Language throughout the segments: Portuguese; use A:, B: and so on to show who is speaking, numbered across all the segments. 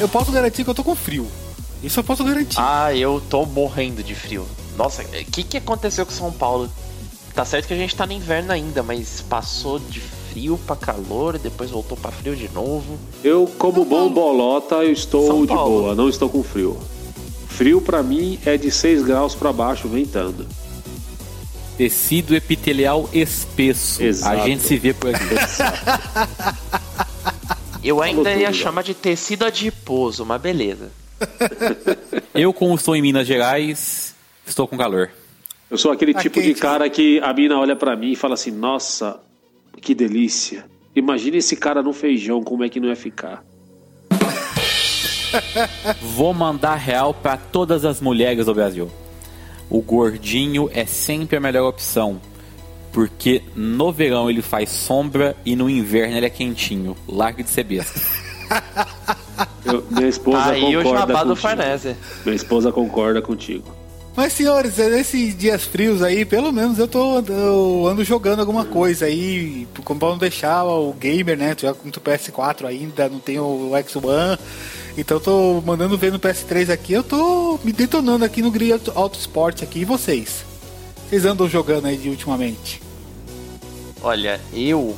A: eu posso garantir que eu tô com frio. Isso eu posso garantir.
B: Ah, eu tô morrendo de frio. Nossa, o que aconteceu com São Paulo? Tá certo que a gente tá no inverno ainda, mas passou de frio pra calor, depois voltou pra frio de novo.
C: Eu, como bom bolota, eu estou de boa, não estou com frio. Frio pra mim é de 6 graus pra baixo, ventando.
D: Tecido epitelial espesso.
C: Exato.
D: A gente se vê por aqui.
B: Eu ainda
C: Falou
B: ia
C: tudo,
B: chamar de tecido adiposo, mas beleza.
D: Eu, como estou em Minas Gerais, estou com calor.
C: Eu sou aquele tipo
A: quente.
C: de cara que a mina olha pra mim e fala assim, nossa, que delícia. Imagina esse cara no feijão, como é que não ia ficar?
D: Vou mandar real pra todas as mulheres do Brasil. O gordinho é sempre a melhor opção, porque no verão ele faz sombra e no inverno ele é quentinho. Larga de ser besta.
C: Minha esposa
B: Aí o
C: concorda
B: jabá do
C: contigo.
B: Farnese.
C: Minha esposa concorda contigo.
A: Mas, senhores, nesses dias frios aí, pelo menos eu ando jogando alguma coisa aí, como pra não deixar o gamer, né? Tu joga com o PS4 ainda, não tem o X1, então eu tô mandando ver no PS3 aqui, eu tô me detonando aqui no Grid Auto Sport aqui, e vocês? Vocês andam jogando aí de ultimamente?
B: Olha, eu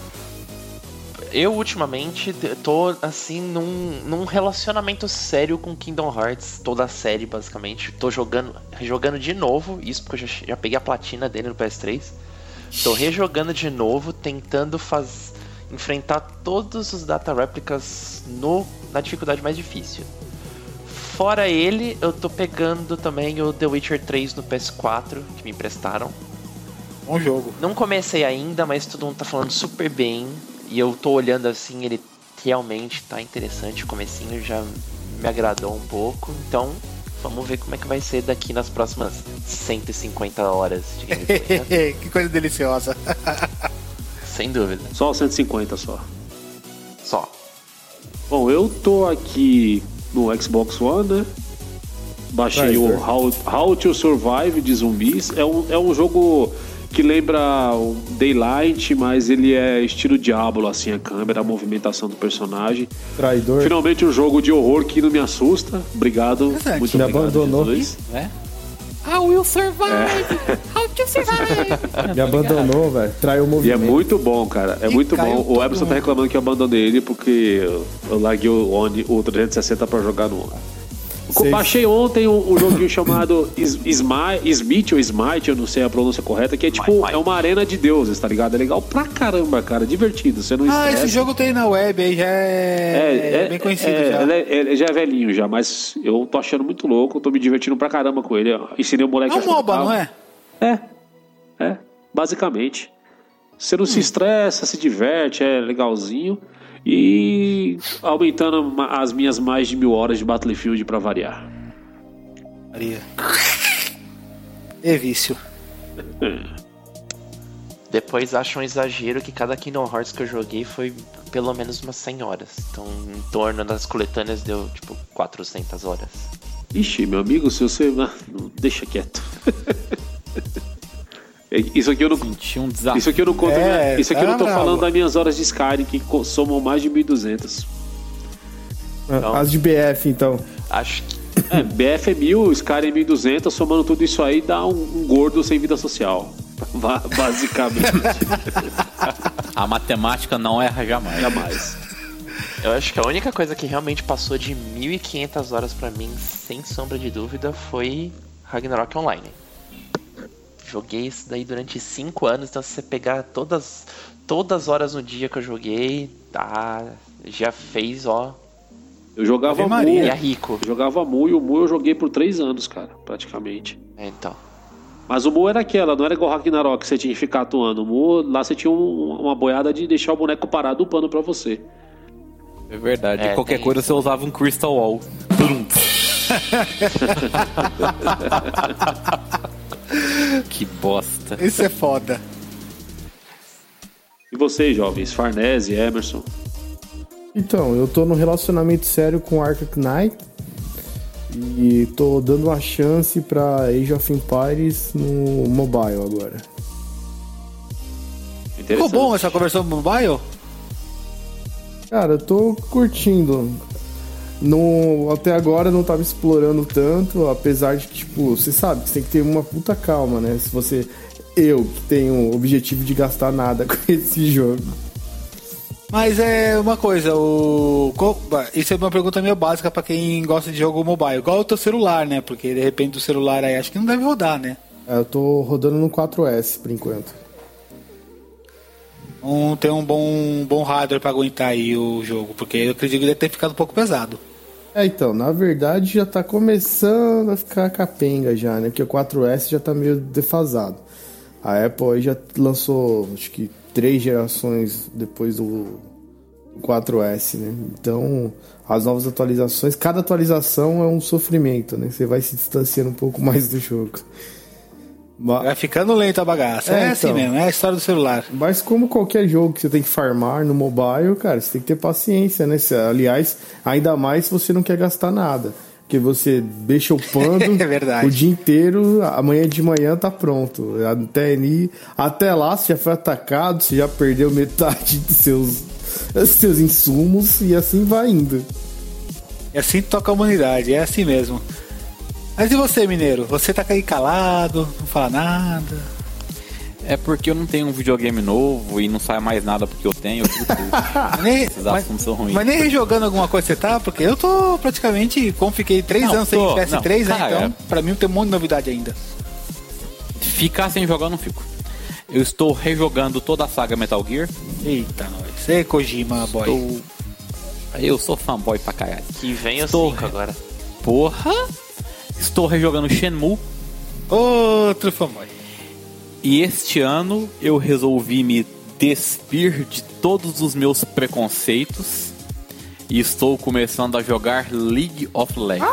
B: ultimamente tô assim num relacionamento sério com Kingdom Hearts, toda a série basicamente. Tô jogando de novo, isso porque eu já peguei a platina dele no PS3. Tô rejogando de novo, tentando enfrentar todos os data réplicas na dificuldade mais difícil. Fora ele, eu tô pegando também o The Witcher 3 no PS4, que me emprestaram.
A: Bom jogo.
B: Não comecei ainda, mas todo mundo tá falando super bem. E eu tô olhando assim, ele realmente tá interessante. O comecinho já me agradou um pouco. Então, vamos ver como é que vai ser daqui nas próximas 150 horas de gameplay, né?
A: Que coisa deliciosa.
B: Sem dúvida.
C: Só 150 só.
B: Só.
C: Bom, eu tô aqui no Xbox One, né? Baixei o How to Survive de zumbis. É um jogo que lembra o Daylight, mas ele é estilo Diablo, assim, a câmera, a movimentação do personagem.
E: Traidor.
C: Finalmente um jogo de horror que não me assusta. Obrigado.
A: Exato.
C: Muito
E: Me
C: obrigado,
E: abandonou.
C: Jesus.
D: Né? I will survive! How to survive!
E: Me abandonou, velho. Traiu o
C: E é
E: movimento.
C: muito bom, cara. É
A: E
C: muito
A: caiu
C: bom. O
A: todo
C: Emerson tá
A: mundo.
C: reclamando que eu abandonei ele porque eu larguei o 360 pra jogar no One.
E: Sei.
C: Baixei ontem um joguinho chamado Smite ou Smite, eu não sei a pronúncia correta, que é tipo, é uma arena de deuses, tá ligado? É legal pra caramba, cara. Divertido. Você não estressa.
A: Esse jogo tem na web aí, já é bem conhecido já.
C: Ele já é velhinho já, mas eu tô achando muito louco, tô me divertindo pra caramba com ele. Eu ensinei o moleque
A: É
C: a
A: um
C: jogar.
A: MOBA, não é?
C: É, basicamente. Você não se estressa, se diverte, é legalzinho. E aumentando as minhas mais de 1000 horas de Battlefield pra variar.
A: Maria. É vício.
B: Depois acho um exagero que cada Kingdom Hearts que eu joguei foi pelo menos umas 100 horas. Então, em torno das coletâneas deu, tipo, 400 horas.
C: Ixi, meu amigo, se você... Não, deixa quieto. Isso aqui eu não...
D: Senti um desafio.
C: Isso aqui eu não conto. Isso aqui eu não tô
A: bravo.
C: falando das minhas horas de Skyrim, que somam mais de 1.200.
E: As de BF, então.
B: Acho que
C: BF é 1000, Skyrim é 1.200, somando tudo isso aí dá um gordo sem vida social. Basicamente.
D: A matemática não erra jamais.
C: Jamais.
B: eu acho que a única coisa que realmente passou de 1.500 horas pra mim, sem sombra de dúvida, foi Ragnarok Online. Joguei isso daí durante 5 anos, então se você pegar todas as horas no dia que eu joguei, já fez, ó.
C: Eu jogava
A: Ave
C: Mu.
A: Maria.
B: E é rico.
C: Eu jogava Mu e o Mu eu joguei por 3 anos, cara, praticamente.
B: Então.
C: Mas o Mu era aquela, não era igual Ragnarok que você tinha que ficar atuando. O Mu, lá você tinha uma boiada de deixar o boneco parado upando pra você.
D: É verdade.
B: É,
D: Qualquer
B: tem
D: coisa
B: isso.
D: você usava um Crystal Wall. Que bosta.
A: Isso é foda.
C: E vocês, jovens? Farnese, Emerson?
E: Então, eu tô num relacionamento sério com Arkham Knight e tô dando uma chance pra Age of Empires no mobile agora.
A: Ficou bom essa conversão mobile?
E: Cara, eu tô curtindo. até agora não tava explorando tanto, apesar de que, tipo, você sabe que você tem que ter uma puta calma, né? Eu que tenho o objetivo de gastar nada com esse jogo.
A: Mas é uma coisa, isso é uma pergunta meio básica pra quem gosta de jogo mobile. Igual o teu celular, né? Porque de repente o celular aí acho que não deve rodar, né?
E: Eu tô rodando no 4S por enquanto.
A: Tem um bom hardware pra aguentar aí o jogo, porque eu acredito que deve ter ficado um pouco pesado.
E: Então, na verdade já tá começando a ficar capenga já, né? Porque o 4S já tá meio defasado. A Apple aí já lançou, acho que 3 gerações depois do 4S, né? Então, as novas atualizações, cada atualização é um sofrimento, né? Você vai se distanciando um pouco mais do jogo.
A: Vai ficando lento a bagaça. É assim mesmo, é a história do celular.
E: Mas como qualquer jogo que você tem que farmar no mobile, cara, você tem que ter paciência, né? Aliás, ainda mais se você não quer gastar nada. Porque você deixa upando
A: é verdade.
E: O dia inteiro, amanhã de manhã tá pronto. Até lá você já foi atacado, você já perdeu metade dos seus insumos e assim vai indo.
A: E assim toca a humanidade, é assim mesmo. Mas e você, Mineiro? Você tá aí calado, não fala nada?
D: É porque eu não tenho um videogame novo e não sai mais nada porque eu tenho. Esses assuntos são ruins.
A: Mas nem rejogando alguma coisa você tá? Porque eu tô praticamente, como fiquei 3 anos sem PS3, né? Então pra mim tem um monte de novidade ainda.
D: Ficar sem jogar eu não fico. Eu estou rejogando toda a saga Metal Gear.
A: Eita, nós. Você Kojima, boy.
D: Eu sou fanboy pra caralho.
B: Que vem o 5 agora.
D: Porra! Estou rejogando Shenmue.
A: Outro fanboy.
D: E este ano eu resolvi me despir de todos os meus preconceitos e estou começando a jogar League of Legends.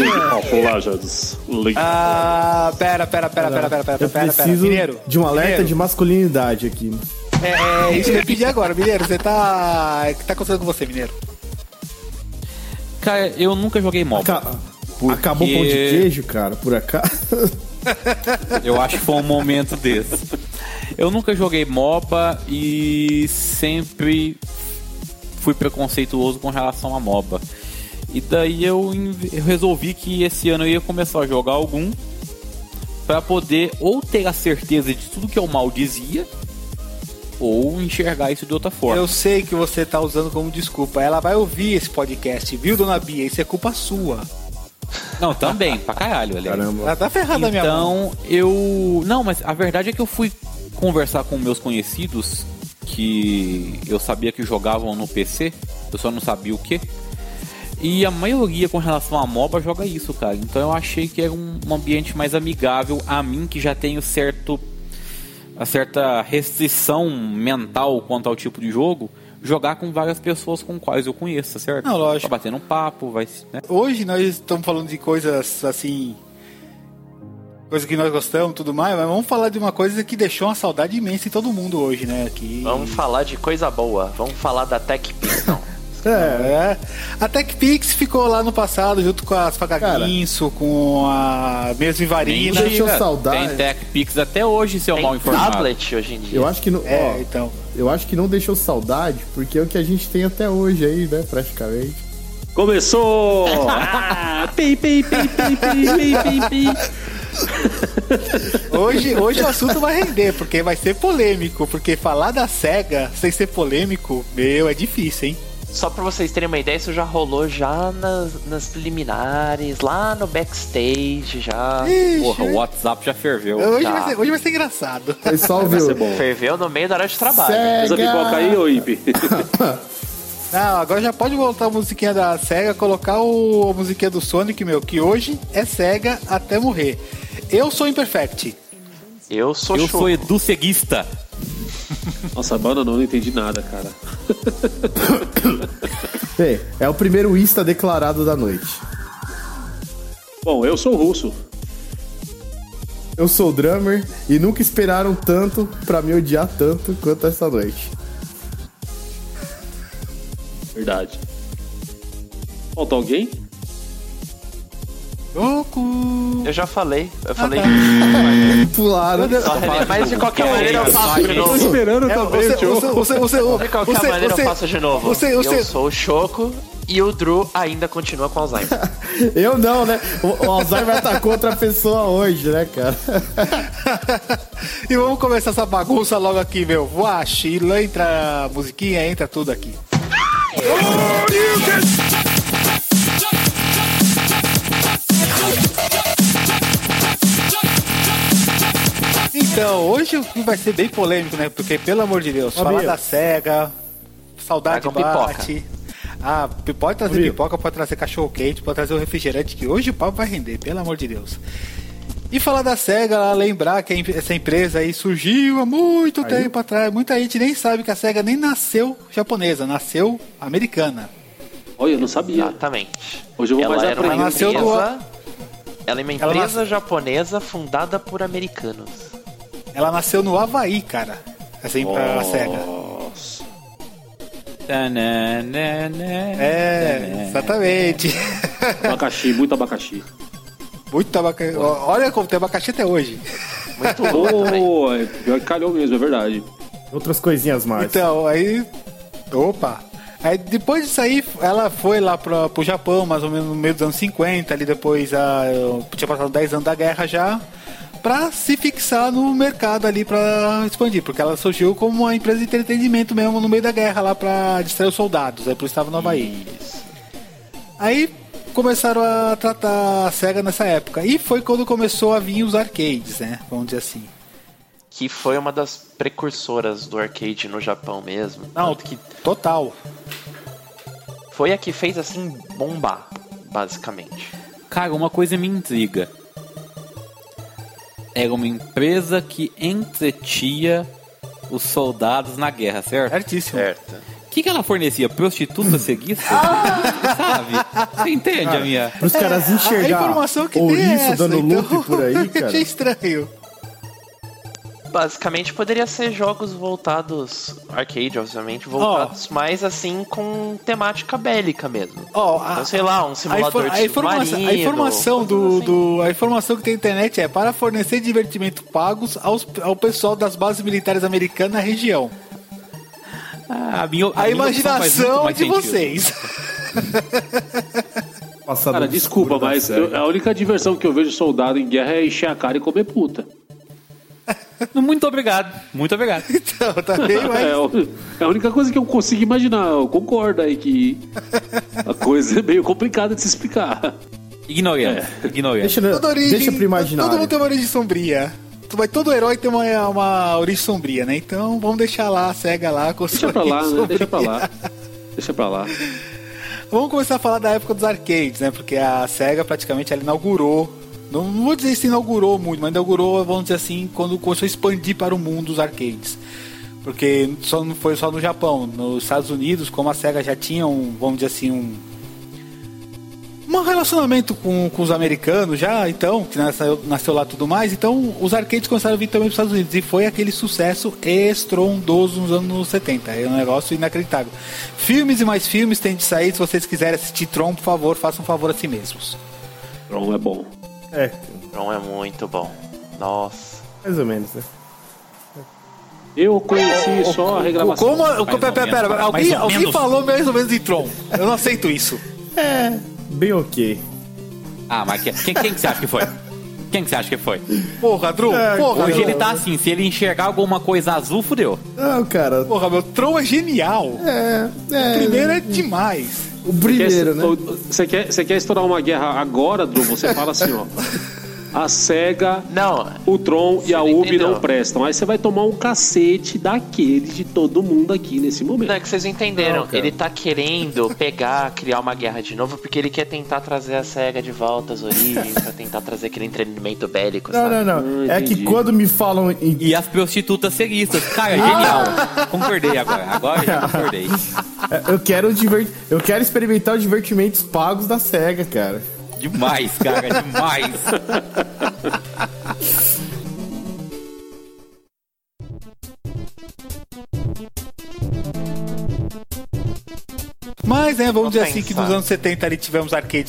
A: Pera.
E: Eu preciso
A: Mineiro,
E: de um alerta de masculinidade aqui.
A: É isso que eu pedi agora, Mineiro. Você tá... O que tá acontecendo com você, Mineiro?
D: Cara, eu nunca joguei MOBA.
E: Acabou o pão de queijo, cara, por acaso?
D: Eu acho que foi um momento desse. Eu nunca joguei MOBA e sempre fui preconceituoso com relação a MOBA. E daí eu resolvi que esse ano eu ia começar a jogar algum pra poder ou ter a certeza de tudo que eu maldizia ou enxergar isso de outra forma.
A: Eu sei que você tá usando como desculpa. Ela vai ouvir esse podcast, viu, dona Bia? Isso é culpa sua.
D: Não, também, pra caralho, aliás.
E: Caramba.
A: Ela tá ferrada a minha mão.
D: Então, Não, mas a verdade é que eu fui conversar com meus conhecidos que eu sabia que jogavam no PC, eu só não sabia o que. E a maioria com relação a MOBA joga isso, cara. Então eu achei que era um ambiente mais amigável a mim, que já tenho certa restrição mental quanto ao tipo de jogo, jogar com várias pessoas com quais eu conheço, certo?
A: Não, lógico.
D: Pra bater um papo, né?
A: Hoje nós estamos falando de coisas assim, coisa que nós gostamos e tudo mais, mas vamos falar de uma coisa que deixou uma saudade imensa em todo mundo hoje, né?
B: Vamos falar de coisa boa, vamos falar da TechPix, não.
A: A TechPix ficou lá no passado junto com as Fagaguinso, com a Mesmo Invarina.
E: Deixou saudade.
D: Tem TechPix até hoje, seu mal informado.
B: Tablet hoje em dia.
E: Eu acho que não,
A: então.
E: Eu acho que não deixou saudade, porque é o que a gente tem até hoje aí, né, praticamente.
C: Começou!
A: Hoje o assunto vai render, porque vai ser polêmico, porque falar da SEGA sem ser polêmico, é difícil, hein?
B: Só pra vocês terem uma ideia, isso já rolou já nas preliminares, lá no backstage, já.
A: Ixi,
D: Porra, o WhatsApp já ferveu.
A: Hoje vai ser engraçado.
E: Pessoal, viu?
B: Ferveu no meio da hora de trabalho.
C: Essa pipoca aí, ô Ipe?
A: Não, agora já pode voltar a musiquinha da SEGA, colocar a musiquinha do Sonic, que hoje é SEGA até morrer. Eu sou Imperfect.
B: Eu sou
D: Edu Seguista.
C: Nossa, banda não entendi nada, cara.
E: É o primeiro Insta declarado da noite.
C: Bom, eu sou o Russo.
E: Eu sou o Drummer e nunca esperaram tanto pra me odiar tanto quanto essa noite.
C: Verdade. Falta alguém?
A: Louco.
B: Eu já falei.
E: Pularam.
B: Mas de qualquer maneira eu faço de novo.
C: Tô esperando também,
B: De qualquer maneira eu faço de novo. Eu sou o Choco E o Drew ainda continua com Alzheimer.
E: Eu não, né? O Alzheimer atacou outra pessoa hoje, né, cara?
A: E vamos começar essa bagunça logo aqui, meu. Voa, Sheila, entra a musiquinha, entra tudo aqui. Então, hoje vai ser bem polêmico, né? Porque, pelo amor de Deus, falar da SEGA, saudade bate. Ah, pode trazer pipoca, pode trazer cachorro quente, pode trazer um refrigerante, que hoje o papo vai render, pelo amor de Deus. E falar da SEGA, lembrar que essa empresa aí surgiu há muito tempo atrás. Muita gente nem sabe que a SEGA nem nasceu japonesa, nasceu americana.
C: Olha, eu não sabia.
B: Exatamente.
C: Hoje eu vou mais aprender.
B: Ela é uma empresa japonesa fundada por americanos.
A: Ela nasceu no Havaí, cara. Essa a SEGA. Exatamente.
C: Abacaxi, muito abacaxi.
A: Muito abacaxi. Olha como tem abacaxi até hoje.
B: Muito bom.
C: Pior que calhou mesmo, é verdade.
E: Outras coisinhas mais.
A: Então, aí. Opa! Aí depois disso aí, ela foi lá pro Japão, mais ou menos no meio dos anos 50, ali depois tinha passado 10 anos da guerra já, pra se fixar no mercado ali pra expandir, porque ela surgiu como uma empresa de entretenimento mesmo no meio da guerra lá pra distrair os soldados, aí por isso estava no Havaí. Aí começaram a tratar a SEGA nessa época, e foi quando começou a vir os arcades, né, vamos dizer assim.
B: Que foi uma das precursoras do arcade no Japão mesmo.
A: Não, total.
B: Foi a que fez, assim, bombar, basicamente.
D: Cara, uma coisa me intriga. Era uma empresa que entretia os soldados na guerra, certo?
A: Certíssimo.
B: Certo.
D: O que ela fornecia? Prostituta ceguista? Sabe? Você entende a minha...
E: Para os caras enxergar
A: a informação que
E: ouriço
A: tem é essa,
E: dando
A: então...
E: loop por aí, cara.
A: Achei estranho.
B: Basicamente poderia ser jogos voltados, arcade obviamente, voltados mais assim com temática bélica mesmo. Então, sei lá, um simulador de submarino.
A: A informação que tem na internet é para fornecer divertimento pagos ao pessoal das bases militares americanas na região.
D: A
A: imaginação de vocês.
C: Cara, desculpa, mas a única diversão que eu vejo soldado em guerra é encher a cara e comer puta.
D: Muito obrigado, muito obrigado.
A: Então, tá bem, mas...
C: É a única coisa que eu consigo imaginar. Eu concordo aí que a coisa é meio complicada de se explicar.
D: Ignorando.
E: Deixa pro imaginário.
A: Todo mundo tem uma origem sombria. Mas todo herói tem uma origem sombria, né? Então vamos deixar lá a SEGA lá com
C: Deixa pra lá, né? Deixa pra lá.
A: Vamos começar a falar da época dos arcades, né? Porque a SEGA praticamente ela inaugurou. Não vou dizer se inaugurou muito, mas inaugurou, vamos dizer assim, quando começou a expandir para o mundo os arcades. Porque não foi só no Japão. Nos Estados Unidos, como a SEGA já tinha vamos dizer assim, um relacionamento com os americanos já, então, que nasceu lá tudo mais, então os arcades começaram a vir também para os Estados Unidos. E foi aquele sucesso estrondoso nos anos 70. É um negócio inacreditável. Filmes e mais filmes têm de sair. Se vocês quiserem assistir Tron, por favor, façam um favor a si mesmos.
C: Tron é bom.
B: Tron é muito bom. Nossa.
E: Mais ou menos, né?
C: Eu conheci só a regravação.
A: Pera. Alguém falou mais ou menos de Tron. Eu não aceito isso.
E: Bem ok.
D: Mas quem que você acha que foi? Quem que você acha que foi?
A: Porra, Drew.
D: Hoje ele tá assim, se ele enxergar alguma coisa azul, fudeu.
E: Não, cara.
A: Porra, meu Tron é genial. O primeiro é demais.
E: O primeiro, né?
C: Você quer estourar uma guerra agora, Drew? Você fala assim, ó. A SEGA, o Tron e a Ubi não prestam. Aí você vai tomar um cacete daquele de todo mundo aqui nesse momento.
B: Não, é que vocês entenderam. Ele tá querendo criar uma guerra de novo, porque ele quer tentar trazer a SEGA de volta às origens, pra tentar trazer aquele entretenimento bélico, sabe?
E: Não. É que quando me falam...
D: E as prostitutas ceguistas. Cara, genial. Concordei agora. Agora já concordei.
E: Eu quero experimentar os divertimentos pagos da SEGA, cara.
D: Demais, cara, demais.
A: Mas, né, vamos dizer assim que nos anos 70 ali tivemos vários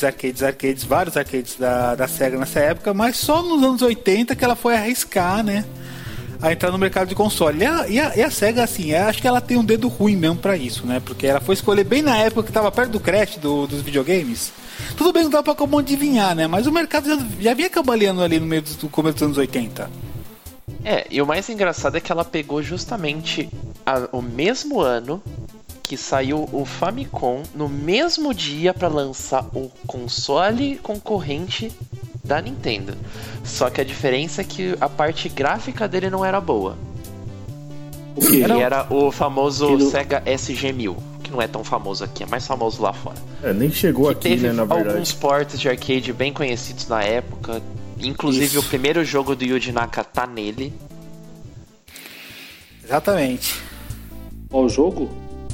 A: arcades da SEGA nessa época, mas só nos anos 80 que ela foi arriscar, né, a entrar no mercado de console. E a SEGA, assim, acho que ela tem um dedo ruim mesmo pra isso, né? Porque ela foi escolher bem na época que tava perto do crash dos videogames. Tudo bem, não dá pra como adivinhar, né? Mas o mercado já vinha cambaleando ali no meio do começo dos anos 80.
B: E o mais engraçado é que ela pegou justamente o mesmo ano que saiu o Famicom, no mesmo dia pra lançar o console concorrente da Nintendo. Só que a diferença é que a parte gráfica dele não era boa.
C: O quê?
B: Ele era o famoso Sega SG-1000, que não é tão famoso aqui, é mais famoso lá fora.
E: Nem chegou
B: que
E: aqui,
B: teve
E: né, na verdade.
B: alguns ports de arcade bem conhecidos na época. Inclusive
A: Isso.
B: o primeiro jogo do Yuji Naka tá nele.
A: Exatamente.
C: Qual o jogo?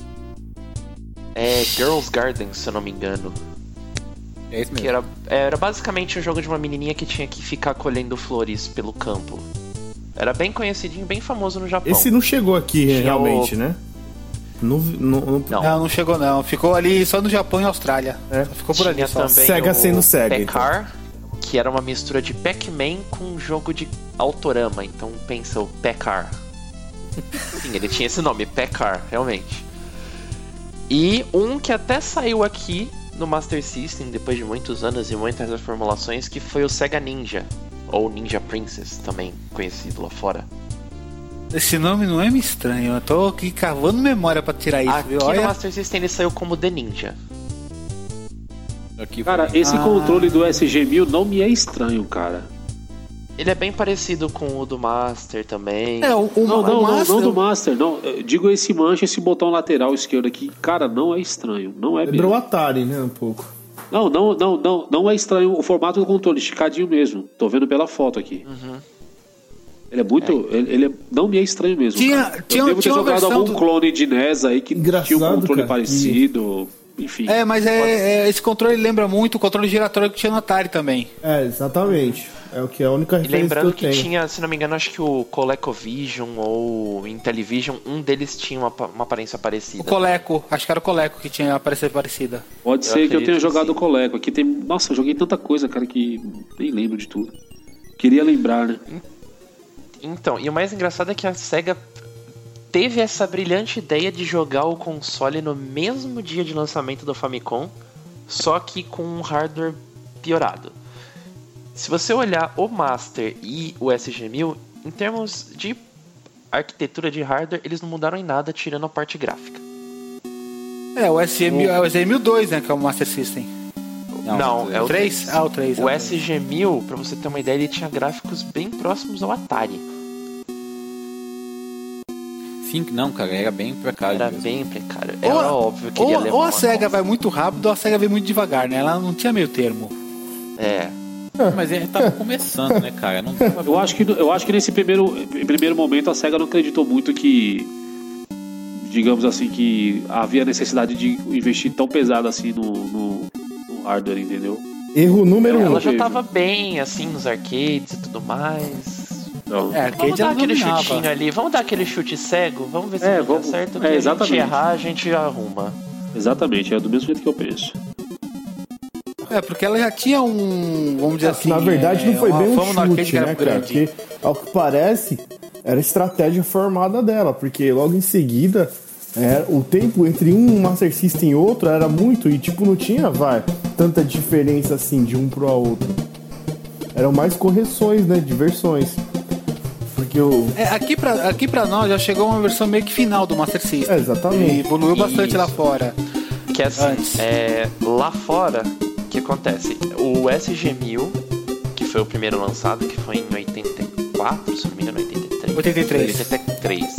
B: É Girls Garden, se eu não me engano.
D: É isso
B: Que
D: mesmo.
B: era basicamente um jogo de uma menininha que tinha que ficar colhendo flores pelo campo. Era bem conhecidinho, bem famoso no Japão.
E: Esse não chegou aqui
B: Tinha
E: realmente, né? Não.
B: Não.
A: Não chegou não. Ficou ali só no Japão e Austrália.
E: É.
A: Só ficou por ali
B: Tinha
A: só.
B: também
E: Sega
B: o
E: sendo Sega,
B: Pekar, que era uma mistura de Pac-Man com um jogo de Autorama. Então pensa o Pekar. Sim, ele tinha esse nome, Pekar, realmente. E um que até saiu aqui no Master System, depois de muitos anos e muitas reformulações, que foi o Sega Ninja, ou Ninja Princess, também conhecido lá fora.
A: Esse nome não é me estranho. Eu tô aqui cavando memória pra tirar isso,
B: Aqui
A: viu?
B: no
A: Olha.
B: Master System ele saiu como The Ninja.
D: Aqui
C: Cara,
D: foi.
C: esse controle do SG-1000 não me é estranho, cara.
B: Ele é bem parecido com o do Master também.
A: O
C: Não
A: Master,
C: do Master, não. Eu digo esse manche, esse botão lateral esquerdo aqui. Cara, não é estranho. Não é
E: Lembrou o
C: mesmo.
E: Atari, né? Um pouco.
C: Não é estranho o formato do controle, esticadinho mesmo. Tô vendo pela foto aqui. Ele é muito. Ele não me é estranho mesmo.
A: Tinha-
C: cara.
A: tinha-
C: Eu devo ter
A: tinha uma
C: jogado
A: versão
C: algum
A: do-
C: clone de NES aí que
E: Engraçado,
C: tinha um controle
E: cara,
C: parecido. Enfim.
A: mas esse controle lembra muito o controle giratório que tinha no Atari também.
E: Exatamente. É o que é a única
B: E
E: referência
B: lembrando
E: que eu
B: que
E: tenho.
B: tinha, se não me engano, acho que o ColecoVision ou o Intellivision, um deles tinha uma aparência
A: O
B: parecida.
A: Coleco, acho que era o Coleco que tinha aparência parecida.
C: Pode
B: Eu
C: ser que eu
B: acredito
C: tenha
B: que
C: jogado
B: sim.
C: o Coleco. Aqui tem. Nossa, eu joguei tanta coisa, cara, que nem lembro de tudo. Queria lembrar, né?
B: Então, e o mais engraçado é que a SEGA teve essa brilhante ideia de jogar o console no mesmo dia de lançamento do Famicom, só que com um hardware piorado. Se você olhar o Master e o SG-1000, em termos de arquitetura de hardware, eles não mudaram em nada, tirando a parte gráfica.
A: O SG-1000 é o SG-1002, né? Que é o Master System.
B: Não, é o
A: 3? O 3.
B: O SG-1000, pra você ter uma ideia, ele tinha gráficos bem próximos ao Atari.
D: Sim, não, cara, era bem precário.
B: Era
D: mesmo.
B: bem precário. Era óbvio que ele ia levar
A: ou a
B: uma
A: SEGA
B: conta.
A: vai muito rápido ou a SEGA vem muito devagar, né? Ela não tinha meio termo.
B: É.
D: Mas ele tava começando, né, cara? Não tava...
C: Eu acho que nesse primeiro momento a SEGA não acreditou muito que, digamos assim, que havia necessidade de investir tão pesado assim no hardware, entendeu?
E: Erro número 1.
B: Ela já
C: vejo.
B: tava bem, assim, nos arcades e tudo mais.
C: Não.
A: Arcade
B: Vamos dar
A: ela
B: aquele
A: dominava.
B: chutinho ali, vamos dar aquele chute cego, vamos ver se vai dar
C: vamos-
B: certo.
C: é,
B: Que a gente
C: exatamente.
B: errar, a gente arruma.
C: Exatamente, é do mesmo jeito que eu penso.
A: Porque ela já tinha vamos dizer assim...
E: Na verdade, não foi
A: uma
E: bem um
A: fama no arcade
E: chute,
A: que era
E: né, cara?
A: grande.
E: Porque, ao que parece, era a estratégia formada dela. Porque logo em seguida, o tempo entre um Master System e outro era muito. E, tipo, não tinha, tanta diferença assim de um pro outro. Eram mais correções, né, de versões. Porque o...
A: Aqui pra nós já chegou uma versão meio que final do Master System.
E: exatamente.
A: E evoluiu bastante
B: Isso.
A: lá fora.
B: Que assim,
A: Antes.
B: lá fora, o que acontece? O SG-1000, que foi o primeiro lançado, que foi em 84, se não me engano, 83. 83.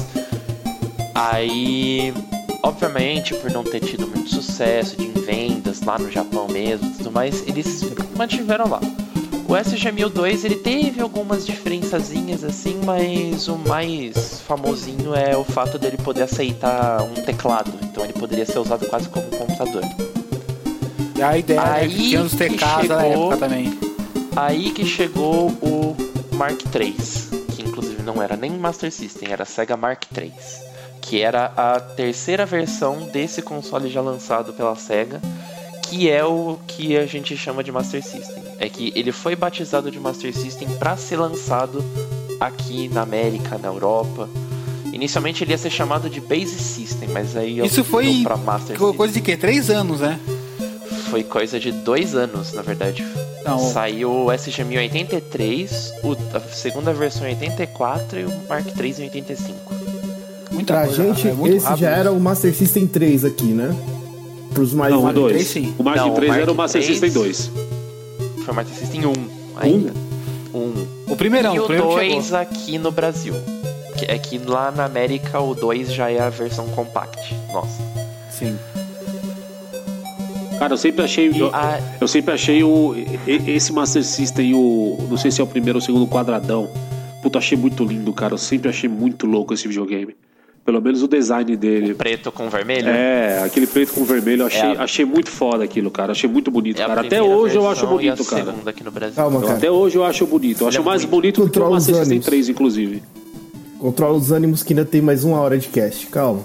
B: Aí, obviamente, por não ter tido muito sucesso de vendas lá no Japão mesmo e tudo mais, eles mantiveram lá. O SG-1002, ele teve algumas diferençazinhas assim, mas o mais famosinho é o fato dele poder aceitar um teclado. Então ele poderia ser usado quase como um computador.
A: E a ideia
B: Aí
A: que tinha os
B: que
A: TKs na
B: chegou-
A: época também.
B: Aí que chegou o Mark III, que inclusive não era nem Master System, era Sega Mark III, que era a terceira versão desse console já lançado pela Sega, que é o que a gente chama de Master System. É que ele foi batizado de Master System para ser lançado aqui na América, na Europa. Inicialmente ele ia ser chamado de Base System, mas aí
A: Isso foi
B: pra Master System.
A: coisa de quê? 3 anos, né?
B: Foi coisa de 2 anos, na verdade.
A: Não.
B: Saiu o SG-1000 em 83, a segunda versão em 84 e o Mark III em 85.
A: Muita
E: Pra
A: coisa,
E: gente,
A: é muito
E: esse
A: rápido.
E: já era o Master System 3 aqui, né? Pros mais
C: Não, o
A: Mark
C: 2.
A: 3, sim.
C: O Mark
B: Não, o
C: 3
B: Mark
C: era o Master
B: 3.
C: System 2.
B: Foi o Master System 1 ainda. 1.
A: O primeirão,
B: E
A: o
B: o
A: primeiro
B: 2
A: chegou.
B: aqui no Brasil. É que lá na América o 2 já é a versão compact. Nossa.
A: Sim.
C: Cara, eu sempre achei. Eu sempre achei esse Master System, não sei se é o primeiro ou o segundo quadradão. Puta, achei muito lindo, cara. Eu sempre achei muito louco esse videogame. Pelo menos o design dele.
B: Preto com vermelho?
C: É, aquele preto com vermelho, eu achei muito foda aquilo, cara. Achei muito bonito,
B: É a
C: cara. Até
B: primeira
C: hoje eu acho
B: versão e a
C: bonito, cara.
B: segunda aqui no Brasil.
E: Calma, cara.
C: Até hoje eu acho bonito. Eu acho
B: é
C: mais
B: muito.
C: bonito do que o
E: Controla os
C: Master System
E: ânimos.
C: 3, inclusive.
E: Controla os ânimos que ainda tem mais 1 hora de cast. Calma.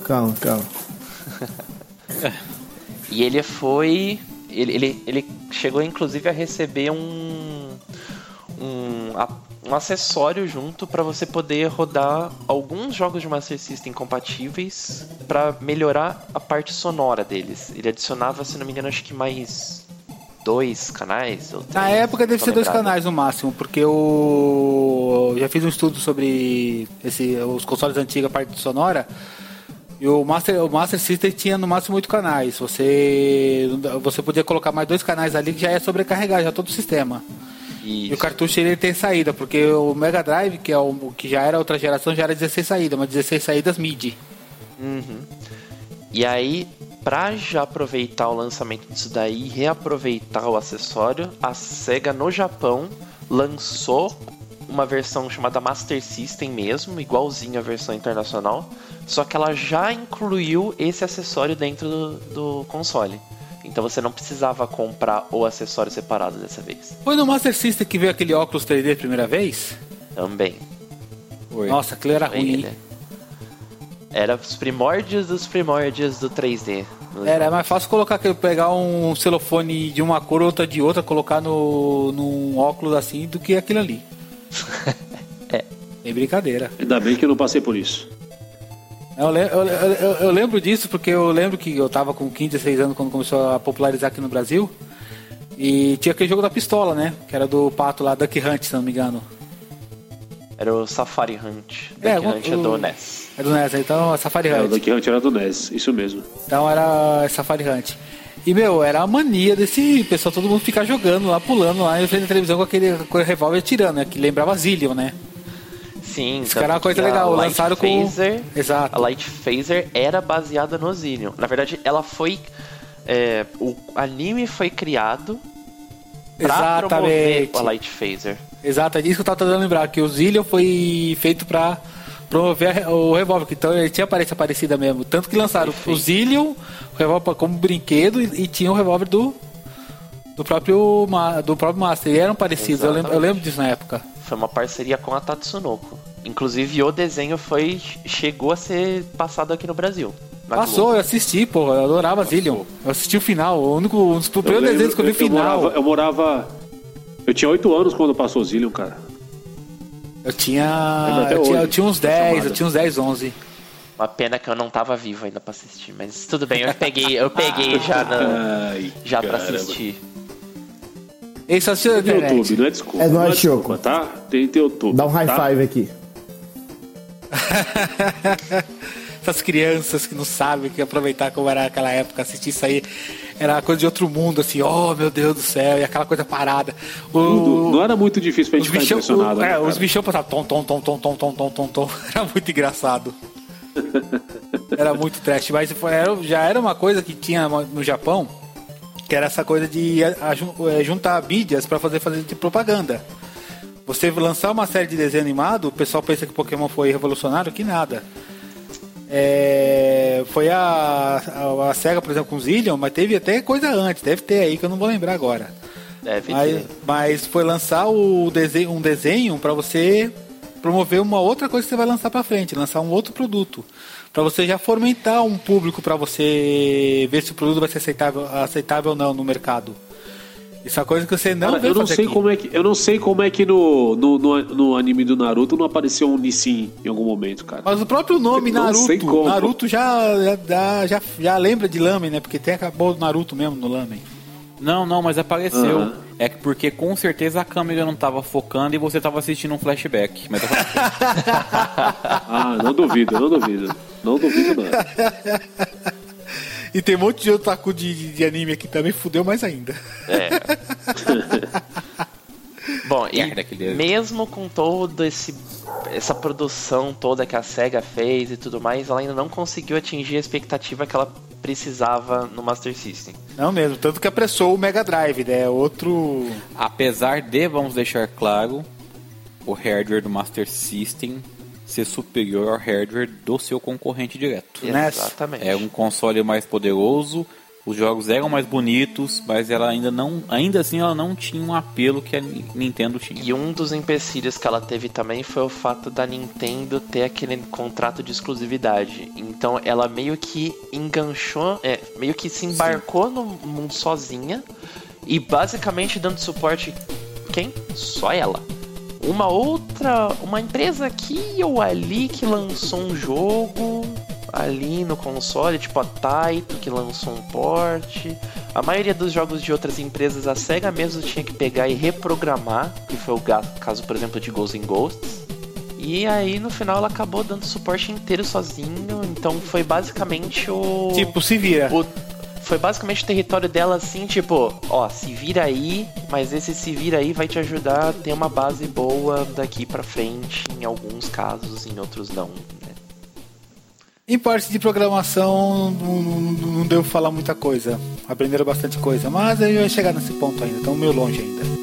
B: E ele foi... Ele chegou inclusive a receber um acessório junto para você poder rodar alguns jogos de Master System compatíveis para melhorar a parte sonora deles. Ele adicionava, se não me engano, acho que mais 2 canais. Ou 3,
A: Na época deve
B: não
A: ser 2
B: lembrado.
A: canais no máximo, porque eu já fiz um estudo sobre os consoles antigos, a parte sonora, e o Master System tinha no máximo 8 canais. Você podia colocar mais 2 canais ali que já ia sobrecarregar já todo o sistema. E o cartucho ele tem saída, porque o Mega Drive, que é o que já era outra geração, já era 16 saídas, mas 16 saídas MIDI.
B: Uhum. E aí, pra já aproveitar o lançamento disso daí e reaproveitar o acessório, a SEGA no Japão lançou uma versão chamada Master System mesmo, igualzinho à versão internacional, só que ela já incluiu esse acessório dentro do console. Então você não precisava comprar o acessório separado dessa vez.
A: Foi no Master System que veio aquele óculos 3D a primeira vez?
B: Também.
A: Nossa, aquilo era
B: Foi
A: ruim.
B: ele. Era os primórdios dos primórdios do 3D.
A: Era mais fácil pegar um celofane de uma cor, outra de outra, colocar num óculos assim, do que aquilo ali.
B: É.
A: Sem brincadeira.
C: Ainda bem que eu não passei por isso.
A: Eu lembro disso porque eu lembro que eu tava com 15, 16 anos quando começou a popularizar aqui no Brasil. E tinha aquele jogo da pistola, né? Que era do pato lá, Duck Hunt, se não me engano.
B: Era o Safari Hunt.
A: É,
B: Duck Hunt é do NES.
A: É do NES, então é Safari
C: O
A: Hunt.
C: Duck Hunt era do NES, isso mesmo.
A: Então era Safari Hunt. E, era a mania desse pessoal, todo mundo ficar jogando lá, pulando lá em frente da televisão com aquele revólver atirando, né? Que lembrava Zillion, né?
B: Sim,
A: Isso era uma coisa legal, lançaram com... Exato.
B: A Light Phaser era baseada no Zillion. Na verdade, ela foi... o anime foi criado pra promover a Light Phaser.
A: Exato, é disso que eu tava tentando lembrar, que o Zillion foi feito pra promover o revólver, então ele tinha aparência parecida mesmo. Tanto que lançaram o Zillion, o revólver como brinquedo, e tinha o revólver do próprio Master. E eram parecidos, eu lembro disso na época.
B: Foi uma parceria com a Tatsunoko. Inclusive o desenho chegou a ser passado aqui no Brasil.
A: Passou, eu assisti, pô, eu adorava Zillion. Eu assisti o final, um dos primeiros desenhos que eu vi o final.
C: Eu tinha 8 anos quando passou o Zillion, cara.
A: Eu tinha uns 10, 11.
B: Uma pena que eu não tava vivo ainda pra assistir, mas tudo bem, eu peguei já pra assistir.
A: Esse assistiu na internet.
C: YouTube, não é desculpa.
E: É nóis,
C: desculpa, tá? Tem YouTube.
E: Dá um high five aqui.
A: Essas crianças que não sabem que aproveitar como era aquela época, assistir isso aí era uma coisa de outro mundo, assim, oh meu Deus do céu, e aquela coisa parada.
C: Não era muito difícil pra gente ficar impressionado. Né,
A: os bichão passavam tom. Era muito engraçado. Era muito trash, mas já era uma coisa que tinha no Japão, que era essa coisa de juntar mídias pra fazer de propaganda. Você lançar uma série de desenho animado, o pessoal pensa que Pokémon foi revolucionário, que nada. Foi a SEGA, por exemplo, com Zillion, mas teve até coisa antes, deve ter aí que eu não vou lembrar agora. Mas foi lançar um desenho para você promover uma outra coisa que você vai lançar para frente, lançar um outro produto, para você já fomentar um público, para você ver se o produto vai ser aceitável ou não no mercado. Isso é uma coisa que você não
C: Cara,
A: vê
C: eu não
A: fazer
C: sei
A: aqui.
C: como é que no anime do Naruto não apareceu um Nissin em algum momento, cara.
A: Mas o próprio nome
C: Não sei como.
A: Naruto já lembra de lamen, né? Porque tem acabou do Naruto mesmo no lamen.
D: Não, mas apareceu.
C: Uhum.
D: É porque com certeza a câmera não tava focando e você tava assistindo um flashback. Mas
C: Não duvido. Não duvido, não.
A: E tem um monte de otaku de anime aqui também, fudeu mais ainda.
B: Bom, e mesmo com toda essa produção toda que a SEGA fez e tudo mais, ela ainda não conseguiu atingir a expectativa que ela precisava no Master System.
A: Não mesmo, tanto que apressou o Mega Drive, né? Outro...
D: Apesar de, vamos deixar claro, o hardware do Master System ser superior ao hardware do seu concorrente direto.
B: Exatamente.
D: É um console mais poderoso, os jogos eram mais bonitos, mas ela ainda assim ela não tinha um apelo que a Nintendo tinha.
B: E um dos empecilhos que ela teve também foi o fato da Nintendo ter aquele contrato de exclusividade. Então ela meio que enganchou, meio que se embarcou no mundo sozinha e basicamente dando suporte quem? Só ela. Uma empresa aqui ou ali que lançou um jogo ali no console, tipo a Taito, que lançou um port. A maioria dos jogos de outras empresas, a SEGA mesmo tinha que pegar e reprogramar, que foi o caso, por exemplo, de Ghosts 'n Ghosts. E aí, no final, ela acabou dando suporte inteiro sozinho, então foi basicamente o...
A: Tipo, se vira.
B: Foi basicamente o território dela, assim, tipo, ó, se vira aí, mas esse se vira aí vai te ajudar a ter uma base boa daqui pra frente, em alguns casos, em outros não, né?
A: Em parte de programação, não deu pra falar muita coisa. Aprenderam bastante coisa, mas aí vai chegar nesse ponto ainda, estamos meio longe ainda.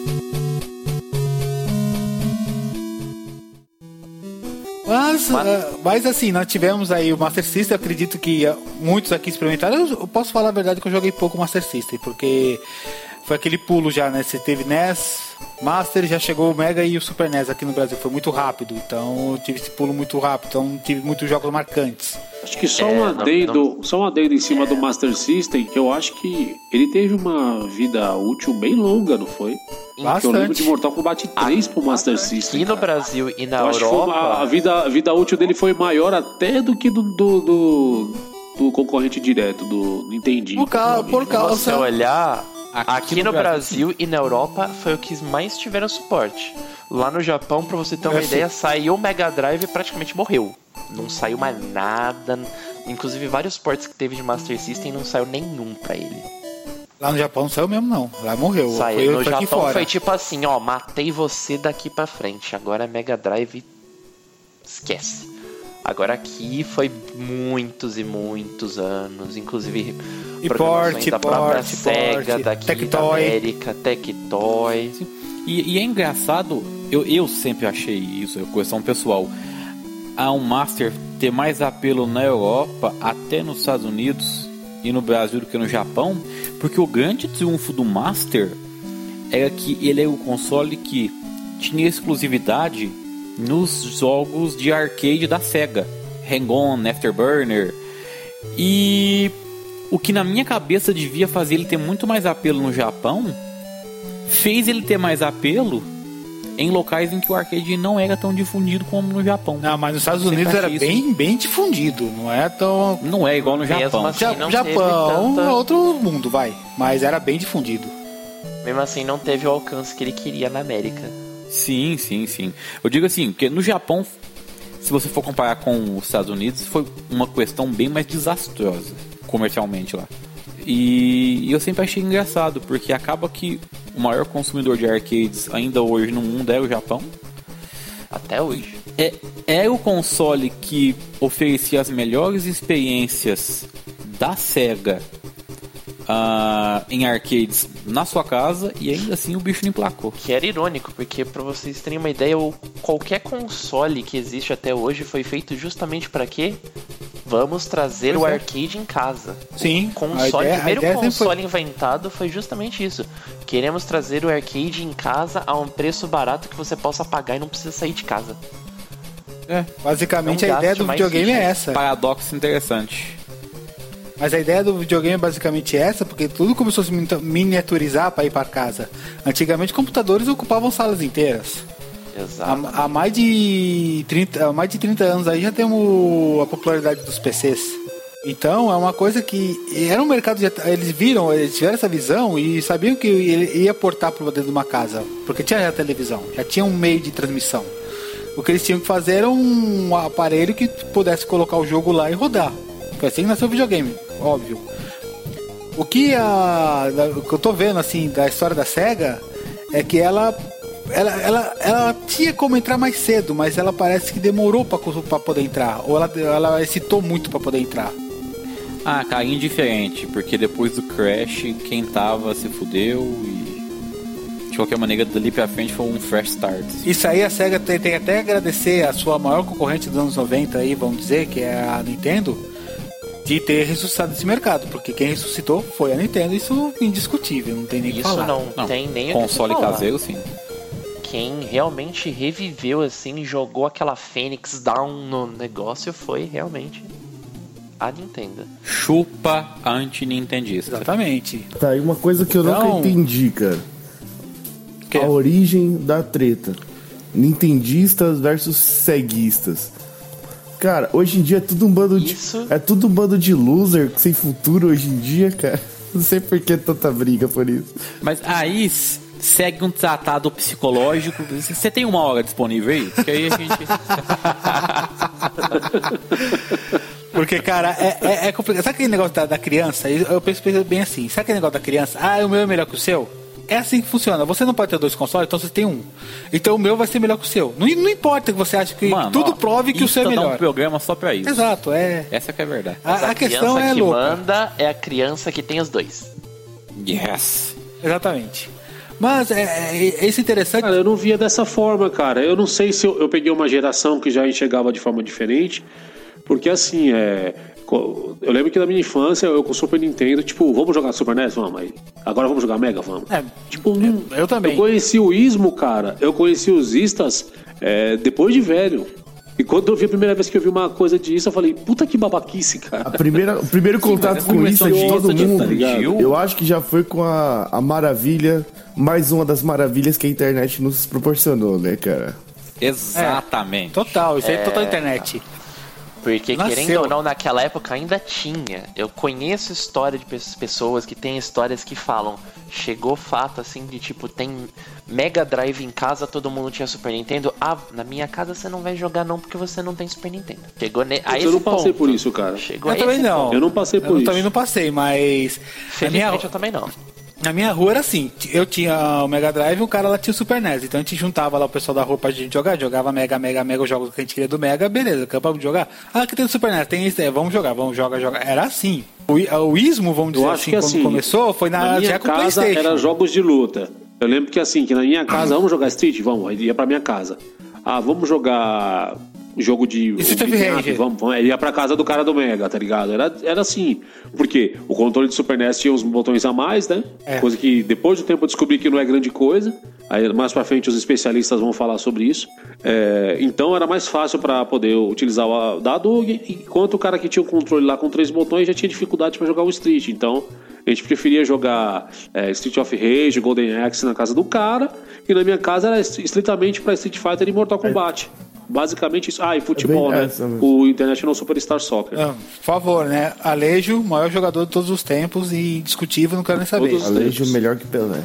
A: Mas assim, nós tivemos aí o Master System, acredito que muitos aqui experimentaram. Eu posso falar a verdade que eu joguei pouco Master System, porque foi aquele pulo já, né? Você teve NES, Master, já chegou o Mega e o Super NES aqui no Brasil. Foi muito rápido, então eu tive esse pulo muito rápido, então tive muitos jogos marcantes.
C: Acho que só um adendo em cima do Master System, eu acho que ele teve uma vida útil bem longa, não foi?
A: Bastante.
C: Eu lembro de Mortal Kombat 3 pro Master System.
B: Aqui no Brasil e na
C: eu
B: Europa...
C: Acho que a vida útil dele foi maior até do que do concorrente direto, do Nintendinho.
A: Por causa...
B: Se você olhar, aqui no Brasil e na Europa foi o que mais tiveram suporte. Lá no Japão, pra você ter uma ideia, saiu o Mega Drive e praticamente morreu. Não saiu mais nada. Inclusive, vários ports que teve de Master System não saiu nenhum pra ele.
A: Lá no Japão não saiu mesmo, não. Lá morreu.
B: Saiu. No Japão foi tipo assim, ó, matei você daqui pra frente. Agora é Mega Drive, esquece. Agora aqui foi muitos e muitos anos, inclusive
A: e
B: programações da própria SEGA, daqui
A: Tectoy.
B: da América, Tectoy.
D: E é engraçado, eu sempre achei isso, é questão pessoal. A um Master ter mais apelo na Europa, até nos Estados Unidos e no Brasil do que no Japão, porque o grande triunfo do Master era que ele é o console que tinha exclusividade nos jogos de arcade da SEGA, Hang-On, Afterburner, e o que na minha cabeça devia fazer ele ter muito mais apelo no Japão, fez ele ter mais apelo em locais em que o arcade não era tão difundido como no Japão.
A: Não, mas nos Estados Unidos era bem difundido, não é tão...
D: Não é igual no Japão.
B: Assim,
A: Japão é outro mundo, mas era bem difundido.
B: Mesmo assim, não teve o alcance que ele queria na América.
D: Sim. Eu digo assim, porque no Japão, se você for comparar com os Estados Unidos, foi uma questão bem mais desastrosa, comercialmente lá. E eu sempre achei engraçado, porque acaba que o maior consumidor de arcades ainda hoje no mundo é o Japão.
B: Até hoje.
D: É o console que oferecia as melhores experiências da SEGA em arcades na sua casa, e ainda assim o bicho não emplacou.
B: Que era irônico, porque pra vocês terem uma ideia, qualquer console que existe até hoje foi feito justamente para quê? Vamos trazer o arcade em casa.
A: Sim.
B: O primeiro console inventado foi justamente isso. Queremos trazer o arcade em casa a um preço barato que você possa pagar e não precisa sair de casa.
A: Basicamente a ideia do videogame é essa.
D: Paradoxo interessante.
A: Mas a ideia do videogame é basicamente essa, porque tudo começou a se miniaturizar para ir para casa. Antigamente, computadores ocupavam salas inteiras.
B: Exato.
A: Há mais de 30 anos aí já temos a popularidade dos PCs. Então é uma coisa que era um mercado, eles tiveram essa visão e sabiam que ele ia portar para dentro de uma casa, porque tinha já televisão, já tinha um meio de transmissão. O que eles tinham que fazer era um aparelho que pudesse colocar o jogo lá e rodar. Foi assim que nasceu o videogame, óbvio. O que eu tô vendo assim da história da SEGA é que ela tinha como entrar mais cedo, mas ela parece que demorou para poder entrar, ou ela hesitou muito para poder entrar.
D: Ah, cara, indiferente, porque depois do Crash, quem tava se fudeu e de qualquer maneira dali pra frente foi um fresh start.
A: Isso aí a SEGA tem até que agradecer a sua maior concorrente dos anos 90 aí, vamos dizer, que é a Nintendo, de ter ressuscitado esse mercado, porque quem ressuscitou foi a Nintendo, isso é indiscutível, não tem nem o que falar.
B: Isso não tem nem
D: console
B: o que falar.
D: caseiro, sim.
B: Quem realmente reviveu assim, jogou aquela Fênix Down no negócio foi realmente a Nintendo.
D: Chupa anti-nintendista.
A: Exatamente.
E: Tá aí uma coisa que eu nunca entendi, cara.
A: Que?
E: A origem da treta. Nintendistas versus ceguistas. Cara, hoje em dia é tudo um bando um bando de loser sem futuro hoje em dia, cara. Não sei por que tanta briga por isso.
D: Mas aí segue um tratado psicológico. Você tem uma hora disponível aí? Porque aí a gente...
A: Porque, cara, é complicado. Sabe aquele negócio da criança? Eu penso bem assim. Sabe aquele negócio da criança? Ah, o meu é melhor que o seu? É assim que funciona. Você não pode ter 2 consoles, então você tem um. Então o meu vai ser melhor que o seu. Não importa que você ache que tudo prove que o seu é melhor.
D: Dá um programa só pra isso.
A: Exato,
D: Essa que é a verdade.
B: A
A: questão é
B: que
A: louca.
B: manda é a criança que tem os dois.
D: Yes.
A: Exatamente. Mas isso é interessante.
C: Cara, eu não via dessa forma, cara. Eu não sei se eu peguei uma geração que já enxergava de forma diferente. Porque assim, eu lembro que na minha infância, eu com o Super Nintendo, tipo, vamos jogar Super NES? Vamos aí. Agora vamos jogar Mega? Vamos.
A: Eu também.
C: Eu conheci o Ismo, cara. Eu conheci os Istas depois de velho. E quando eu vi a primeira vez que eu vi uma coisa disso, eu falei, puta que babaquice, cara.
E: O primeiro contato com isso de todo mundo,
C: tá ligado?
E: Eu acho que já foi com a maravilha, mais uma das maravilhas que a internet nos proporcionou, né, cara?
D: Exatamente.
A: Total, isso aí é total internet.
B: Porque, querendo ou não, naquela época ainda tinha. Eu conheço história de pessoas que têm histórias que falam. Chegou fato, assim, de tipo, tem Mega Drive em casa, todo mundo tinha Super Nintendo. Ah, na minha casa você não vai jogar não, porque você não tem Super Nintendo. Chegou a esse
C: Eu não passei
B: ponto.
C: por isso, cara.
B: Chegou
A: Eu também não.
C: Eu não passei por isso.
A: Eu também não passei, mas...
B: Felizmente eu também não.
A: Na minha rua era assim, eu tinha o Mega Drive e o cara lá tinha o Super NES. Então a gente juntava lá o pessoal da rua pra gente jogar, jogava Mega, os jogos que a gente queria do Mega, beleza, acabamos de jogar. Ah, aqui tem o Super NES, tem isso, vamos jogar. Era assim. O Ismo, vamos dizer assim, quando
C: assim,
A: começou, foi na
C: minha
A: já com o
C: casa
A: PlayStation.
C: era jogos de luta. Eu lembro que assim, que na minha casa, vamos jogar Street? Vamos, aí ia pra minha casa. Ah, vamos jogar jogo de... Vamos, ia pra casa do cara do Mega, tá ligado? Era assim, porque o controle de Super NES tinha uns botões a mais, né? Coisa que depois do tempo eu descobri que não é grande coisa. Aí mais pra frente os especialistas vão falar sobre isso. Então era mais fácil pra poder utilizar o dado, enquanto o cara que tinha o controle lá com 3 botões já tinha dificuldade pra jogar o Street. Então a gente preferia jogar Street of Rage, Golden Axe na casa do cara, e na minha casa era estritamente pra Street Fighter e Mortal Kombat. Basicamente isso. E futebol, né? O International Superstar Soccer.
A: Por favor, né? Alejo, maior jogador de todos os tempos e indiscutível, não quero nem saber.
E: Alejo melhor que Pelé.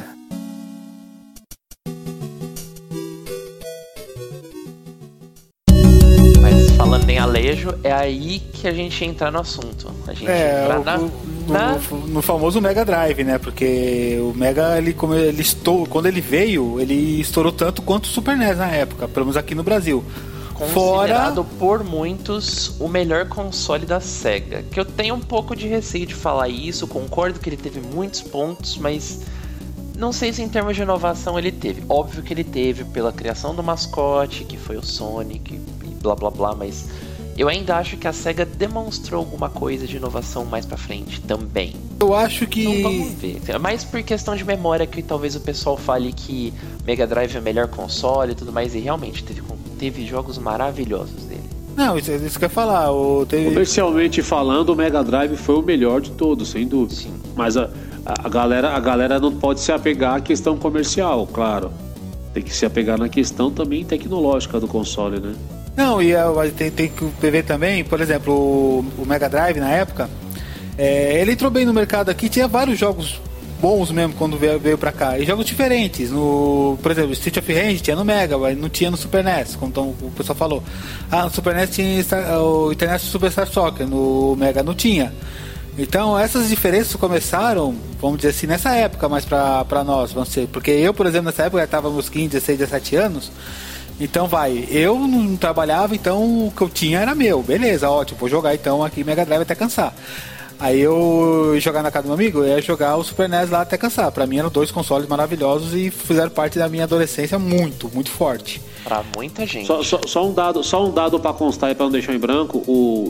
B: Mas falando em Alejo, é aí que a gente entra no assunto. A gente entra
A: no famoso Mega Drive, né? Porque o Mega, quando ele veio, ele estourou tanto quanto o Super NES na época, pelo menos aqui no Brasil.
B: Considerado por muitos o melhor console da SEGA. Que eu tenho um pouco de receio de falar isso, concordo que ele teve muitos pontos, mas não sei se em termos de inovação ele teve. Óbvio que ele teve pela criação do mascote, que foi o Sonic, e blá blá blá, mas eu ainda acho que a SEGA demonstrou alguma coisa de inovação mais pra frente também.
A: Eu acho que...
B: Então vamos ver. Mas por questão de memória que talvez o pessoal fale que Mega Drive é o melhor console e tudo mais, e realmente teve jogos maravilhosos dele.
A: Não, isso que eu ia falar.
C: Comercialmente falando, o Mega Drive foi o melhor de todos, sem dúvida.
B: Sim.
C: Mas a galera não pode se apegar à questão comercial, claro. Tem que se apegar na questão também tecnológica do console, né?
A: Não, e tem que ver também, por exemplo, o Mega Drive na época, ele entrou bem no mercado aqui, tinha vários jogos bons mesmo quando veio pra cá, e jogos diferentes. Por exemplo, Street of Rage tinha no Mega, mas não tinha no Super NES, como o pessoal falou. No Super NES tinha o International Superstar Soccer, no Mega não tinha. Então essas diferenças começaram, vamos dizer assim, nessa época mais pra nós, vamos dizer, porque eu, por exemplo, nessa época já estava nos 15, 16, 17 anos. Então eu não trabalhava, então o que eu tinha era meu, beleza, ótimo, vou jogar então aqui Mega Drive até cansar. Aí eu jogar na casa do meu amigo, eu ia jogar o Super NES lá até cansar. Pra mim eram 2 consoles maravilhosos e fizeram parte da minha adolescência muito, muito forte.
B: Pra muita gente.
C: Só um dado pra constar e pra não deixar em branco,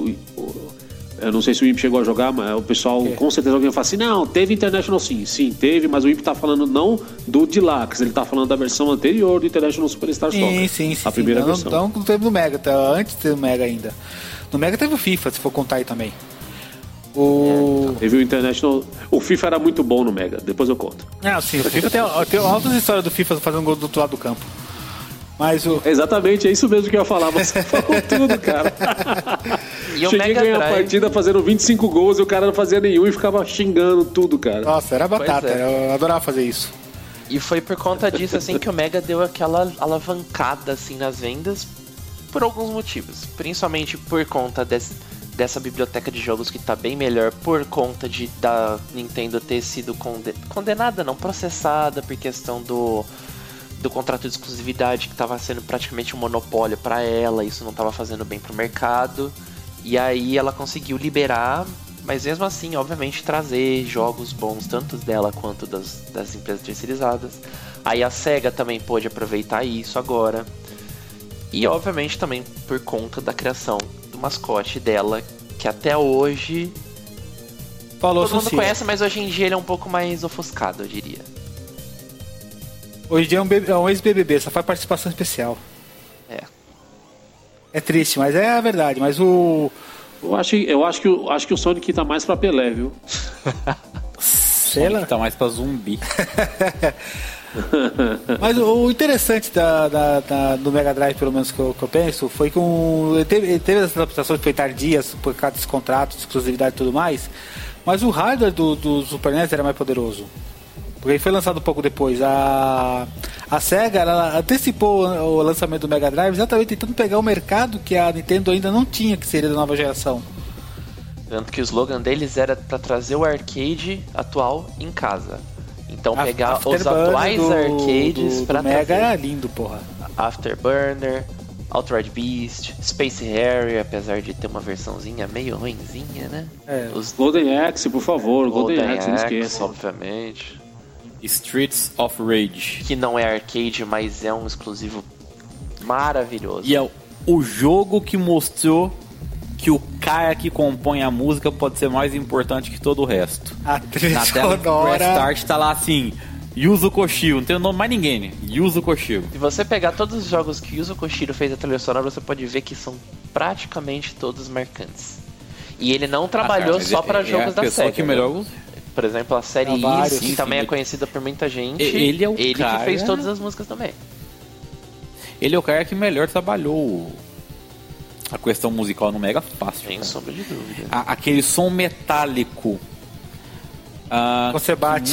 C: eu não sei se o Imp chegou a jogar, mas o pessoal com certeza alguém fala assim, não, teve International sim. Sim, teve, mas o Imp tá falando não do Deluxe, ele tá falando da versão anterior do International Superstar Soccer.
A: Sim.
C: A primeira versão.
A: Não teve no Mega, antes teve no Mega ainda. No Mega teve o FIFA, se for contar aí também.
C: Teve o International. O FIFA era muito bom no Mega, depois eu conto.
A: Sim, o FIFA tem altas histórias do FIFA fazendo gol do outro lado do campo. Mas
C: Exatamente, é isso mesmo que eu ia falar, você falou tudo, cara.
B: E o
C: Cheguei
B: Mega
C: a ganhar a
B: Drive...
C: partida fazendo 25 gols e o cara não fazia nenhum e ficava xingando tudo, cara.
A: Nossa, era batata, eu adorava fazer isso.
B: E foi por conta disso, assim, que o Mega deu aquela alavancada, assim, nas vendas, por alguns motivos. Principalmente por conta dessa biblioteca de jogos que tá bem melhor, por conta da Nintendo ter sido condenada, não, processada, por questão do contrato de exclusividade, que estava sendo praticamente um monopólio para ela, isso não estava fazendo bem pro mercado, e aí ela conseguiu liberar, mas mesmo assim, obviamente, trazer jogos bons, tanto dela quanto das empresas terceirizadas. Aí a SEGA também pôde aproveitar isso agora, e obviamente também por conta da criação do mascote dela, que até hoje todo mundo conhece, mas hoje em dia ele é um pouco mais ofuscado, eu diria.
A: Hoje em dia é um ex-BBB, só faz participação especial. É triste, mas é a verdade. Mas
C: Eu acho que o Sonic tá mais pra Pelé, viu?
A: Sei lá.
D: Tá mais pra zumbi.
A: Mas o interessante do Mega Drive, pelo menos que eu penso, foi que ele teve essas adaptações que foi tardias por causa dos contratos, exclusividade e tudo mais. Mas o hardware do Super NES era mais poderoso. Porque ele foi lançado um pouco depois. A SEGA ela antecipou o lançamento do Mega Drive exatamente tentando pegar o mercado que a Nintendo ainda não tinha, que seria da nova geração.
B: Tanto que o slogan deles era para trazer o arcade atual em casa. Então pegar os atuais arcades para
A: trazer. Mega era lindo, porra.
B: Afterburner, Altered Beast, Space Harrier, apesar de ter uma versãozinha meio ruinzinha, né?
C: Os Golden Axe, por favor, Golden Axe, não esqueça.
B: Obviamente.
D: Streets of Rage,
B: que não é arcade, mas é um exclusivo maravilhoso.
D: E é o jogo que mostrou que o cara que compõe a música pode ser mais importante que todo o resto.
A: A trilha
D: na tela
A: sonora.
D: Press Start tá lá assim, Yuzo Koshiro, não tem o nome mais ninguém, né? Yuzo Koshiro.
B: Se você pegar todos os jogos que Yuzo Koshiro fez a trilha sonora, você pode ver que são praticamente todos marcantes. E ele não trabalhou só para jogos da SEGA.
D: Que melhor...
B: Por exemplo, a série Is, que também é conhecida por muita gente.
D: Ele é o cara
B: que fez todas as músicas também.
D: Ele é o cara que melhor trabalhou a questão musical no Mega fácil.
B: Sem sombra de dúvida.
D: Aquele som metálico.
A: Você bate.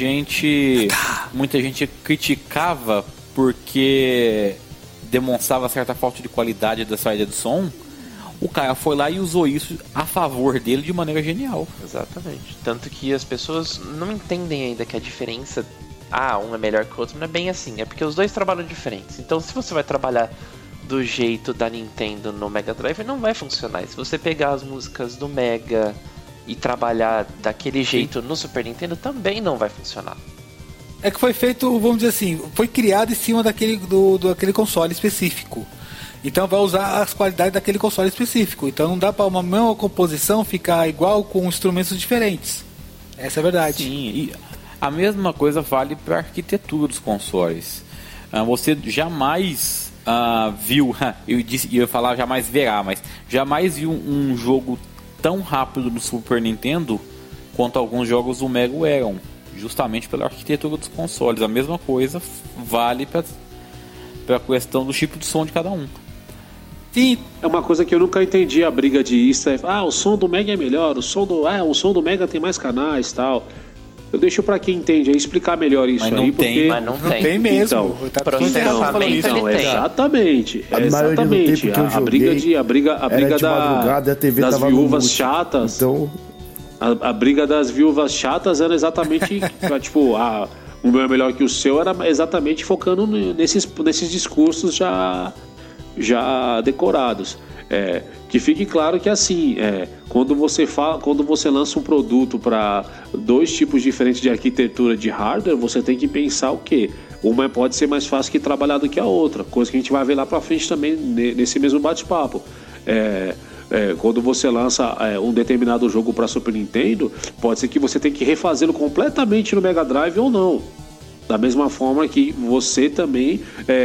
D: Muita gente criticava porque demonstrava certa falta de qualidade da saída do som. O cara foi lá e usou isso a favor dele de maneira genial.
B: Exatamente. Tanto que as pessoas não entendem ainda que a diferença... um é melhor que o outro. Não é bem assim. É porque os dois trabalham diferentes. Então, se você vai trabalhar do jeito da Nintendo no Mega Drive, não vai funcionar. E se você pegar as músicas do Mega e trabalhar daquele jeito no Super Nintendo, também não vai funcionar.
A: É que foi feito, vamos dizer assim, foi criado em cima daquele console específico. Então vai usar as qualidades daquele console específico. Então não dá para uma mesma composição ficar igual com instrumentos diferentes. Essa é a verdade.
D: Sim, e a mesma coisa vale para a arquitetura dos consoles. Você jamais viu, eu ia falar jamais verá, mas jamais viu um jogo tão rápido no Super Nintendo quanto alguns jogos do Mega eram, justamente pela arquitetura dos consoles. A mesma coisa vale para a questão do chip de som de cada um.
A: Sim.
C: É uma coisa que eu nunca entendi, a briga de isso. O som do Mega é melhor, o som do Mega tem mais canais e tal. Eu deixo pra quem entende aí explicar melhor isso
D: mas
C: aí,
B: porque...
C: Mas
B: não tem.
A: Tem mesmo.
C: Então,
A: Tá
B: processamento
A: isso.
B: ele tem.
C: Exatamente. A briga das viúvas chatas.
E: Então...
C: A briga das viúvas chatas era exatamente tipo, o meu é melhor que o seu, era exatamente focando nesses discursos já decorados. Que fique claro que assim, quando você lança um produto para dois tipos diferentes de arquitetura de hardware, você tem que pensar o quê? Uma pode ser mais fácil que trabalhar do que a outra, coisa que a gente vai ver lá para frente também nesse mesmo bate-papo. Quando você lança um determinado jogo para Super Nintendo, pode ser que você tenha que refazê-lo completamente no Mega Drive ou não. Da mesma forma que você também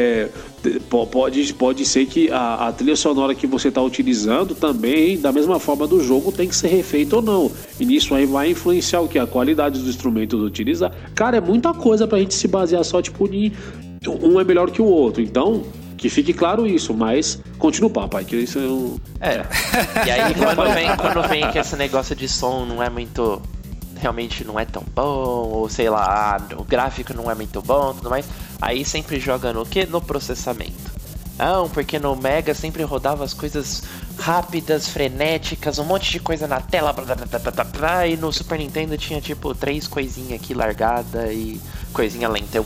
C: pode ser que a trilha sonora que você está utilizando também, da mesma forma do jogo, tem que ser refeita ou não. E nisso aí vai influenciar o que? A qualidade dos instrumentos utilizar. Cara, é muita coisa pra gente se basear só, tipo, um é melhor que o outro. Então, que fique claro isso, mas continua o papo aí, que isso
B: E aí quando vem que esse negócio de som não é muito... realmente não é tão bom, ou sei lá, o gráfico não é muito bom, tudo mais, aí sempre joga no quê? No processamento. Não, porque no Mega sempre rodava as coisas rápidas, frenéticas, um monte de coisa na tela, e no Super Nintendo tinha tipo 3 coisinhas aqui largada e coisinha lenta.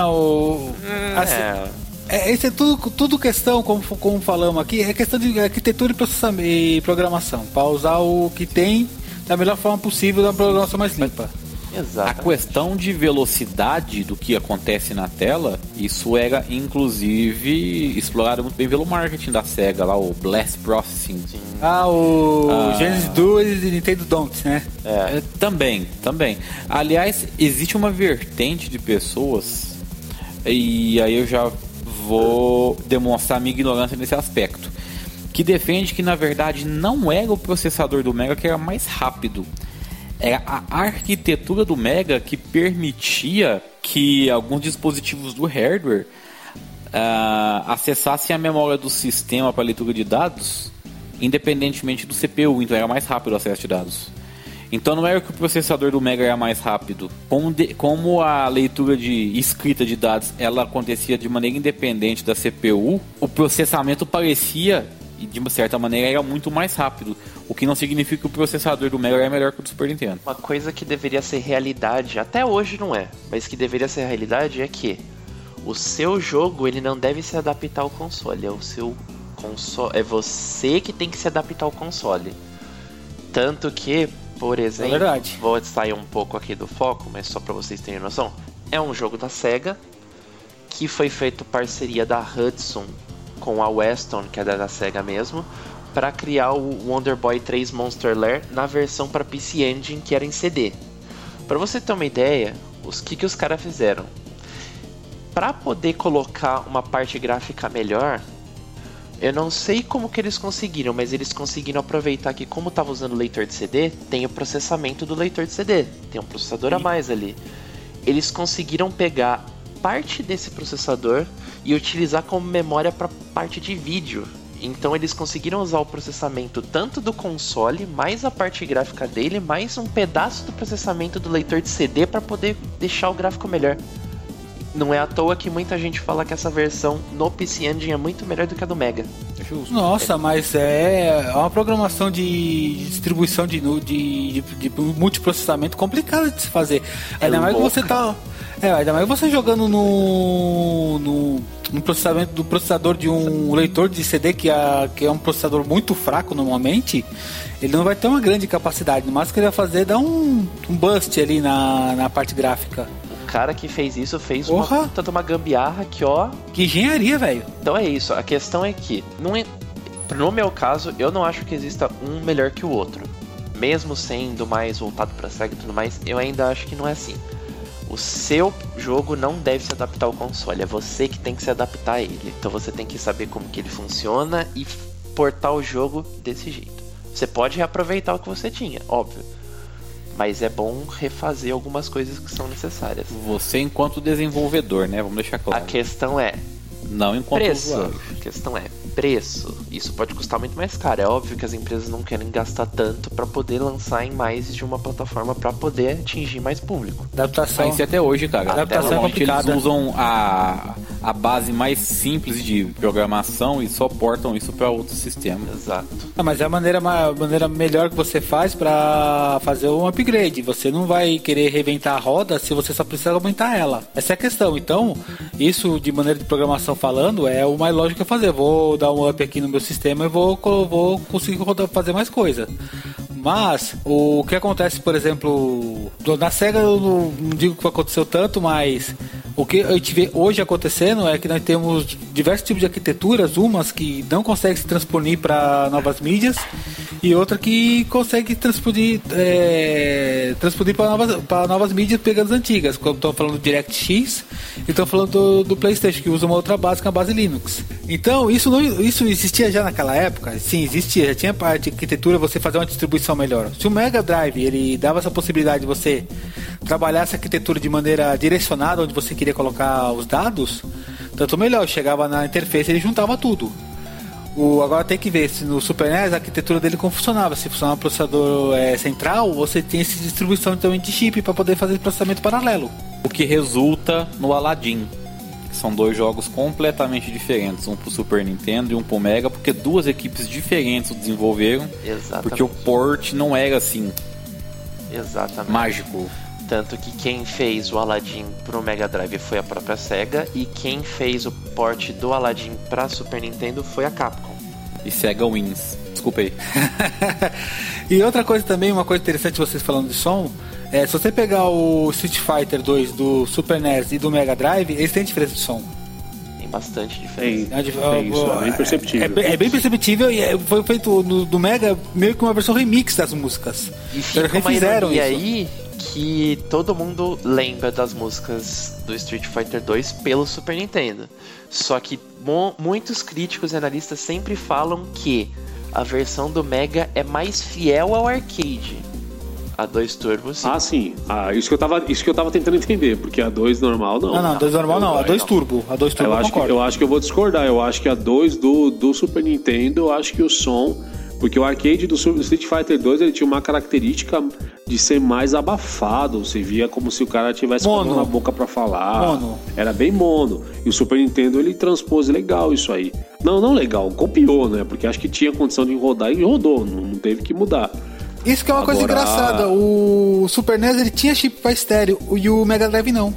A: Isso é tudo questão, como falamos aqui, é questão de arquitetura e processamento e programação, para usar o que tem da melhor forma possível, da programação mais limpa.
B: Exato.
D: A questão de velocidade do que acontece na tela, isso era inclusive explorado muito bem pelo marketing da SEGA lá, o Blast Processing.
B: Sim.
A: Genesis 2 e Nintendo Don't, né?
D: Também. Aliás, existe uma vertente de pessoas, e aí eu já vou demonstrar minha ignorância nesse aspecto, que defende que na verdade não era o processador do Mega que era mais rápido, era a arquitetura do Mega que permitia que alguns dispositivos do hardware acessassem a memória do sistema para leitura de dados independentemente do CPU, então era mais rápido o acesso de dados. Então não era que o processador do Mega era mais rápido, como a leitura de escrita de dados ela acontecia de maneira independente da CPU, o processamento parecia, e de uma certa maneira era muito mais rápido, o que não significa que o processador do Mega é melhor que o do Super Nintendo.
B: Uma coisa que deveria ser realidade, até hoje não é, mas que deveria ser realidade é que o seu jogo ele não deve se adaptar ao console, é você que tem que se adaptar ao console. Tanto que, por exemplo, vou sair um pouco aqui do foco, mas só para vocês terem noção, é um jogo da SEGA que foi feito parceria da Hudson com a Weston, que é da SEGA mesmo, para criar o Wonder Boy 3 Monster Lair na versão para PC Engine, que era em CD. Para você ter uma ideia, que os caras fizeram? Para poder colocar uma parte gráfica melhor, eu não sei como que eles conseguiram, mas eles conseguiram aproveitar que, como estava usando o leitor de CD, tem o processamento do leitor de CD, tem um processador a mais ali. Eles conseguiram pegar parte desse processador e utilizar como memória para parte de vídeo. Então eles conseguiram usar o processamento tanto do console, mais a parte gráfica dele, mais um pedaço do processamento do leitor de CD para poder deixar o gráfico melhor. Não é à toa que muita gente fala que essa versão no PC Engine é muito melhor do que a do Mega.
A: Nossa, mas é uma programação de distribuição de multiprocessamento complicada de se fazer. Ainda mais que você tá... ainda mais você jogando no processamento do processador de um leitor de CD que é um processador muito fraco normalmente, ele não vai ter uma grande capacidade. No máximo que ele vai fazer é dar um bust ali na parte gráfica.
B: O cara que fez isso fez uma gambiarra que, ó...
A: Que engenharia, velho.
B: Então é isso, a questão é que, no meu caso, eu não acho que exista um melhor que o outro. Mesmo sendo mais voltado pra SEGA e tudo mais, eu ainda acho que não é assim. O seu jogo não deve se adaptar ao console, é você que tem que se adaptar a ele. Então você tem que saber como que ele funciona e portar o jogo desse jeito. Você pode reaproveitar o que você tinha, óbvio, mas é bom refazer algumas coisas que são necessárias.
D: Você enquanto desenvolvedor, né? Vamos deixar claro.
B: A questão é
D: não enquanto
B: preço.
D: usuário.
B: A questão é preço. Isso pode custar muito mais caro. É óbvio que as empresas não querem gastar tanto para poder lançar em mais de uma plataforma para poder atingir mais público.
A: Adaptação.
D: Mas até hoje, cara.
A: Adaptação
D: Normalmente
A: complicada.
D: eles usam a base mais simples de programação e só portam isso para outro sistema.
B: Exato.
A: Mas é a maneira melhor que você faz pra fazer um upgrade. Você não vai querer reventar a roda se você só precisa aumentar ela. Essa é a questão. Então, isso de maneira de programação falando, é o mais lógico a fazer. Vou dar um up aqui no meu sistema e vou conseguir fazer mais coisa. Mas, o que acontece, por exemplo, na SEGA eu não digo que aconteceu tanto, mas o que a gente vê hoje acontecendo é que nós temos diversos tipos de arquiteturas, umas que não conseguem se transpolir para novas mídias e outra que consegue transpolir para novas mídias pegando as antigas, como estou falando do DirectX e estou falando do PlayStation, que usa uma outra base, que é a base Linux. Então, isso existia já naquela época? Sim, existia, já tinha parte de arquitetura, você fazer uma distribuição melhor. Se o Mega Drive ele dava essa possibilidade de você trabalhar essa arquitetura de maneira direcionada, onde você queria colocar os dados, tanto melhor. Chegava na interface e ele juntava tudo. Agora tem que ver se no Super NES a arquitetura dele como funcionava. Se funcionava o processador central, você tem essa distribuição também de chip para poder fazer processamento paralelo.
D: O que resulta no Aladdin. São dois jogos completamente diferentes, um pro Super Nintendo e um pro Mega, porque duas equipes diferentes o desenvolveram.
B: Exatamente.
D: Porque o port não era assim.
B: Exatamente.
D: Mágico.
B: Tanto que quem fez o Aladdin pro Mega Drive foi a própria SEGA, e quem fez o port do Aladdin pra Super Nintendo foi a Capcom.
D: E Sega wins. Desculpa aí.
A: E outra coisa também, uma coisa interessante vocês falando de som, se você pegar o Street Fighter 2 do Super NES e do Mega Drive, eles têm diferença de som.
B: Tem bastante diferença.
C: Isso é bem perceptível.
A: É bem perceptível e foi feito do Mega meio que uma versão remix das músicas.
B: E fica uma
A: refizeram
B: ironia
A: isso
B: aí que todo mundo lembra das músicas do Street Fighter 2 pelo Super Nintendo. Só que muitos críticos e analistas sempre falam que a versão do Mega é mais fiel ao arcade. A 2 Turbo, sim.
C: Ah, sim. Isso que eu tava tentando entender, porque a 2 normal não.
A: Não, a 2 normal não, a 2 Turbo. A 2 Turbo eu concordo.
C: Eu acho que eu vou discordar. Eu acho que a 2 do Super Nintendo, eu acho que o som... Porque o arcade do Street Fighter 2 ele tinha uma característica de ser mais abafado. Você via como se o cara tivesse com a mão na boca pra falar.
A: Mono.
C: Era bem mono. E o Super Nintendo ele transpôs legal isso aí. Não legal, copiou, né? Porque acho que tinha condição de rodar e rodou. Não teve que mudar.
A: Isso que é uma coisa engraçada. O Super NES ele tinha chip para estéreo e o Mega Drive não.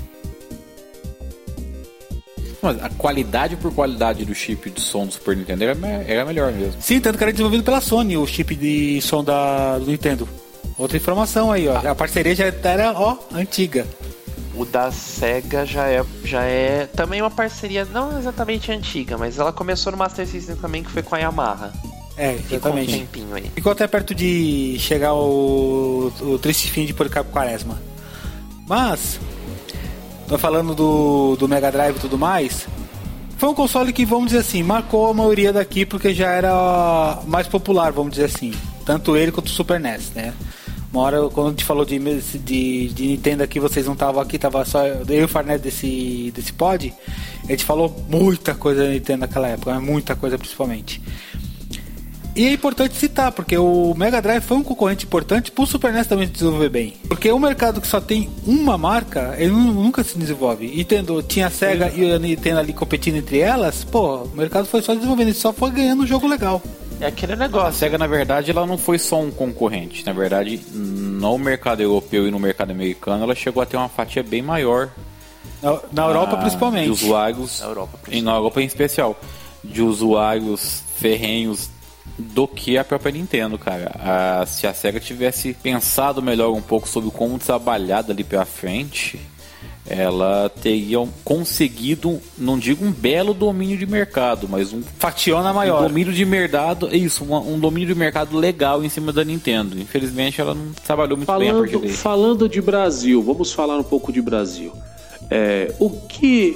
D: Mas a qualidade por qualidade do chip de som do Super Nintendo era melhor mesmo.
A: Sim, tanto que era desenvolvido pela Sony, o chip de som do Nintendo. Outra informação aí, ó. A parceria já era, antiga.
B: O da SEGA já é também uma parceria, não exatamente antiga, mas ela começou no Master System também, que foi com a Yamaha.
A: Exatamente.
B: Ficou um tempinho aí.
A: Ficou até perto de chegar o triste fim de Policarpo Quaresma. Mas... tô falando do Mega Drive e tudo mais. Foi um console que, vamos dizer assim, marcou a maioria daqui porque já era mais popular, vamos dizer assim. Tanto ele quanto o Super NES, né? Uma hora, quando a gente falou de Nintendo aqui, vocês não estavam aqui, tava só eu e o Farnet desse pod. A gente falou muita coisa da Nintendo naquela época, muita coisa principalmente. E é importante citar, porque o Mega Drive foi um concorrente importante para o Super NES também se desenvolver bem. Porque um mercado que só tem uma marca, ele nunca se desenvolve. E tinha a SEGA e a Nintendo ali competindo entre elas, o mercado foi só desenvolvendo, ele só foi ganhando um jogo legal.
B: É aquele negócio.
D: A SEGA, na verdade, ela não foi só um concorrente. Na verdade, no mercado europeu e no mercado americano, ela chegou a ter uma fatia bem maior.
A: Na Europa, principalmente.
D: De usuários, na Europa em especial, de usuários ferrenhos do que a própria Nintendo, cara. Se a SEGA tivesse pensado melhor um pouco sobre como trabalhar dali pra frente, ela teria conseguido, não digo um belo domínio de mercado, mas
A: fationa maior.
D: Um domínio de mercado, um domínio de mercado legal em cima da Nintendo. Infelizmente ela não trabalhou muito bem a partir daí.
C: Falando de Brasil, vamos falar um pouco de Brasil. O que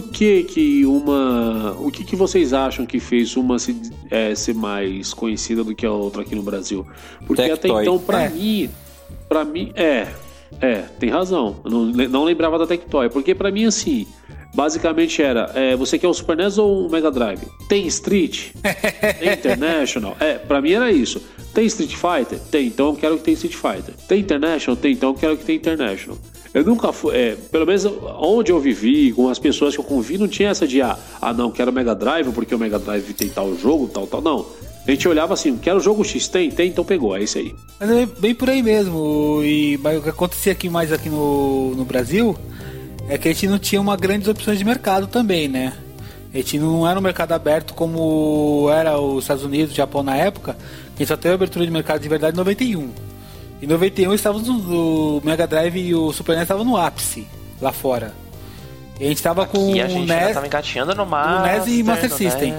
C: vocês acham que fez uma ser mais conhecida do que a outra aqui no Brasil? Porque
D: Tectoy.
C: Até então, pra mim, tem razão. Eu não lembrava da Tectoy, porque pra mim, assim, basicamente era, você quer um Super NES ou um Mega Drive? Tem Street? Tem International? Pra mim era isso. Tem Street Fighter? Tem, então eu quero que tenha Street Fighter. Tem International? Tem, então eu quero que tenha International. Eu nunca fui, pelo menos onde eu vivi, com as pessoas que eu convivi, não tinha essa de, não, quero o Mega Drive, porque o Mega Drive tem tal jogo, tal, não. A gente olhava assim, quero o jogo X, tem, então pegou, é isso aí.
A: Mas é bem por aí mesmo, mas o que acontecia aqui no Brasil é que a gente não tinha uma grandes opções de mercado também, né? A gente não era um mercado aberto como era os Estados Unidos, o Japão na época, que a gente só teve abertura de mercado de verdade em 91. Em 91 estávamos o Mega Drive e o Super NES estavam no ápice, lá fora. E a gente estava com
B: a gente
A: NES,
B: estava engatinhando no
A: NES e Master System.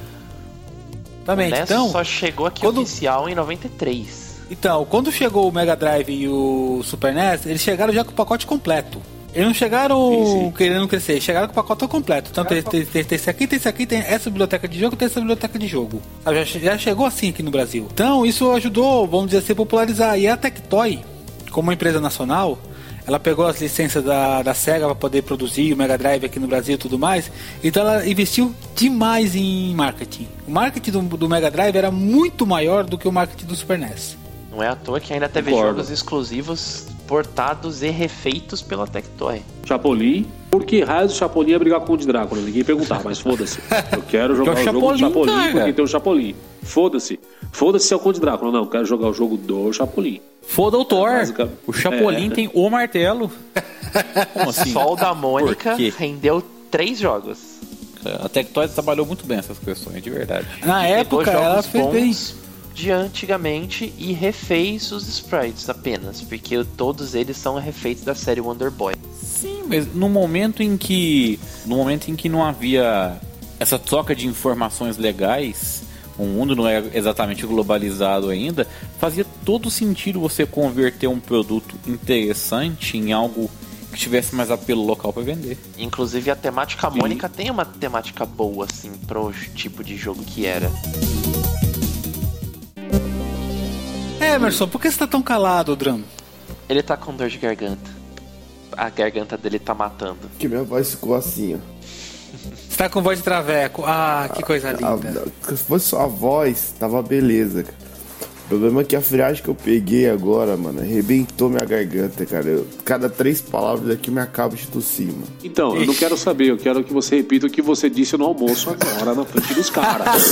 A: Também.
B: O NES
A: então,
B: só chegou aqui oficial em 93.
A: Então, quando chegou o Mega Drive e o Super NES, eles chegaram já com o pacote completo. Eles não chegaram querendo crescer, eles chegaram com o pacote completo. Então tem esse aqui, tem essa biblioteca de jogo, tem essa biblioteca de jogo. Já chegou assim aqui no Brasil. Então isso ajudou, vamos dizer assim, a popularizar. E a Tectoy, como uma empresa nacional, ela pegou as licenças da Sega para poder produzir o Mega Drive aqui no Brasil e tudo mais. Então ela investiu demais em marketing. O marketing do Mega Drive era muito maior do que o marketing do Super NES.
B: Não é à toa que ainda teve jogos exclusivos portados e refeitos pela Tectoy.
C: Chapolin. Por que raio do Chapolin ia brigar com o de Drácula? Ninguém perguntava, mas foda-se. Eu quero jogar o jogo do Chapolin, cara, porque tem o Chapolin. Foda-se. Foda-se se é o Conde Drácula. Não, eu quero jogar o jogo do Chapolin.
D: Foda o Thor. O Chapolin tem o martelo.
B: Como assim? Sol da Mônica rendeu 3 jogos.
D: A Tectoy trabalhou muito bem essas questões, de verdade.
A: Na época ela fez bem
B: de antigamente e refez os sprites apenas, porque todos eles são refeitos da série Wonder Boy.
D: Sim, mas no momento em que não havia essa troca de informações legais, o mundo não era exatamente globalizado ainda, fazia todo sentido você converter um produto interessante em algo que tivesse mais apelo local para vender.
B: Inclusive a temática Mônica tem uma temática boa assim pro tipo de jogo que era.
A: Emerson, por que você tá tão calado, Drum?
B: Ele tá com dor de garganta. A garganta dele tá matando.
E: Que minha voz ficou assim, ó.
A: Você tá com voz de traveco. Que coisa linda.
E: Se fosse só a voz, tava beleza, cara. O problema é que a friagem que eu peguei agora, mano, arrebentou minha garganta, cara. Cada 3 palavras aqui me acabo de tossir, mano.
C: Então, eu não quero saber, eu quero que você repita o que você disse no almoço agora, na frente dos caras.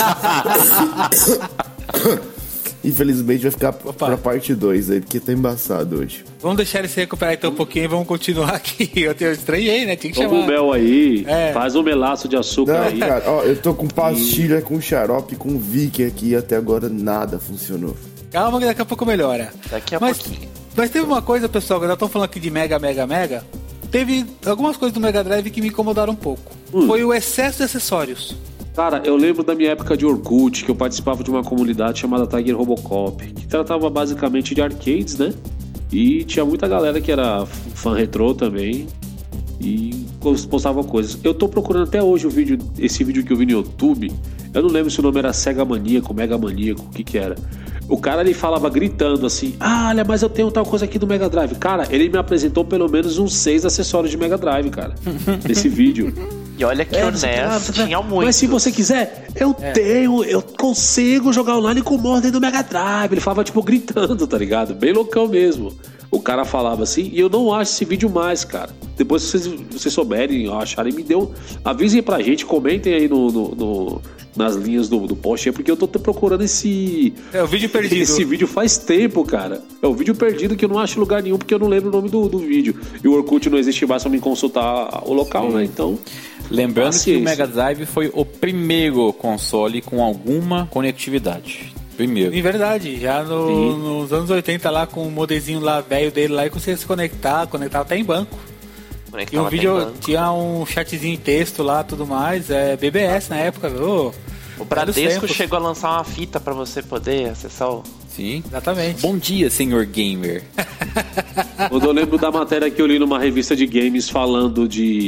E: Infelizmente vai ficar pra parte 2 aí, porque tá embaçado hoje.
A: Vamos deixar ele se recuperar então um pouquinho e vamos continuar aqui. Eu estranhei, né? Tinha que chamar.
C: Toma o mel aí, faz um melaço de açúcar aí.
E: Cara, ó, eu tô com pastilha, com xarope, com Vick aqui e até agora nada funcionou.
A: Calma que daqui a pouco melhora.
B: Daqui a pouquinho.
A: Mas teve uma coisa, pessoal, que nós estamos falando aqui de Mega. Teve algumas coisas do Mega Drive que me incomodaram um pouco. Foi o excesso de acessórios.
C: Cara, eu lembro da minha época de Orkut, que eu participava de uma comunidade chamada Tiger Robocop, que tratava basicamente de arcades, né? E tinha muita galera que era fã retrô também e postava coisas. Eu tô procurando até hoje esse vídeo que eu vi no YouTube. Eu não lembro se o nome era Sega Maníaco, Mega Maníaco, o que era. O cara, ele falava gritando assim: olha, mas eu tenho tal coisa aqui do Mega Drive. Cara, ele me apresentou pelo menos uns 6 acessórios de Mega Drive, cara, nesse vídeo.
B: E olha que o NES tinha muito.
C: Mas se você quiser, eu consigo jogar online com o modem do Mega Drive. Ele falava, tipo, gritando, tá ligado? Bem loucão mesmo. O cara falava assim, e eu não acho esse vídeo mais, cara. Depois, se vocês souberem, acharem, avisem pra gente, comentem aí nas linhas do post, porque eu tô procurando esse...
A: É o vídeo perdido.
C: Esse vídeo faz tempo, cara. É o vídeo perdido que eu não acho em lugar nenhum, porque eu não lembro o nome do vídeo. E o Orkut não existe mais pra me consultar o local, né? Então...
D: Lembrando que o Mega Drive foi o primeiro console com alguma conectividade. Primeiro.
A: Em verdade, já nos anos 80 lá, com o modemzinho lá velho dele lá, e conseguia se conectar até em banco. E um vídeo tinha um chatzinho em texto lá, tudo mais. BBS na época, viu?
B: O Bradesco chegou a lançar uma fita pra você poder acessar o...
D: Sim.
A: Exatamente.
D: Bom dia, senhor gamer.
C: Quando eu lembro da matéria que eu li numa revista de games falando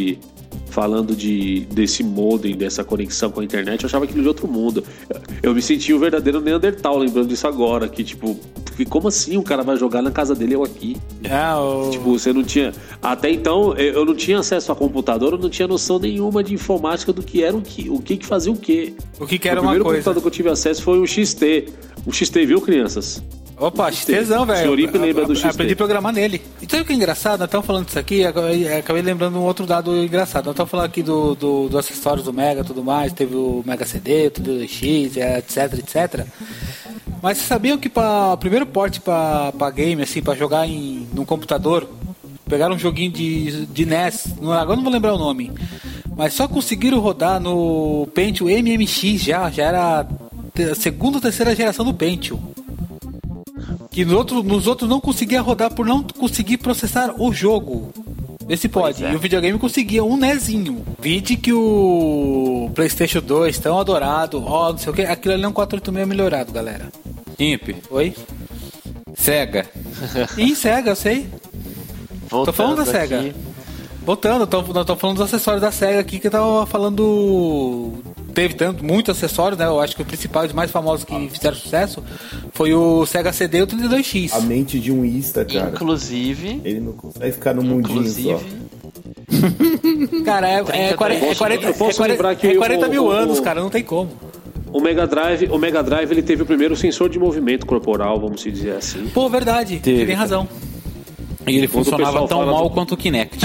C: desse modem, dessa conexão com a internet, eu achava aquilo de outro mundo. Eu me senti um verdadeiro Neandertal lembrando disso agora, que tipo, como assim o cara vai jogar na casa dele ou aqui? Tipo, você não tinha... Até então, eu não tinha acesso a computador, eu não tinha noção nenhuma de informática do que era o que fazia o quê.
A: O que era uma coisa. O
C: primeiro computador que eu tive acesso foi o XT. O XT, viu, crianças?
A: Opa, XTzão, velho.
C: O senhor Ipe lembra do XT.
A: Aprendi a programar nele. E sabe o que é engraçado? Nós estamos falando disso aqui, acabei lembrando um outro dado engraçado. Nós estamos falando aqui do acessórios do Mega e tudo mais, teve o Mega CD, o 32X, etc. Mas vocês sabiam que o primeiro porte pra game, assim, pra jogar num computador, pegaram um joguinho de NES, agora não vou lembrar o nome, mas só conseguiram rodar no Pentium MMX já era a segunda ou terceira geração do Pentium. Que nos outros não conseguia rodar por não conseguir processar o jogo. Esse pode. E o videogame conseguia um nezinho. Vide que o PlayStation 2 tão adorado, não sei o que, aquilo ali é um 486 melhorado, galera.
D: Imp.
A: Oi?
D: Sega.
A: Ih, Sega, eu sei. Tô falando da Sega.
B: Aqui.
A: Voltando, nós tô falando dos acessórios da Sega aqui, que eu tava falando. Teve muitos acessórios, né? Eu acho que o principal e os mais famosos que fizeram sucesso foi o Sega CD e o 32X.
E: A mente de um ista, cara.
B: Inclusive.
E: Ele não consegue ficar no mundinho só.
A: Cara, é 40 mil anos, cara, não tem como.
C: O Mega Drive ele teve o primeiro sensor de movimento corporal, vamos dizer assim.
A: Pô, verdade, você tem razão.
D: E ele funcionava tão mal quanto o Kinect.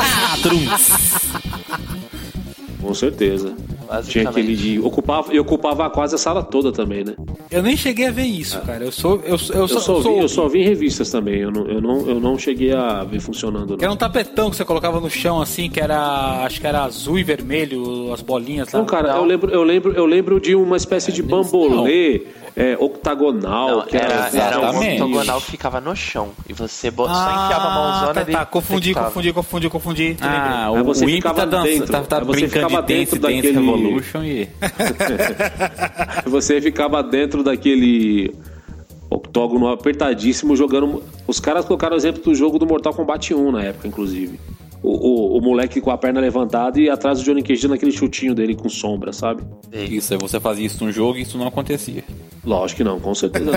C: Com certeza. Tinha aquele de... Ocupava quase a sala toda também, né?
A: Eu nem cheguei a ver isso, cara. Eu
C: só vi em revistas também. Eu não cheguei a ver funcionando, não.
A: Era um tapetão que você colocava no chão, assim, que era... Acho que era azul e vermelho, as bolinhas lá.
C: Não, cara, eu lembro de uma espécie de bambolê octagonal.
B: Não,
C: que
B: era um octagonal que ficava no chão. E você só enfiava a mãozona e
A: confundi.
C: O
D: Imp tá brincando de Dance Revolution e...
C: Você ficava dentro daquele octógono apertadíssimo jogando... Os caras colocaram o exemplo do jogo do Mortal Kombat 1 na época, inclusive. O moleque com a perna levantada e atrás do Johnny Cage dando aquele chutinho dele com sombra, sabe?
D: Isso, aí você fazia isso num jogo e isso não acontecia.
C: Lógico que não, com certeza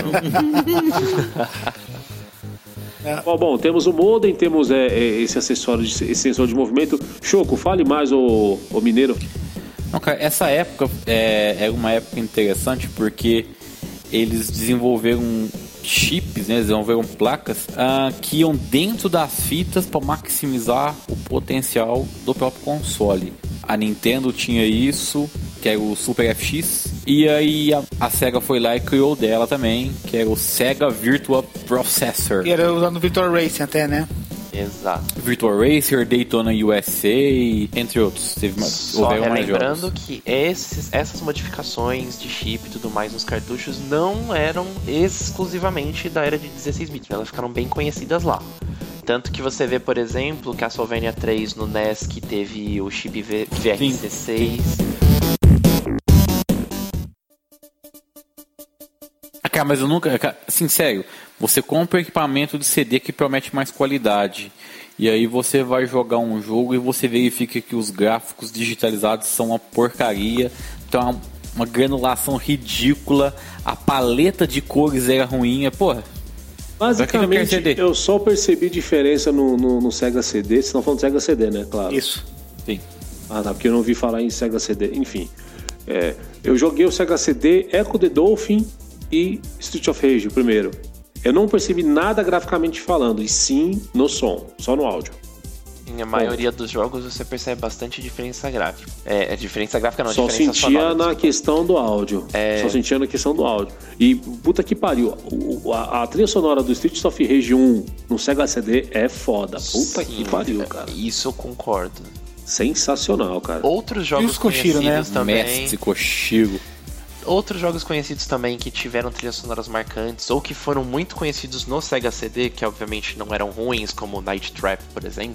C: não. Bom, temos o modem, temos esse acessório, esse sensor de movimento. Choco, fale mais, ô mineiro.
D: Não, cara, essa época é uma época interessante porque eles desenvolveram chips, né, desenvolveram placas que iam dentro das fitas para maximizar o potencial do próprio console. A Nintendo tinha isso, que era o Super FX, e aí a Sega foi lá e criou dela também, que era o Sega Virtual Processor.
A: E era usado no Virtual Racing até, né?
B: Exato.
D: Virtual Racer, Daytona USA, entre outros.
B: Só lembrando que essas modificações de chip e tudo mais nos cartuchos não eram exclusivamente da era de 16 bits, elas ficaram bem conhecidas lá. Tanto que você vê, por exemplo, que a Castlevania 3 no NES que teve o chip VRC6.
D: Cara, mas eu nunca... Assim, sério, você compra um equipamento de CD que promete mais qualidade. E aí você vai jogar um jogo e você verifica que os gráficos digitalizados são uma porcaria. Então uma granulação ridícula. A paleta de cores era ruim. Porra.
C: Basicamente, eu só percebi diferença no Sega CD. Vocês estão falando de Sega CD, né? Claro.
A: Isso.
D: Sim.
C: Ah, tá. Porque eu não ouvi falar em Sega CD. Enfim. Eu joguei o Sega CD, Echo the Dolphin e Street of Rage, o primeiro. Eu não percebi nada graficamente falando, e sim no som, só no áudio.
B: Em a maioria dos jogos você percebe bastante diferença gráfica. Diferença gráfica não,
C: só
B: diferença
C: sentia
B: sonora,
C: na questão do áudio. Só sentia na questão do áudio. E puta que pariu, a trilha sonora do Street of Rage 1 no Sega CD é foda. Puta que pariu, cara.
B: Isso eu concordo.
C: Sensacional, cara.
B: Outros jogos
A: Koshiro,
B: conhecidos, né? também.
D: Mestre Koshiro.
B: Outros jogos conhecidos também que tiveram trilhas sonoras marcantes ou que foram muito conhecidos no Sega CD, que obviamente não eram ruins, como Night Trap, por exemplo,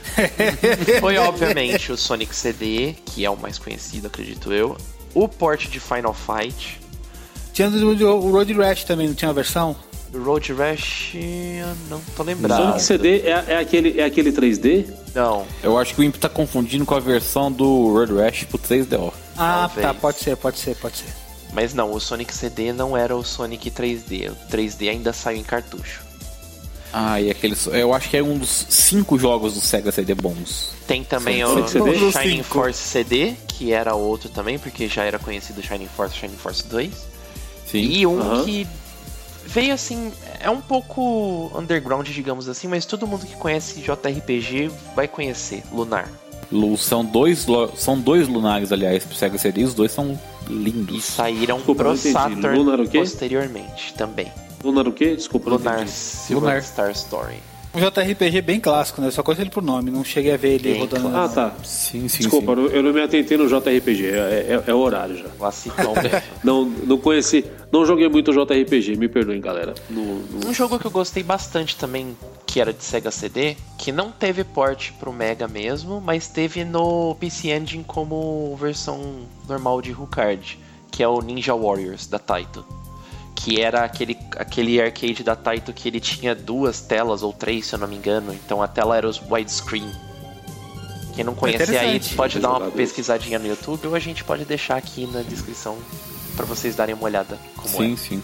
B: Foi, obviamente, o Sonic CD, que é o mais conhecido, acredito eu. O port de Final Fight.
A: Tinha o Road Rash também, não tinha uma versão?
B: O Road Rash, eu não tô lembrado.
C: Sonic CD é aquele 3D?
B: Não.
D: Eu acho que o Imp tá confundindo com a versão do Road Rash pro 3DO.
A: Ah,
B: Talvez.
A: tá, pode ser.
B: Mas não, o Sonic CD não era o Sonic 3D. O 3D ainda saiu em cartucho.
D: Ah, e aquele. Eu acho que é um dos 5 jogos do Sega CD bons.
B: Tem também
C: Sonic
B: o
C: CD?
B: Shining Force CD, que era outro também, porque já era conhecido Shining Force 2.
D: Sim.
B: E um que veio assim, é um pouco underground, digamos assim, mas todo mundo que conhece JRPG vai conhecer, Lunar.
D: São dois lunares, aliás, pro Sega CD, e os dois são
B: E
D: lindos.
B: saíram
C: Desculpa,
B: pro
C: não entendi.
B: Saturn
C: Lunar o quê?
B: posteriormente também.
C: Lunar o quê? Desculpa, não
B: Lunar
C: entendi.
B: Silver
D: Lunar.
B: Star Story.
A: Um JRPG bem clássico, né? Só conheço ele por nome, não cheguei a ver ele
B: Bem
A: rodando.
C: Ah, tá.
D: Sim.
C: Desculpa, eu não me atentei no JRPG, é o horário já.
B: Classicão mesmo.
C: Não conheci, não joguei muito JRPG, me perdoem, galera.
B: Um jogo que eu gostei bastante também, que era de Sega CD, que não teve port pro Mega mesmo, mas teve no PC Engine como versão normal de HuCard, que é o Ninja Warriors da Taito. Que era aquele arcade da Taito que ele tinha 2 telas ou 3, se eu não me engano. Então a tela era os widescreen. Quem não conhece aí
A: Interessante.
B: pode dar uma
C: Jogador.
B: pesquisadinha no YouTube, ou a gente pode deixar aqui na descrição pra vocês darem uma olhada como é.
D: Sim.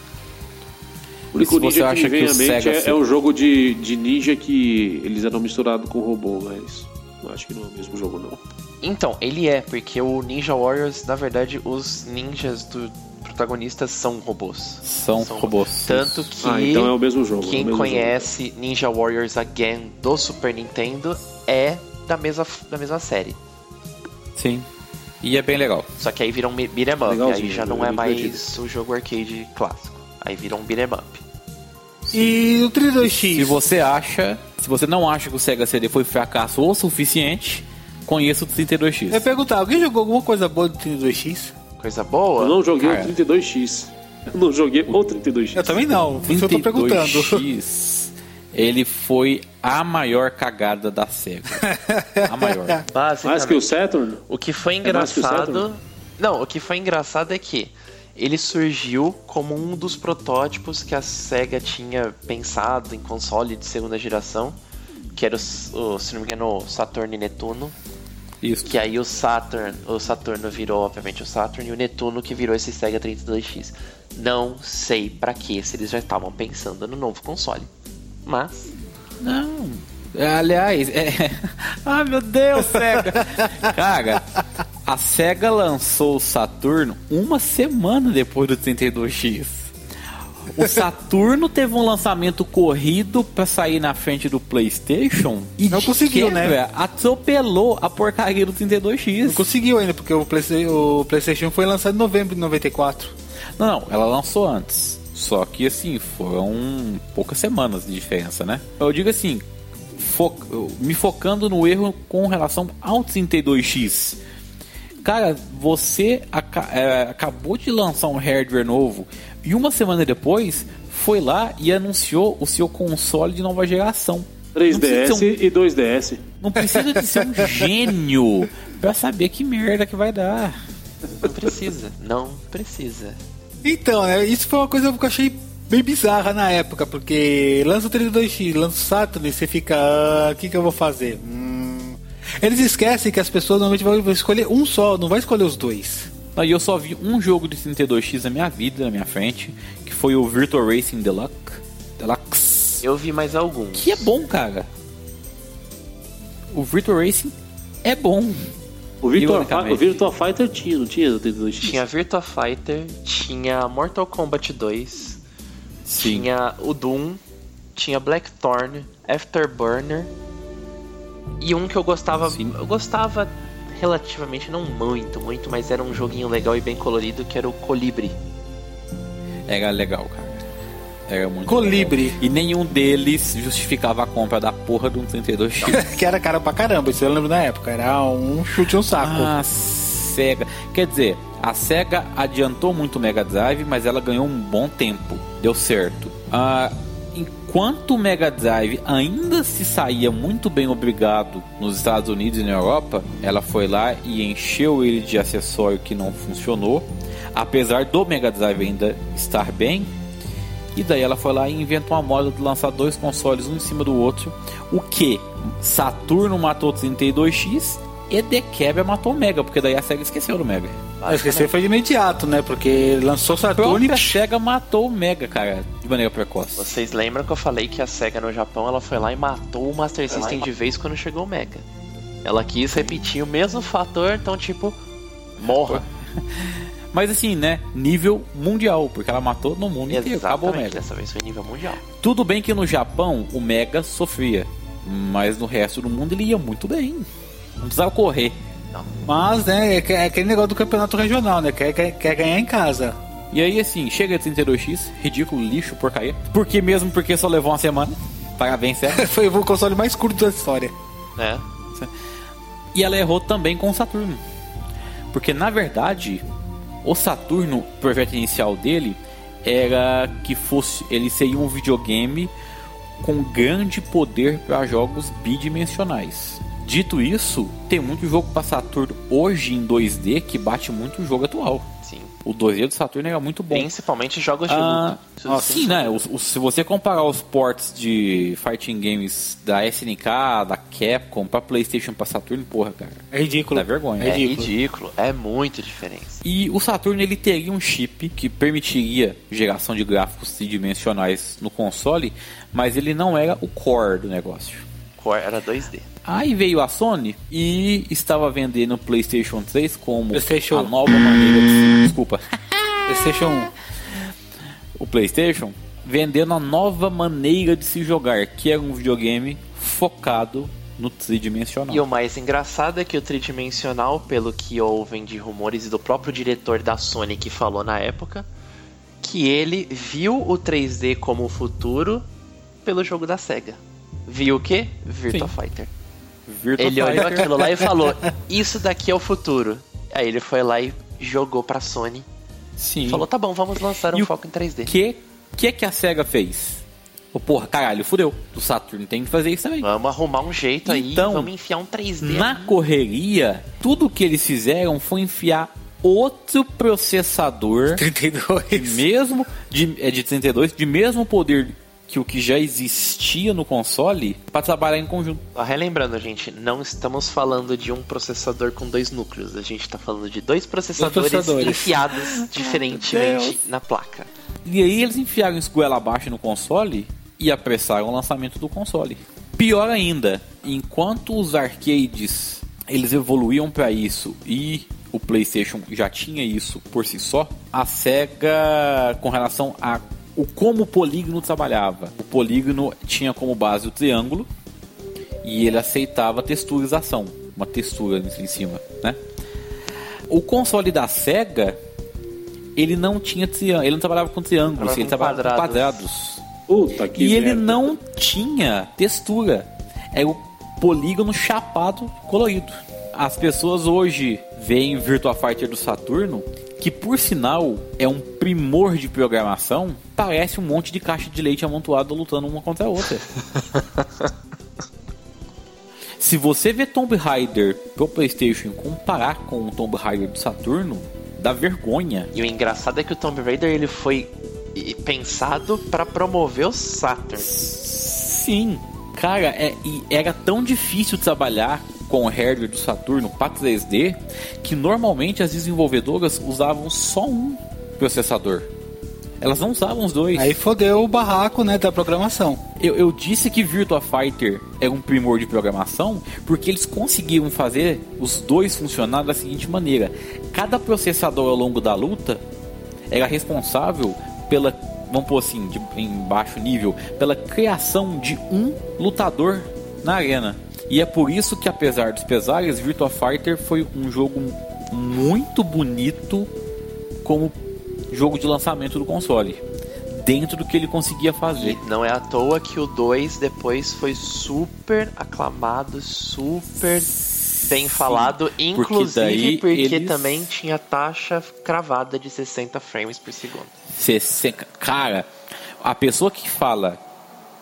C: O único
D: Se você
C: ninja que
D: acha
C: me vem
D: que
C: à
D: o
C: mente
D: Sega
C: é um jogo de ninja que eles eram misturados com robô, mas eu acho que não é o mesmo jogo, não.
B: Então, ele é, porque o Ninja Warriors, na verdade, os ninjas do protagonistas são robôs.
D: São robôs.
B: Tanto que
C: Então é o mesmo jogo.
B: quem
C: é o mesmo
B: conhece Ninja Warriors Again do Super Nintendo é da mesma série.
D: Sim. E é bem legal.
B: Só que aí vira um beat'em up,
C: Legalzinho,
B: aí já não é
C: bem
B: mais
C: divertido.
B: o jogo arcade clássico. Aí vira um beat'em up.
A: E o 32X?
D: Se você não acha que o Sega CD foi fracasso o suficiente, conheça o 32X.
A: Eu ia perguntar, alguém jogou alguma coisa boa do 32X?
B: Coisa boa?
C: Eu não joguei
D: Cara.
C: o 32X. Eu não joguei o 32X.
A: Eu também não, por isso eu tô perguntando.
D: 32X, ele foi a maior cagada da Sega. A maior.
B: Basicamente.
C: Mais que o Saturn?
B: O que foi
C: mais que o
B: engraçado.
C: Saturn?
B: Não, o que foi engraçado é que ele surgiu como um dos protótipos que a Sega tinha pensado em console de segunda geração, que era se não me engano, o Saturn e Netuno.
D: Isso.
B: Que aí o Saturno virou, obviamente, o Saturn, e o Netuno que virou esse Sega 32X. Não sei pra que, se eles já estavam pensando no novo console. Mas
D: Não. Aliás, ah, meu Deus, Sega. Cara, a Sega lançou o Saturno uma semana depois do 32X. O Saturno teve um lançamento corrido pra sair na frente do PlayStation e
A: Não
D: de
A: conseguiu,
D: quebra,
A: né?
D: atropelou a porcaria do 32X.
A: Não conseguiu ainda, porque o PlayStation foi lançado em novembro de 94.
D: Não, ela lançou antes. Só que assim, foram poucas semanas de diferença, né? Eu digo assim, me focando no erro com relação ao 32X. Cara, você acabou de lançar um hardware novo e uma semana depois foi lá e anunciou o seu console de nova geração.
C: 3DS e 2DS.
D: Não precisa de ser um gênio pra saber que merda que vai dar.
B: não precisa.
A: Então, né, isso foi uma coisa que eu achei bem bizarra na época, porque lança o 32X, lança o Saturn e você fica, o que eu vou fazer? Eles esquecem que as pessoas normalmente vão escolher um só, não vai escolher os dois.
D: E eu só vi um jogo de 32X na minha vida, na minha frente, que foi o Virtua Racing Deluxe.
B: Eu vi mais alguns.
D: Que é bom, cara. O Virtua Racing é bom.
C: O Virtua
D: Ironicamente.
C: Fighter tinha, não tinha no 32X?
B: Tinha Virtua Fighter, tinha Mortal Kombat 2,
D: Sim.
B: tinha o Doom, tinha Blackthorn, Afterburner e um que eu gostava.
D: Sim.
B: Eu gostava relativamente, não muito, mas era um joguinho legal e bem colorido, que era o Colibri.
D: Era legal, cara. Era muito
A: Colibri.
D: legal. E nenhum deles justificava a compra da porra de um 32X.
A: Que era caro pra caramba, isso eu lembro na época. Era um chute no saco.
D: A Sega. Quer dizer, a Sega adiantou muito o Mega Drive, mas ela ganhou um bom tempo. Deu certo. enquanto o Mega Drive ainda se saía muito bem obrigado nos Estados Unidos e na Europa, ela foi lá e encheu ele de acessório que não funcionou, apesar do Mega Drive ainda estar bem. E daí ela foi lá e inventou uma moda de lançar 2 consoles um em cima do outro, o que Saturno matou o 32X e de quebra matou o Mega, porque daí a SEGA esqueceu do Mega.
A: Esquecer foi de imediato, né? Porque lançou Saturno e
D: a SEGA matou o Mega, cara, de maneira precoce.
B: Vocês lembram que eu falei que a SEGA no Japão, ela foi lá e matou o Master System de vez quando chegou o Mega. Ela quis repetir o mesmo fator, então tipo, morra.
D: Mas assim, né, nível mundial, porque ela matou no mundo inteiro, acabou o Mega.
B: Dessa vez foi nível mundial.
D: Tudo bem que no Japão o Mega sofria, mas no resto do mundo ele ia muito bem. Não precisava correr.
B: Não.
A: Mas, né, é aquele negócio do campeonato regional, né? Quer ganhar em casa.
D: E aí, assim, chega de 32X, ridículo, lixo, porcaria. Porque só levou uma semana. Parabéns, certo?
A: Foi o console mais curto da história.
B: É.
D: E ela errou também com o Saturno. Porque, na verdade, o Saturno, o projeto inicial dele, era que ele seria um videogame com grande poder para jogos bidimensionais. Dito isso, tem muito jogo para Saturno hoje em 2D que bate muito o jogo atual.
B: Sim.
D: O 2D do Saturno era muito bom.
B: Principalmente jogos de luta.
D: Sim, né? Se você comparar os ports de fighting games da SNK, da Capcom, pra PlayStation, pra Saturno, porra, cara.
A: É ridículo.
D: Dá vergonha.
B: É ridículo. É muito diferente.
D: E o Saturno, ele teria um chip que permitiria geração de gráficos tridimensionais no console, mas ele não era o core do negócio.
B: Core era 2D.
D: Aí veio a Sony e estava vendendo o PlayStation 3 como
A: PlayStation.
D: a nova maneira de... Desculpa.
A: PlayStation 1.
D: O PlayStation vendendo a nova maneira de se jogar, que era um videogame focado no tridimensional.
B: E o mais engraçado é que o tridimensional, pelo que ouvem de rumores e do próprio diretor da Sony que falou na época, que ele viu o 3D como o futuro pelo jogo da SEGA. Viu o quê? Virtua Fighter. Ele olhou aquilo lá e falou, isso daqui é o futuro. Aí ele foi lá e jogou pra Sony.
D: Sim.
B: Falou, tá bom, vamos lançar um foco em 3D.
D: Que a SEGA fez? Porra, caralho, fudeu. Do Saturn tem que fazer isso também.
B: Vamos arrumar um jeito
D: então,
B: aí, vamos enfiar um 3D.
D: Na correria, tudo que eles fizeram foi enfiar outro processador
A: 32.
D: De 32, de mesmo poder que o que já existia no console, para trabalhar em conjunto.
B: Relembrando, gente, não estamos falando de um processador com 2 núcleos. A gente está falando de 2 processadores enfiados diferentemente na placa.
D: E aí eles enfiaram isso goela abaixo no console e apressaram o lançamento do console. Pior ainda, enquanto os arcades eles evoluíam para isso e o PlayStation já tinha isso por si só, a SEGA, com relação a como o polígono trabalhava, o polígono tinha como base o triângulo e ele aceitava texturização, uma textura em cima, né? O console da SEGA, ele não tinha triângulo, ele não trabalhava com triângulos, ele trabalhava com quadrados.
C: Puta que
D: e
C: merda.
D: ele não tinha textura, era o polígono chapado colorido. As pessoas hoje veem Virtua Fighter do Saturno, que por sinal é um primor de programação, parece um monte de caixa de leite amontoada lutando uma contra a outra. Se você vê Tomb Raider pro PlayStation e comparar com o Tomb Raider do Saturno, dá vergonha.
B: E o engraçado é que o Tomb Raider ele foi pensado para promover o Saturn.
D: Sim, cara, era tão difícil trabalhar com o hardware do Saturno para 3D que normalmente as desenvolvedoras usavam só um processador. Elas não usavam os dois.
A: Aí fodeu o barraco, né, da programação.
D: Eu disse que Virtua Fighter é um primor de programação porque eles conseguiram fazer os dois funcionar da seguinte maneira: cada processador ao longo da luta era responsável pela, vamos pôr assim, em baixo nível, pela criação de um lutador na arena. E é por isso que, apesar dos pesares, Virtua Fighter foi um jogo muito bonito como jogo de lançamento do console, dentro do que ele conseguia fazer.
B: E não é à toa que o 2 depois foi super aclamado, super bem falado, inclusive porque também tinha taxa cravada de 60 frames por segundo.
D: Cara, a pessoa que fala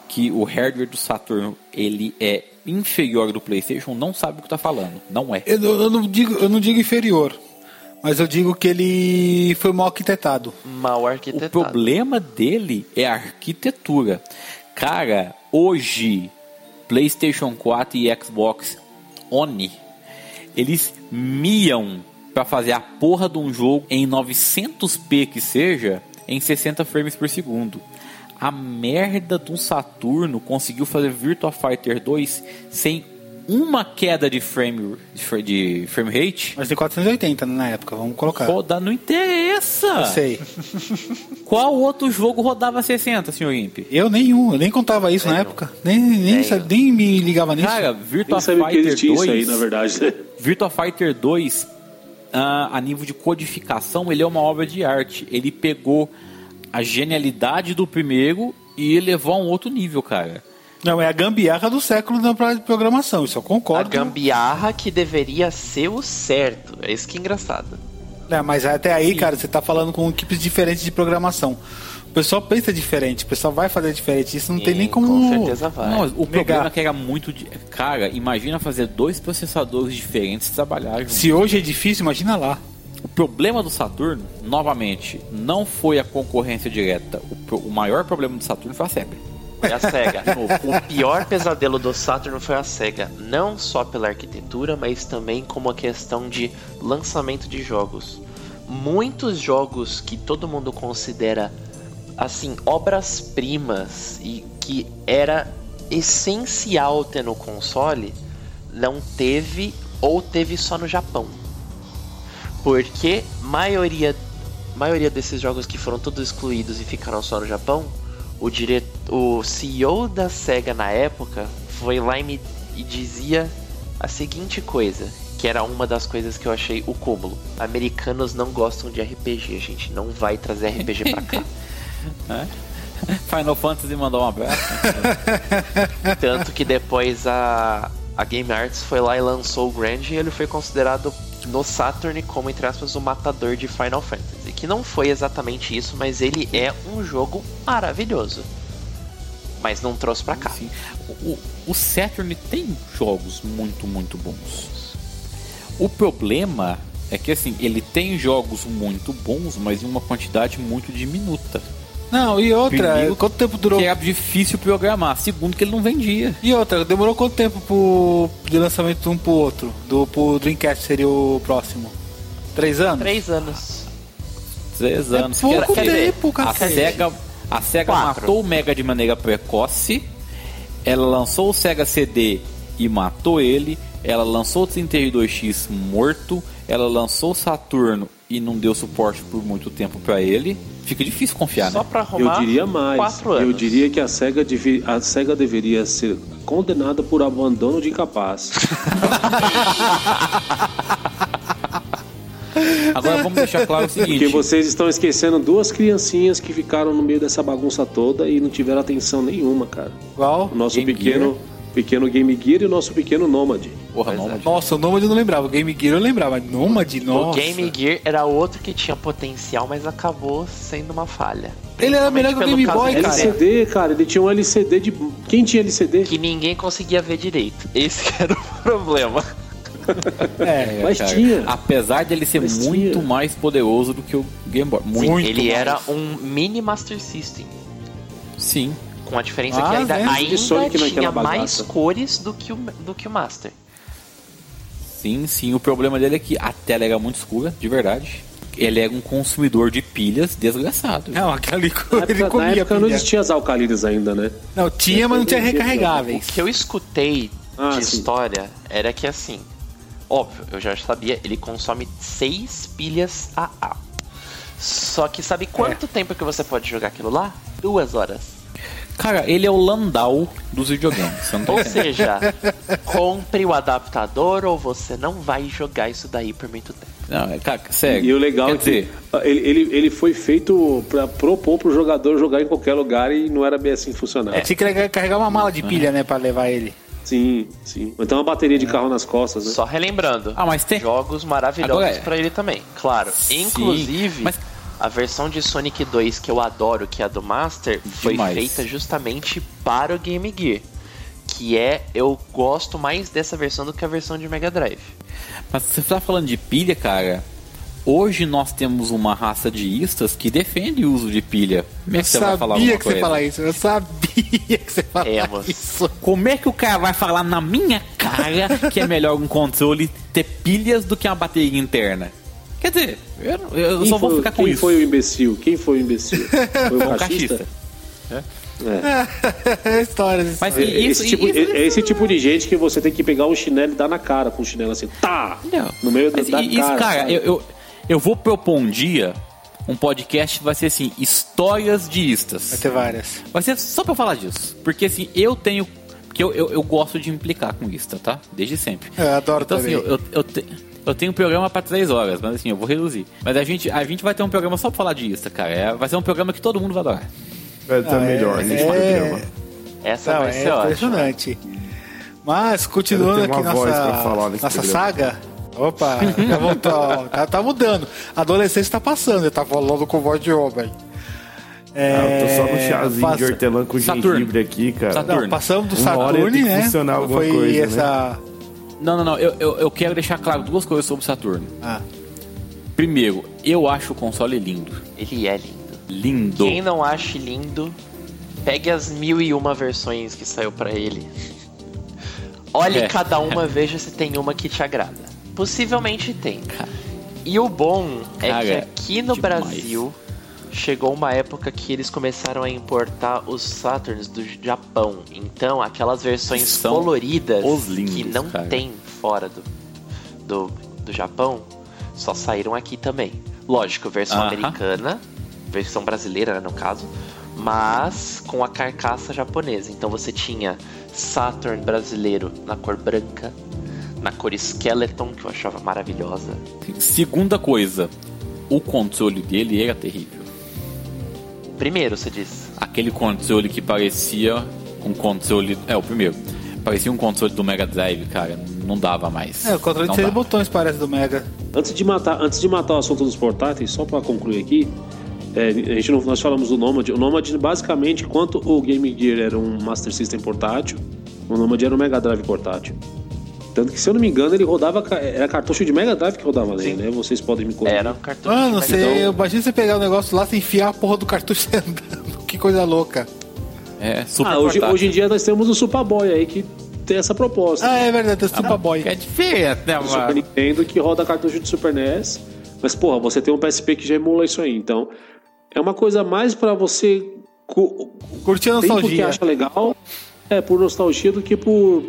D: que o hardware do Saturno ele é inferior ao do PlayStation não sabe o que tá falando. Não é.
A: Eu não digo inferior, mas eu digo que ele foi mal arquitetado.
B: Mal arquitetado.
D: O problema dele é a arquitetura. Cara, hoje PlayStation 4 e Xbox One, eles miam pra fazer a porra de um jogo em 900p que seja, em 60 frames por segundo. A merda de um Saturno conseguiu fazer Virtua Fighter 2 sem uma queda de frame rate.
A: Mas tem 480 na época, vamos colocar.
D: Roda, não interessa.
A: Eu sei.
D: Qual outro jogo rodava 60, Sr. Imp?
A: Eu nem contava isso na época. Nem me ligava nisso.
D: Cara, Virtua
C: Nem sabia que
D: Fighter
C: existia
D: 2,
C: isso aí, na verdade.
D: Virtua Fighter 2, a nível de codificação, ele é uma obra de arte. Ele pegou a genialidade do primeiro e elevou a um outro nível, cara.
A: Não, é a gambiarra do século da programação, isso eu concordo.
B: A gambiarra que deveria ser o certo. É isso que é engraçado.
A: Mas até aí, cara, você tá falando com equipes diferentes de programação. O pessoal pensa diferente, o pessoal vai fazer diferente. Isso não tem nem como...
B: Com certeza vai.
D: Não, o problema é que era muito... Cara, imagina fazer 2 processadores diferentes trabalhar juntos.
A: Se hoje é difícil, imagina lá.
D: O problema do Saturno, novamente, não foi a concorrência direta. O maior problema do Saturno foi a SEGA.
B: Foi a SEGA. O pior pesadelo do Saturn foi a SEGA. Não só pela arquitetura, mas também como a questão de lançamento de jogos. Muitos jogos que todo mundo considera, assim, obras-primas e que era essencial ter no console, não teve ou teve só no Japão. Porque maioria desses jogos que foram todos excluídos e ficaram só no Japão, o CEO da SEGA na época foi lá e dizia a seguinte coisa, que era uma das coisas que eu achei o cúmulo: americanos não gostam de RPG, a gente não vai trazer RPG pra cá.
D: Final Fantasy mandou um abraço.
B: Tanto que depois a Game Arts foi lá e lançou o Grand, e ele foi considerado no Saturn como, entre aspas, o matador de Final Fantasy. Que não foi exatamente isso, mas ele é um jogo maravilhoso. Mas não trouxe pra cá.
D: Sim. O Saturn tem jogos muito, muito bons. O problema é que, assim, ele tem jogos muito bons, mas em uma quantidade muito diminuta.
A: Não, e outra,
D: Primeiro,
A: quanto tempo durou?
D: Que era difícil programar. Segundo, que ele não vendia.
A: E outra, demorou quanto tempo de lançamento de um pro outro? Pro Dreamcast seria o próximo? 3 anos?
B: 3 anos.
D: 3 anos.
A: Pouco
D: Quer dizer,
A: tempo, cara.
D: A SEGA
B: 4.
D: matou o Mega de maneira precoce. Ela lançou o Sega CD e matou ele. Ela lançou o 32X morto. Ela lançou o Saturno e não deu suporte por muito tempo pra ele. Fica difícil confiar,
B: Só
D: né?
B: pra arrumar.
C: Eu diria mais.
B: 4 anos.
C: Eu diria que a SEGA deveria ser condenada por abandono de incapaz.
D: Agora vamos deixar claro o seguinte.
C: Porque vocês estão esquecendo 2 criancinhas que ficaram no meio dessa bagunça toda e não tiveram atenção nenhuma, cara.
A: Qual?
C: O nosso
D: Game
C: pequeno Game Gear e o nosso pequeno Nomad.
D: Porra,
B: Pois é.
D: Nomad.
A: Nossa, o Nomad eu não lembrava. O Game Gear eu lembrava. Mas Nomad, nossa.
B: O Game Gear era outro que tinha potencial, mas acabou sendo uma falha.
A: Ele era melhor que o Game Boy, cara.
C: LCD, cara, ele tinha um LCD de... Quem tinha LCD?
B: Que ninguém conseguia ver direito. Esse que era o problema.
A: É,
C: Mas
D: Cara,
C: tinha.
D: apesar dele ser
C: Mas
D: muito
C: tinha.
D: mais poderoso do que o Game Boy. Muito
B: Ele
D: mais.
B: era um mini Master System.
D: Sim.
B: Com a diferença
A: Ah,
B: que ainda,
A: velho.
B: ainda
C: Sonic naquela
B: tinha
C: bagaça.
B: mais cores do que o Master.
D: Sim. O problema dele é que a tela era muito escura, de verdade. Ele era um consumidor de pilhas desgraçado.
A: Não, aquele
C: Na
A: ele
C: época,
A: comia
C: não
A: pilha.
C: existia as alcalinas ainda, né?
A: Não, tinha, mas não tinha
B: O
A: recarregáveis.
B: que eu escutei de
C: sim.
B: história era que, assim, óbvio, eu já sabia, ele consome 6 pilhas AA. Só que sabe quanto tempo que você pode jogar aquilo lá? 2 horas.
D: Cara, ele é o Landau dos videogames. Você não tá
B: Ou
D: entendendo.
B: seja, compre o adaptador ou você não vai jogar isso daí por muito tempo.
D: Não, cara, sério.
C: E o legal
D: Quer
C: é que
D: dizer,
C: ele foi feito pra propor pro jogador jogar em qualquer lugar e não era bem assim que funcionava.
A: Tinha que carregar uma mala de pilha, né, pra levar ele.
C: Sim. Ou então uma bateria de carro nas costas, né?
B: Só relembrando,
D: mas tem-
B: jogos maravilhosos
D: Agora é-
B: pra ele também, claro.
D: Sim,
B: Inclusive,
D: mas
B: A versão de Sonic 2 que eu adoro, que é a do Master, foi feita justamente para o Game Gear. Eu gosto mais dessa versão do que a versão de Mega Drive.
D: Mas você tá falando de pilha, cara. Hoje nós temos uma raça de istas que defende o uso de pilha. Como é que você vai falar alguma coisa?
A: Você fala isso. Eu sabia que você falava isso.
D: Como é que o cara vai falar na minha cara que é melhor um controle ter pilhas do que uma bateria interna? Quer dizer, eu só vou ficar com isso.
C: Quem foi o imbecil? Foi o cachista?
A: Histórias.
D: Mas
C: esse tipo de gente que você tem que pegar um chinelo e dar na cara com o chinelo assim, no meio da cara.
D: Cara, eu vou propor um dia um podcast que vai ser assim, histórias de istas.
A: Vai ter várias.
D: Vai ser só pra falar disso. Porque assim, porque eu gosto de implicar com ista, tá? Desde sempre.
A: Eu adoro
D: então,
A: também.
D: Assim, eu tenho um programa pra 3 horas, mas assim, eu vou reduzir. Mas a gente vai ter um programa só pra falar de ista, cara. Vai ser um programa que todo mundo vai adorar.
E: Tá melhor nesse programa.
B: Essa vai ser
A: impressionante. Mas, continuando aqui nossa saga. Opa, já voltou. Tá mudando. A adolescência tá passando, ele tá falando com voz de homem.
E: Eu tô só no chazinho de hortelã com gengibre aqui, cara.
A: Não, passamos do Saturn, né?
E: Foi coisa,
A: essa.
E: Né?
D: Não, eu quero deixar claro 2 coisas sobre o Saturn. Primeiro, eu acho o console lindo.
B: Ele é lindo.
D: Lindo.
B: Quem não acha lindo, pegue as 1001 versões que saiu pra ele. Olhe cada uma, veja se tem uma que te agrada. Possivelmente tem. E o bom é que aqui no Brasil chegou uma época que eles começaram a importar os Saturns do Japão. Então, aquelas versões coloridas
D: lindos,
B: que não tem fora do Japão, só saíram aqui também. Lógico, versão americana, versão brasileira, né, no caso, mas com a carcaça japonesa. Então você tinha Saturn brasileiro na cor branca, na cor Skeleton, que eu achava maravilhosa.
D: Segunda coisa, o controle dele era terrível.
B: Primeiro, você diz.
D: Aquele controle que parecia um controle... o primeiro. Parecia um controle do Mega Drive, cara. Não dava mais.
A: O controle de 6 botões parece do Mega.
C: Antes de matar o assunto dos portáteis, só pra concluir aqui, nós falamos do Nomad. O Nomad, basicamente, enquanto o Game Gear era um Master System portátil, o Nomad era um Mega Drive portátil. Tanto que, se eu não me engano, ele rodava... Era cartucho de Mega Drive que rodava nele, né? Vocês podem me corrigir.
B: Era um cartucho de Mega
A: Drive. Imagina você pegar o negócio lá, você enfiar a porra do cartucho andando. Que coisa louca.
D: Super
C: hoje em dia nós temos o Superboy aí, que tem essa proposta.
A: É verdade, tem o Superboy.
D: É diferente, né, mano?
C: O Super Nintendo que roda cartucho de Super NES. Mas, porra, você tem um PSP que já emula isso aí. Então, é uma coisa mais pra você...
A: curtir a nostalgia.
C: Porque acha legal, por nostalgia, do que por...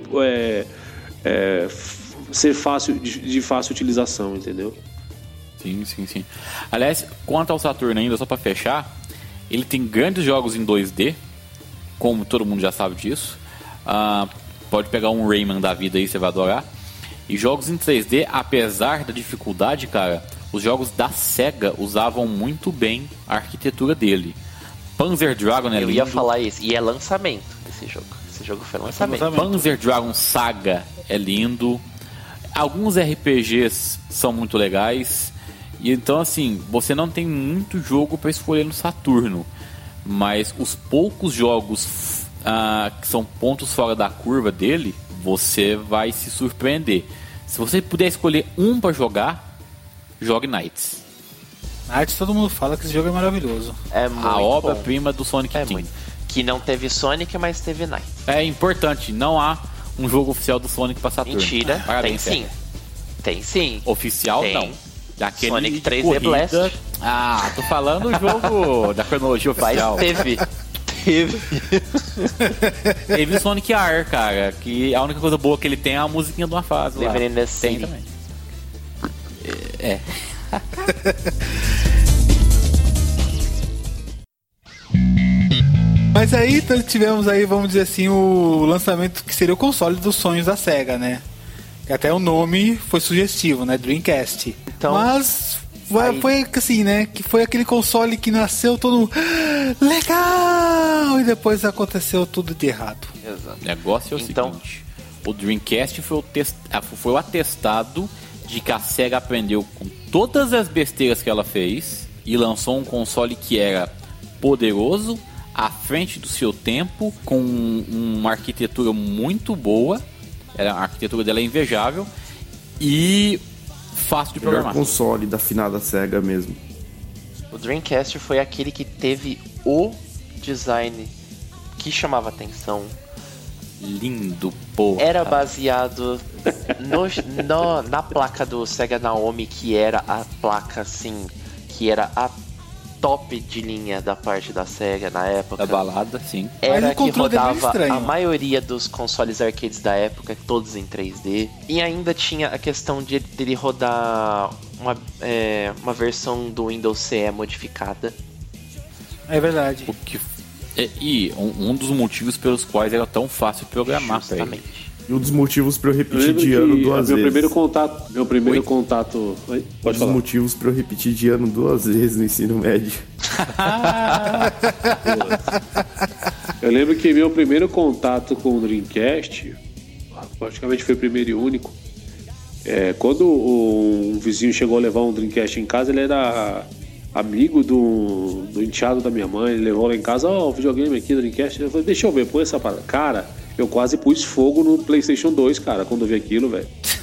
C: ser fácil, de fácil utilização, entendeu?
D: Sim. Aliás, quanto ao Saturn ainda, só pra fechar, ele tem grandes jogos em 2D, como todo mundo já sabe disso. Pode pegar um Rayman da vida aí, você vai adorar. E jogos em 3D, apesar da dificuldade, cara, os jogos da SEGA usavam muito bem a arquitetura dele. Panzer Dragon é lindo.
B: Eu ia falar isso, e é lançamento desse jogo. Esse jogo foi lançamento.
D: Panzer Dragon Saga é lindo. Alguns RPGs são muito legais. E então, assim, você não tem muito jogo para escolher no Saturno. Mas os poucos jogos que são pontos fora da curva dele, você vai se surpreender. Se você puder escolher um para jogar, jogue Knights.
A: Knights, todo mundo fala que esse jogo é maravilhoso.
B: É muito
D: a obra-prima do Sonic Team.
B: Muito. Que não teve Sonic, mas teve Knights.
D: É importante, não há um jogo oficial do Sonic para Saturno.
B: Mentira,
D: parabéns,
B: tem sim.
D: Oficial
B: tem.
D: Não. Daquele
B: Sonic 3D Blast.
D: Tô falando o jogo da cronologia oficial.
B: Mas teve.
D: Teve o Sonic R, cara, que a única coisa boa que ele tem é a musiquinha de uma fase lá. Tem também.
A: Mas aí então, tivemos aí, vamos dizer assim, o lançamento que seria o console dos sonhos da SEGA, né? Que até o nome foi sugestivo, né? Dreamcast.
B: Então,
A: mas foi assim, né? Que foi aquele console que nasceu todo legal e depois aconteceu tudo de errado.
B: Exato.
D: O negócio é o seguinte: o Dreamcast foi o atestado de que a SEGA aprendeu com todas as besteiras que ela fez e lançou um console que era poderoso, à frente do seu tempo, com uma arquitetura muito boa. A arquitetura dela é invejável e fácil de programar.
E: Melhor console da finada Sega mesmo.
B: O Dreamcast foi aquele que teve o design que chamava atenção.
D: Lindo, porra.
B: Era baseado na placa do Sega Naomi, que era a placa, assim, que era a top de linha da parte da Sega na época.
D: Da balada, sim.
B: Era que rodava a maioria dos consoles arcades da época, todos em 3D. E ainda tinha a questão de ele rodar uma versão do Windows CE modificada.
A: É verdade.
D: E um dos motivos pelos quais era tão fácil programar.
B: Justamente.
E: E um dos motivos pra eu repetir de ano 2 vezes.
C: Meu primeiro contato. Oi? Pode falar.
E: Um dos motivos pra eu repetir de ano 2 vezes no ensino médio.
C: Eu lembro que meu primeiro contato com o Dreamcast, praticamente foi o primeiro e único. Quando um vizinho chegou a levar um Dreamcast em casa, ele era amigo do enteado da minha mãe. Ele levou lá em casa, o videogame aqui do Dreamcast. Eu falei, deixa eu ver, põe essa parada. Cara, eu quase pus fogo no PlayStation 2, cara, quando eu vi aquilo, velho.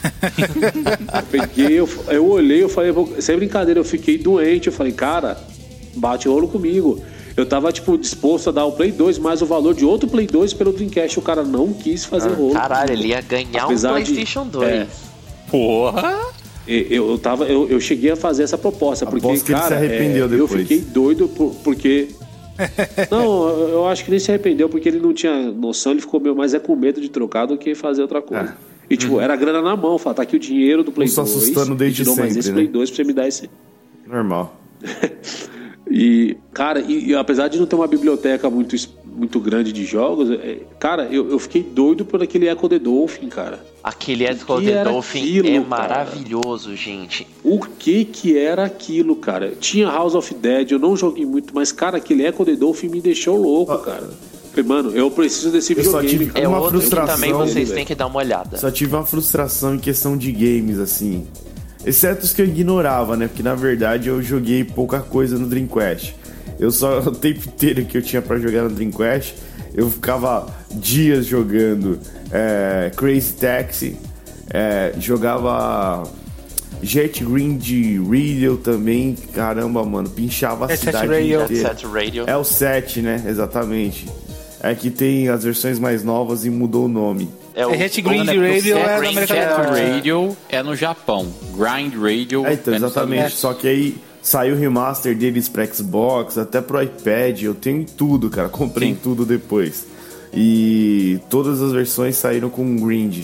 C: Eu olhei, eu falei, sem brincadeira, eu fiquei doente. Eu falei, cara, bate rolo comigo. Eu tava, disposto a dar o Play 2 mais o valor de outro Play 2 pelo Dreamcast. O cara não quis fazer rolo.
B: Caralho, ele ia ganhar um PlayStation 2.
D: Porra!
C: Eu cheguei a fazer essa proposta, porque,
E: que ele se arrependeu depois.
C: Eu fiquei doido porque... Não, eu acho que ele se arrependeu porque ele não tinha noção, ele ficou mais com medo de trocar do que fazer outra coisa. E era grana na mão, tá aqui o dinheiro do Play 2.
E: Não assustando desde sempre,
C: mais esse Play 2 pra você me dar esse...
E: Normal.
C: E, cara, apesar de não ter uma biblioteca muito grande de jogos, cara, eu fiquei doido por aquele Echo the Dolphin, cara.
B: Aquele Echo the Dolphin é maravilhoso, gente.
C: O que era aquilo, cara? Tinha House of Dead, eu não joguei muito, mas, cara, aquele Echo the Dolphin me deixou louco, cara. Falei, mano, eu preciso desse videogame.
B: É uma outro frustração, que também vocês têm que dar uma olhada.
E: Só tive uma frustração em questão de games, assim. Exceto os que eu ignorava, né? Porque, na verdade, eu joguei pouca coisa no Dreamcast. O tempo inteiro que eu tinha pra jogar no Dreamcast, eu ficava dias jogando Crazy Taxi, jogava Jet Green de Radio também. Caramba, mano, pinchava a cidade inteira. É o 7, né? Exatamente. É que tem as versões mais novas e mudou o nome.
A: Jet Green de Radio é da América do Norte.
D: Radio é no Japão. Grind Radio
E: então, exatamente. Só que aí saiu o remaster deles pra Xbox, até pro iPad. Eu tenho tudo, cara. Comprei tudo depois. E todas as versões saíram com grind.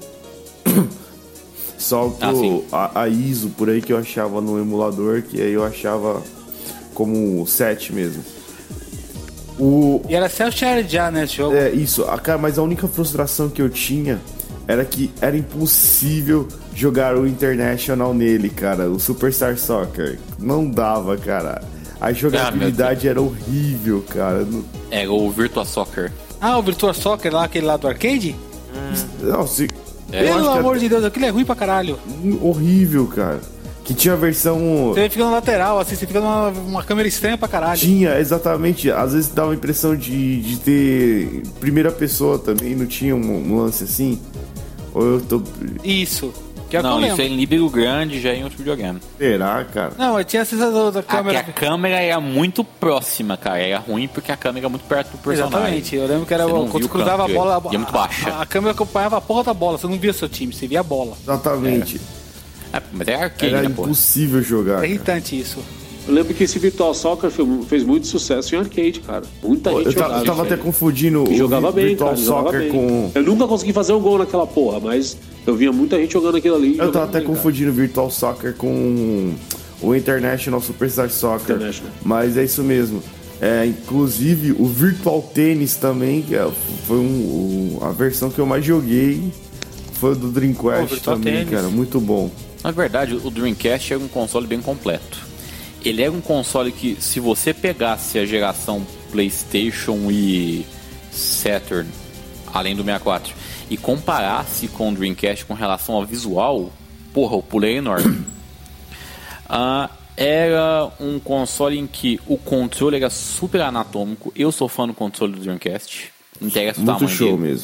E: Só a ISO por aí que eu achava no emulador, que aí eu achava como 7 mesmo.
A: E era self-share já, né, esse jogo?
E: Isso. Cara, mas a única frustração que eu tinha era que era impossível jogar o International nele, cara. O Superstar Soccer. Não dava, cara. A jogabilidade era horrível, cara.
D: Era o Virtua Soccer.
A: O Virtua Soccer lá, aquele lá do arcade?
E: Não,
A: pelo amor de Deus, aquilo é ruim pra caralho.
E: Horrível, cara. Que tinha a versão...
A: Você fica na lateral, assim, você fica numa câmera estranha pra caralho.
E: Tinha, exatamente. Às vezes dava a impressão de ter primeira pessoa também, não tinha um lance assim? Ou eu tô...
A: Isso.
D: Não, isso é em Líbero Grande, já é em outro videogame.
E: Será, cara?
A: Não, eu tinha a sensação da câmera...
D: A câmera era muito próxima, cara. Era ruim porque a câmera era muito perto do personagem.
A: Exatamente. Eu lembro que era quando você cruzava a bola...
D: Ia muito baixa.
A: A câmera acompanhava a porra da bola. Você não via seu time, você via a bola.
E: Exatamente.
D: Mas é arcade,
E: era
D: né,
E: impossível jogar.
A: É irritante isso.
C: Eu lembro que esse Virtual Soccer fez muito sucesso em arcade, cara. Muita gente jogava.
E: Eu tava até confundindo o
C: jogava bem,
E: Virtual
C: cara,
E: Soccer com...
C: Eu nunca consegui fazer um gol naquela porra, mas eu via muita gente jogando aquilo ali.
E: Eu tava até confundindo o Virtual Soccer com o International Superstar Soccer. Mas é isso mesmo. Inclusive, o Virtual Tennis também, que foi a versão que eu mais joguei. Foi o do Dreamcast também, cara. Muito bom.
D: Na verdade, o Dreamcast é um console bem completo. Ele é um console que, se você pegasse a geração PlayStation e Saturn, além do 64, e comparasse com o Dreamcast com relação ao visual, porra, o pulo é enorme. era um console em que o controle era super anatômico. Eu sou fã do controle do Dreamcast. Não interessa o tamanho
E: Muito show
D: dele.
E: mesmo.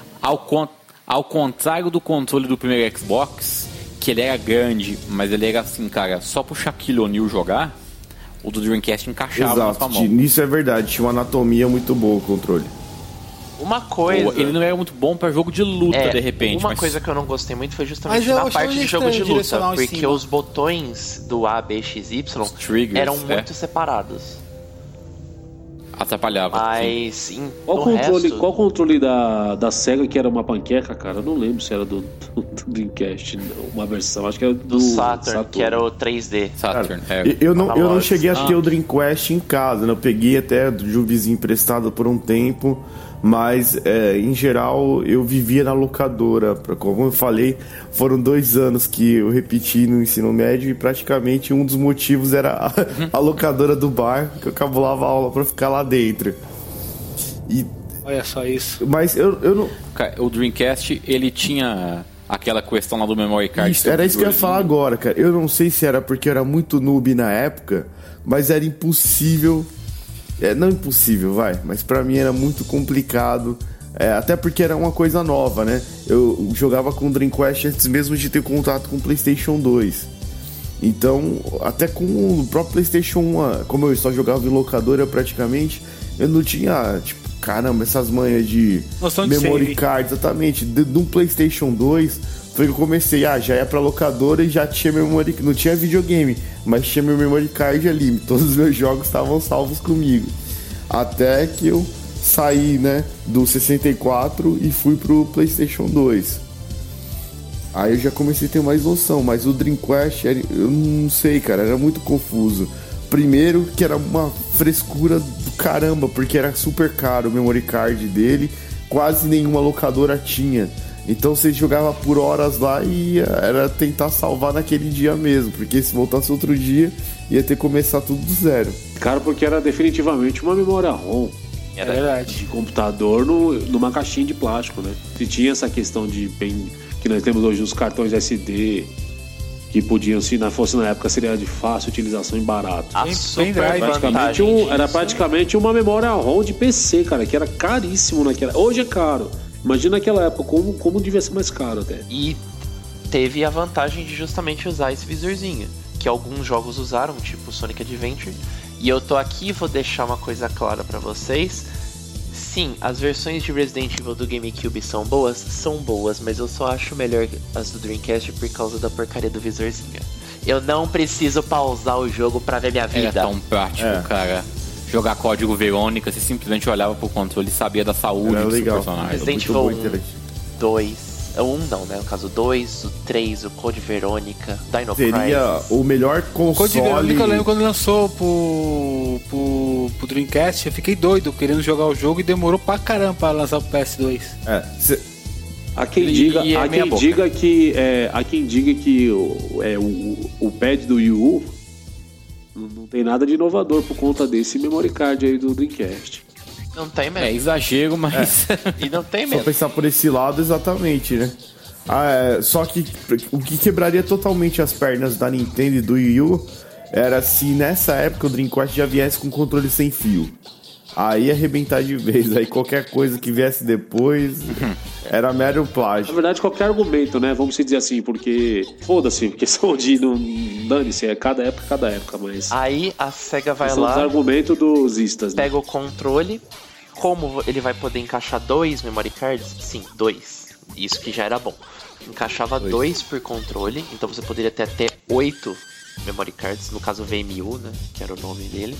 D: Ao contrário do controle do primeiro Xbox, que ele era grande, mas ele era assim, cara, só pro Shaquille O'Neal jogar, o do Dreamcast encaixava na sua mão.
E: Nisso é verdade, tinha uma anatomia muito boa o controle.
B: Uma coisa...
D: Ele não era muito bom pra jogo de luta, de repente.
B: Uma coisa que eu não gostei muito foi justamente
A: Mas eu
B: na parte de jogo de luta, porque
A: cima.
B: os botões do A, B, X, Y eram muito separados.
D: Atrapalhava.
B: Mas
C: Qual controle da SEGA que era uma panqueca, cara? Eu não lembro se era do Dreamcast, uma versão. Acho que era do
B: Saturn, que era o 3D.
D: Saturn,
E: eu não cheguei a ter o Dreamcast em casa, né? Eu peguei até de um vizinho emprestado por um tempo, mas em geral eu vivia na locadora. Como eu falei, foram 2 anos que eu repeti no ensino médio e praticamente um dos motivos era a locadora do bar, que eu cabulava a aula pra ficar lá dentro. E
A: olha só isso.
E: Mas eu não...
D: Cara, o Dreamcast, ele tinha aquela questão lá do memory card.
E: Era isso que eu ia falar agora, cara. Eu não sei se era porque eu era muito noob na época, mas era impossível. Não impossível, mas pra mim era muito complicado. Até porque era uma coisa nova, né? Eu jogava com o Dreamcast antes mesmo de ter contato com o PlayStation 2. Então, até com o próprio PlayStation 1, como eu só jogava em locadora praticamente, eu não tinha, tipo, caramba, essas manhas de memory card, exatamente. De um PlayStation 2, foi que eu comecei, já ia pra locadora e já tinha memory, não tinha videogame, mas tinha meu memory card ali, todos os meus jogos estavam salvos comigo. Até que eu saí, né, do 64 e fui pro PlayStation 2. Aí eu já comecei a ter mais noção, mas o Dreamcast, eu não sei, cara, era muito confuso. Primeiro que era uma frescura do caramba, porque era super caro o memory card dele, quase nenhuma locadora tinha. Então você jogava por horas lá e era tentar salvar naquele dia mesmo, porque se voltasse outro dia ia ter que começar tudo do zero.
C: Cara, porque era definitivamente uma memória ROM.
A: É verdade.
C: De computador numa caixinha de plástico, né? Se tinha essa questão que nós temos hoje nos cartões SD, que podiam, se não fosse na época, seria de fácil utilização e barato. Era praticamente uma memória ROM de PC, cara, que era caríssimo naquela. Hoje é caro. Imagina naquela época, como devia ser mais caro até.
B: E teve a vantagem de justamente usar esse visorzinho, que alguns jogos usaram, tipo Sonic Adventure. E eu tô aqui e vou deixar uma coisa clara pra vocês. Sim, as versões de Resident Evil do GameCube são boas, mas eu só acho melhor as do Dreamcast por causa da porcaria do visorzinho. Eu não preciso pausar o jogo pra ver minha vida.
D: É tão prático, cara. Jogar código Verônica, você simplesmente olhava pro controle e sabia da saúde do seu personagem.
B: Resident Evil 2... não, né? No caso, o 2, o 3, o Code Verônica, Dino Crisis.
E: Seria o melhor console...
A: O Code Verônica eu lembro quando lançou pro Dreamcast, eu fiquei doido querendo jogar o jogo e demorou pra caramba pra lançar pro PS2.
C: Há quem diga que o pad do Wii U não tem nada de inovador por conta desse memory card aí do Dreamcast.
B: Não tem mesmo.
D: É exagero, mas...
B: E não tem mesmo.
E: Só pensar por esse lado, exatamente, né? Só que o que quebraria totalmente as pernas da Nintendo e do Wii U era se nessa época o Dreamcast já viesse com controle sem fio. Aí ia arrebentar de vez. Aí qualquer coisa que viesse depois era mero plágio.
C: Na verdade, qualquer argumento, né? Vamos dizer assim, porque... Foda-se, questão de não... Dane-se, é cada época, mas...
B: Aí a SEGA vai
C: lá... São os argumentos dos istas, né?
B: Pega o controle... Como ele vai poder encaixar 2 memory cards? Sim, 2. Isso que já era bom. Encaixava 2 por controle, então você poderia ter até 8 memory cards, no caso VMU, né, que era o nome dele.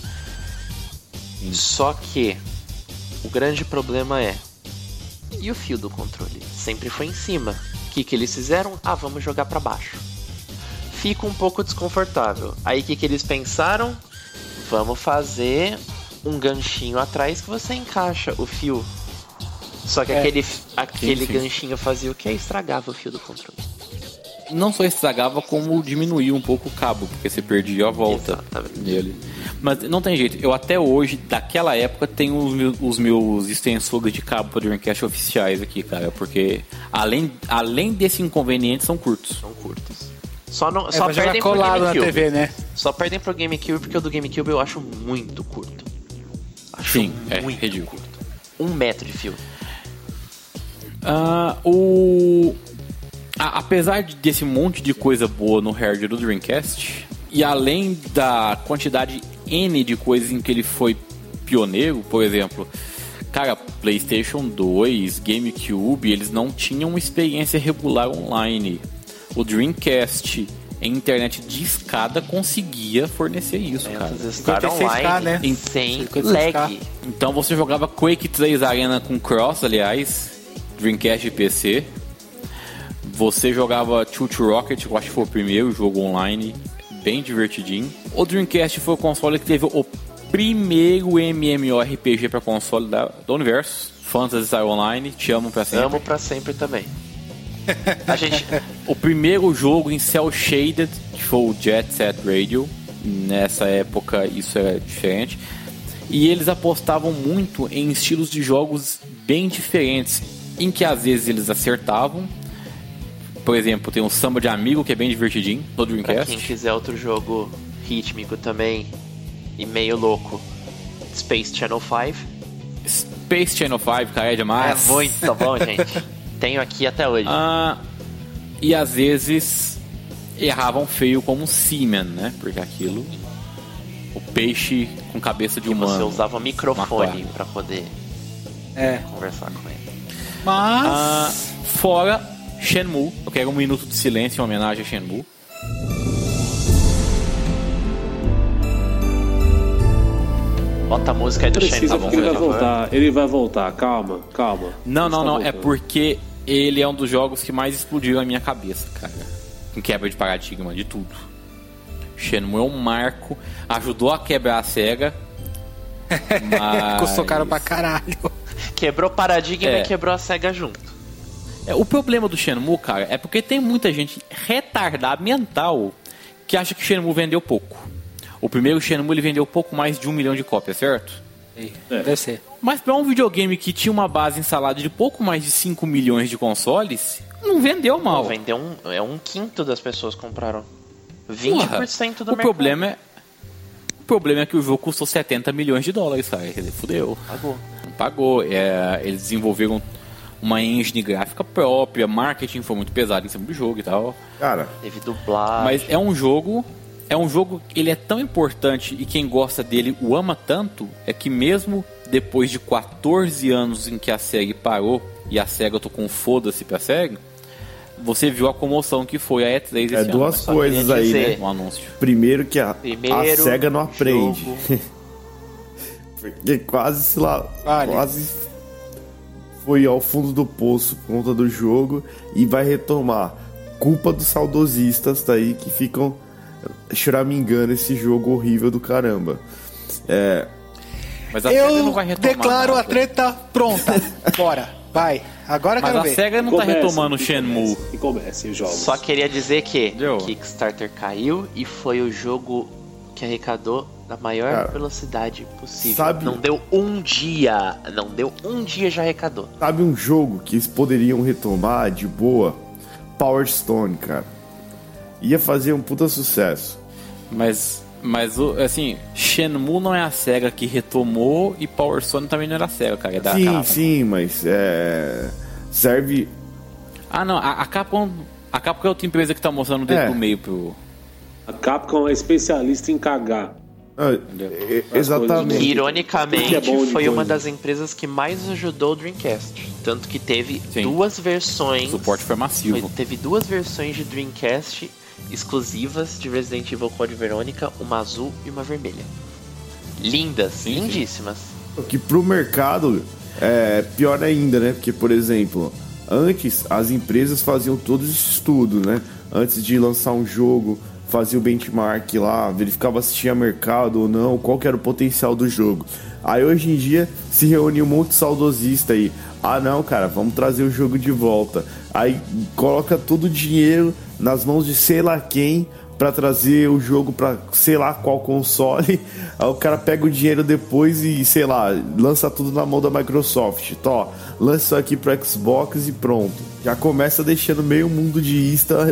B: Só que o grande problema e o fio do controle? Sempre foi em cima. O que eles fizeram? Vamos jogar pra baixo. Fica um pouco desconfortável. Aí o que eles pensaram? Vamos fazer um ganchinho atrás que você encaixa o fio. Só que aquele ganchinho fazia o que? Estragava o fio do controle.
D: Não só estragava, como diminuía um pouco o cabo, porque você perdia a volta nele. Mas não tem jeito. Eu até hoje, daquela época, tenho os meus extensores de cabo para Dreamcast oficiais aqui, cara. Porque além desse inconveniente, são curtos.
B: São curtos. Só
A: Vai
B: perdem
A: jogar
B: pro
A: colado na
B: GameCube.
A: TV, né?
B: Só perdem pro GameCube porque o do GameCube eu acho muito curto. Acho
D: Sim,
B: muito
D: é ridículo.
B: curto. 1 metro de fio.
D: Apesar desse monte de coisa boa no hardware do Dreamcast, e além da quantidade N de coisas em que ele foi pioneiro, por exemplo, cara, PlayStation 2, GameCube, eles não tinham uma experiência regular online. O Dreamcast, em internet de escada, conseguia fornecer isso, cara.
B: Estar
A: 56K,
B: online
A: né?
B: sem
A: 56K.
B: lag.
D: Então você jogava Quake 3 Arena com Cross, aliás, Dreamcast e PC. Você jogava Choo Rocket, que eu acho que foi o primeiro jogo online, bem divertidinho. O Dreamcast foi o console que teve o primeiro MMORPG para console do universo, Phantasy Star Online, te amo pra sempre.
B: Amo pra sempre também. A gente...
D: O primeiro jogo em cel shaded, que foi o Jet Set Radio. Nessa época isso era diferente. E eles apostavam muito em estilos de jogos bem diferentes, em que às vezes eles acertavam. Por exemplo, tem um Samba de Amigo, que é bem divertidinho, no
B: Pra
D: Dreamcast.
B: quem quiser outro jogo rítmico também e meio louco, Space Channel 5.
D: Space Channel 5, cara, é demais.
B: É muito bom, gente. Tenho aqui até hoje.
D: E às vezes erravam feio como Seaman, né? Porque aquilo, o peixe com cabeça de
B: E
D: humano.
B: você usava microfone
D: Macaco.
B: pra poder conversar com ele.
A: Mas...
D: Fora Shenmue, eu quero um minuto de silêncio em homenagem a Shenmue.
B: Bota a música aí do Shenmue,
C: Precisa,
B: tá bom,
C: porque ele vai
B: por favor.
C: voltar. Ele vai voltar. Calma.
D: Não,
C: Está
D: é
C: voltando.
D: porque ele é um dos jogos que mais explodiu na minha cabeça, cara. Com quebra de paradigma, de tudo. Shenmue é um marco, ajudou a quebrar a SEGA, mas...
A: Custou caro pra caralho.
B: Quebrou paradigma
D: É.
B: e quebrou a SEGA junto.
D: O problema do Shenmue, cara, é porque tem muita gente retardada mental que acha que Shenmue vendeu pouco. O primeiro Shenmue ele vendeu pouco mais de 1 milhão de cópias, certo?
A: Deve ser.
D: Mas para um videogame que tinha uma base instalada de pouco mais de 5 milhões de consoles, não vendeu mal.
B: Vendeu um quinto das pessoas compraram. 20% do
D: o
B: mercado.
D: problema é que o jogo custou 70 milhões de dólares, cara. Quer dizer, fudeu.
B: Pagou.
D: Não pagou. Eles desenvolveram uma engine gráfica própria, marketing foi muito pesado em cima do jogo e tal.
E: Cara,
B: Teve dublagem.
D: Mas é um jogo, ele é tão importante e quem gosta dele o ama tanto, é que mesmo depois de 14 anos em que a SEGA parou, e a SEGA tocou um foda-se pra SEGA, você viu a comoção que foi a E3 esse ano.
E: duas
B: só
E: coisas
B: queria
E: aí,
B: dizer-
E: né?
D: Um anúncio.
E: Primeiro que a
B: Primeiro
E: SEGA não aprende.
B: jogo.
E: Porque quase, sei lá,
A: Vale.
E: quase foi ao fundo do poço por conta do jogo e vai retomar. Culpa dos saudosistas daí que ficam choramingando esse jogo horrível do caramba.
D: Mas a SEGA não
A: Eu
D: vai retomar
A: declaro
D: nada.
A: a treta pronta. Bora, vai. Agora eu
D: Mas
A: quero
D: a
A: ver.
D: SEGA não tá retomando o Shenmue.
C: E comece os jogos.
B: Só queria dizer que
D: Entendeu?
B: Kickstarter caiu e foi o jogo que arrecadou da maior
E: Cara,
B: velocidade possível.
E: sabe-
B: Não deu um dia. Já arrecadou.
E: Sabe um jogo que eles poderiam retomar de boa? Power Stone, cara. Ia fazer um puta sucesso.
D: Mas assim, Shenmue não é a SEGA que retomou e Power Stone também não era a SEGA, cara. É da
E: Sim,
D: Capcom.
E: sim, mas serve.
D: Ah, não, a Capcom é outra empresa que tá mostrando o dedo do meio pro...
C: A Capcom é especialista em cagar.
E: Exatamente.
B: Que, ironicamente,
C: Porque é bom de
B: foi
C: coisa.
B: uma das empresas que mais ajudou o Dreamcast. Tanto que teve
D: Sim.
B: duas versões.
D: O suporte foi massivo.
B: Teve duas versões de Dreamcast exclusivas de Resident Evil Code Verônica, uma azul e uma vermelha. Lindas,
D: Sim, sim.
B: lindíssimas.
E: Que pro mercado é pior ainda, né? Porque, por exemplo, antes as empresas faziam todo esse estudo, né? Antes de lançar um jogo, fazia o benchmark lá, verificava se tinha mercado ou não, qual que era o potencial do jogo. Aí hoje em dia se reúne um monte de saudosista aí. Ah não, cara, vamos trazer o jogo de volta. Aí coloca todo o dinheiro nas mãos de sei lá quem pra trazer o jogo pra sei lá qual console. Aí o cara pega o dinheiro depois e, sei lá, lança tudo na mão da Microsoft. Tó, lança isso aqui pro Xbox e pronto. Já começa deixando meio mundo de ista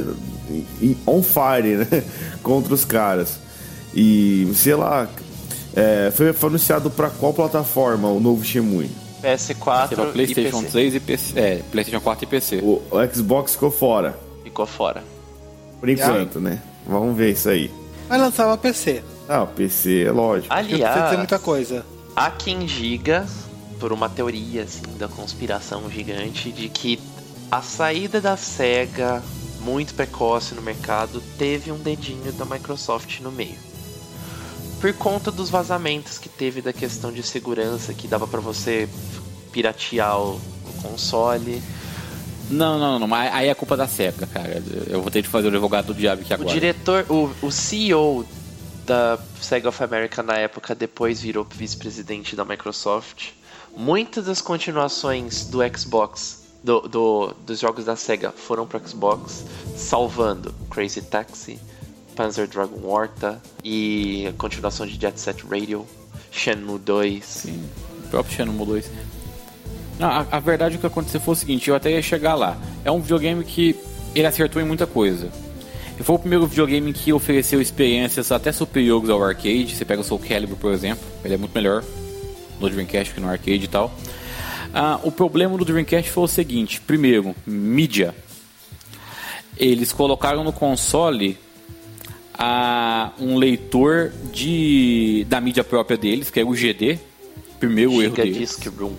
E: on fire, né? Contra os caras. E, sei lá, foi anunciado pra qual plataforma o novo Shenmue?
B: PS4
D: PlayStation
B: e PC.
D: 3 e PC. PlayStation 4 e PC.
E: O Xbox ficou fora.
B: Ficou fora.
E: Por enquanto, né? Vamos ver isso aí.
A: Vai lançar uma PC.
E: Ah, o PC é lógico.
A: Não precisa dizer
B: Aliás,
A: muita coisa.
B: há quem diga, por uma teoria assim, da conspiração gigante, de que a saída da SEGA muito precoce no mercado teve um dedinho da Microsoft no meio. Por conta dos vazamentos que teve da questão de segurança, que dava pra você piratear o console.
D: Não, mas aí é culpa da SEGA, cara. Eu vou ter de fazer o advogado do diabo aqui agora.
B: O diretor, o CEO da SEGA of America na época, depois virou vice-presidente da Microsoft. Muitas das continuações do Xbox, dos jogos da SEGA, foram pro Xbox, salvando Crazy Taxi, Panzer Dragoon Warta e a continuação de Jet Set Radio, Shenmue 2.
D: Sim, o próprio Shenmue 2. Não, a verdade é que aconteceu foi o seguinte, eu até ia chegar lá. É um videogame que ele acertou em muita coisa. Foi o primeiro videogame que ofereceu experiências até superiores ao arcade. Você pega o Soul Calibur, por exemplo, ele é muito melhor no Dreamcast que no arcade e tal. O problema do Dreamcast foi o seguinte: primeiro, mídia. Eles colocaram no console um leitor da mídia própria deles, que é o GD. Primeiro erro deles.
B: Disc Room.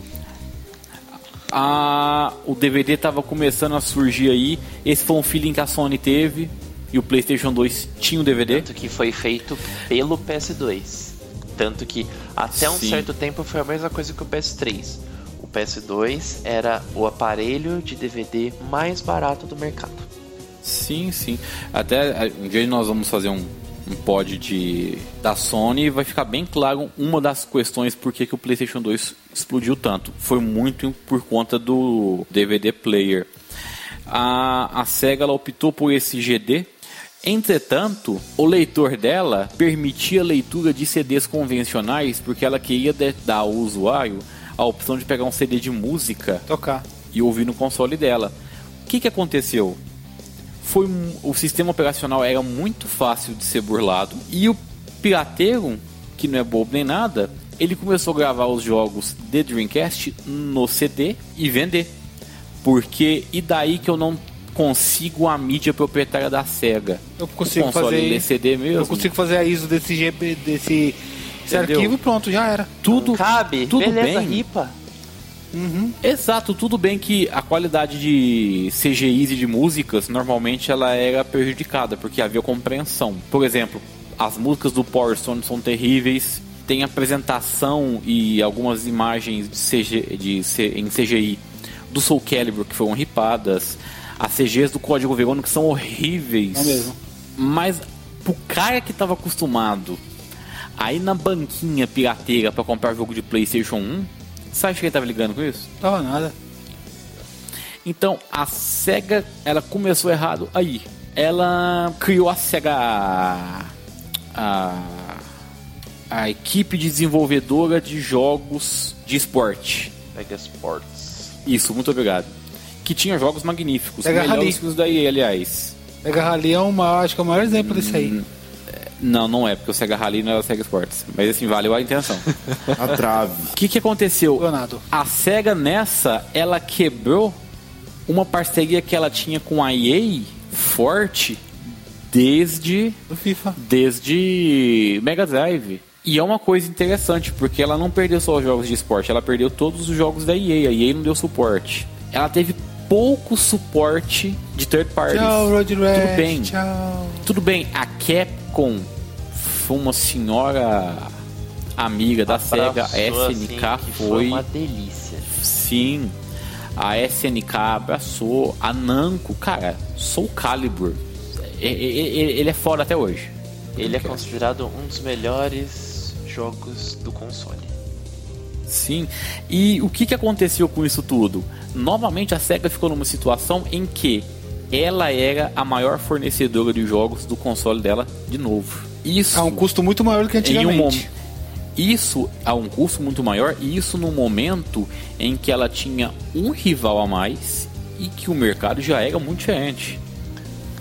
D: O DVD estava começando a surgir aí. Esse foi um feeling que a Sony teve. E o PlayStation 2 tinha um DVD.
B: Tanto que foi feito pelo PS2. Tanto que até um certo tempo foi a mesma coisa que o PS3. O PS2 era o aparelho de DVD mais barato do mercado.
D: Sim. Até um dia nós vamos fazer um pod da Sony e vai ficar bem claro uma das questões por que o PlayStation 2 explodiu tanto. Foi muito por conta do DVD player. A SEGA ela optou por esse GD. Entretanto, o leitor dela permitia a leitura de CDs convencionais porque ela queria dar ao usuário a opção de pegar um CD de música,
A: tocar
D: e ouvir no console dela. O que aconteceu? O sistema operacional era muito fácil de ser burlado e o pirateiro, que não é bobo nem nada, ele começou a gravar os jogos de Dreamcast no CD e vender. E daí que eu não consigo a mídia proprietária da SEGA?
A: Eu consigo
D: fazer LCD mesmo.
A: Eu consigo fazer a ISO desse arquivo e pronto, já era.
D: Tudo
B: cabe,
D: tudo
B: beleza,
D: bem.
B: ripa.
A: Uhum.
D: Exato, tudo bem que a qualidade de CGIs e de músicas normalmente ela era prejudicada porque havia compreensão. Por exemplo, as músicas do Power Stone são terríveis. Tem apresentação e algumas imagens em CGI do Soul Calibur que foram ripadas. As CGs do Código Verônica são horríveis.
A: É mesmo.
D: Mas pro cara que tava acostumado a ir na banquinha pirateira pra comprar jogo de PlayStation 1, você acha que ele tava ligando com isso?
A: Tava nada.
D: Então a SEGA ela começou errado aí. Ela criou a SEGA, a equipe de desenvolvedora de jogos de esporte.
B: SEGA Sports.
D: Isso, muito obrigado. Que tinha jogos magníficos,
A: SEGA
D: melhores
A: Rally.
D: que os daí, aliás.
A: SEGA Rally acho que é o maior exemplo desse aí.
D: Não é, porque o SEGA Rally não é o SEGA Sports. Mas assim, valeu a intenção.
E: A trave.
D: O que aconteceu?
A: Leonardo.
D: A SEGA ela quebrou uma parceria que ela tinha com a EA forte desde
A: Do FIFA.
D: Mega Drive. E é uma coisa interessante, porque ela não perdeu só os jogos de esporte, ela perdeu todos os jogos da EA. A EA não deu suporte. Ela teve pouco suporte de third parties.
A: Tchau, Road Rash.
D: Tudo bem.
A: Tchau.
D: Tudo bem, a Capcom foi uma senhora amiga da SEGA. A SNK
B: assim, foi uma delícia.
D: Sim, a SNK abraçou. A Namco, cara, Soul Calibur, ele é foda até hoje.
B: Ele é considerado um dos melhores jogos do console.
D: Sim, e o que aconteceu com isso tudo? Novamente a SEGA ficou numa situação em que ela era a maior fornecedora de jogos do console dela de novo. Isso
A: A um custo muito maior do que antigamente.
D: Isso a um custo muito maior, e isso no momento em que ela tinha um rival a mais e que o mercado já era muito diferente.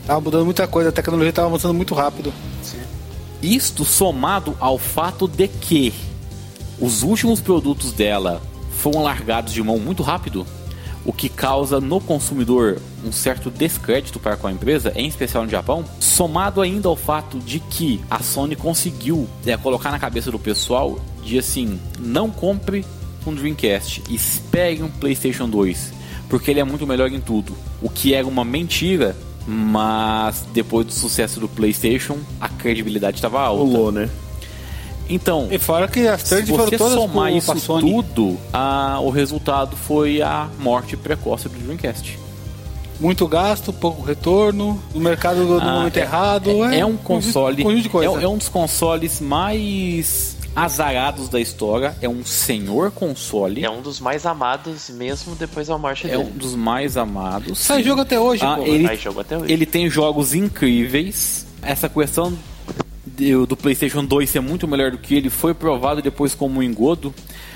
A: Tava mudando muita coisa, a tecnologia tava avançando muito rápido.
D: Isto somado ao fato de que os últimos produtos dela foram largados de mão muito rápido, o que causa no consumidor um certo descrédito para com a empresa, em especial no Japão, somado ainda ao fato de que a Sony conseguiu colocar na cabeça do pessoal de assim, não compre um Dreamcast, espere um PlayStation 2, porque ele é muito melhor em tudo, o que era uma mentira, mas depois do sucesso do PlayStation, a credibilidade estava alta.
E: Pulou, né?
D: Então,
A: E fora que as
D: se
A: third foram
D: você
A: todas
D: somar
A: pra
D: isso
A: Sony.
D: tudo, o resultado foi a morte precoce do Dreamcast.
A: Muito gasto, pouco retorno, no mercado no momento errado.
D: É um console,
A: conjunto de coisa.
D: é um dos consoles mais azarados da história, é um senhor console,
B: É um dos mais amados mesmo depois da morte
D: é
B: dele.
D: um dos mais amados.
A: Sai jogo até hoje, pô.
B: Sai jogo até hoje.
D: Ele tem jogos incríveis. Essa questão do PlayStation 2 ser muito melhor do que ele foi provado depois como um engodo,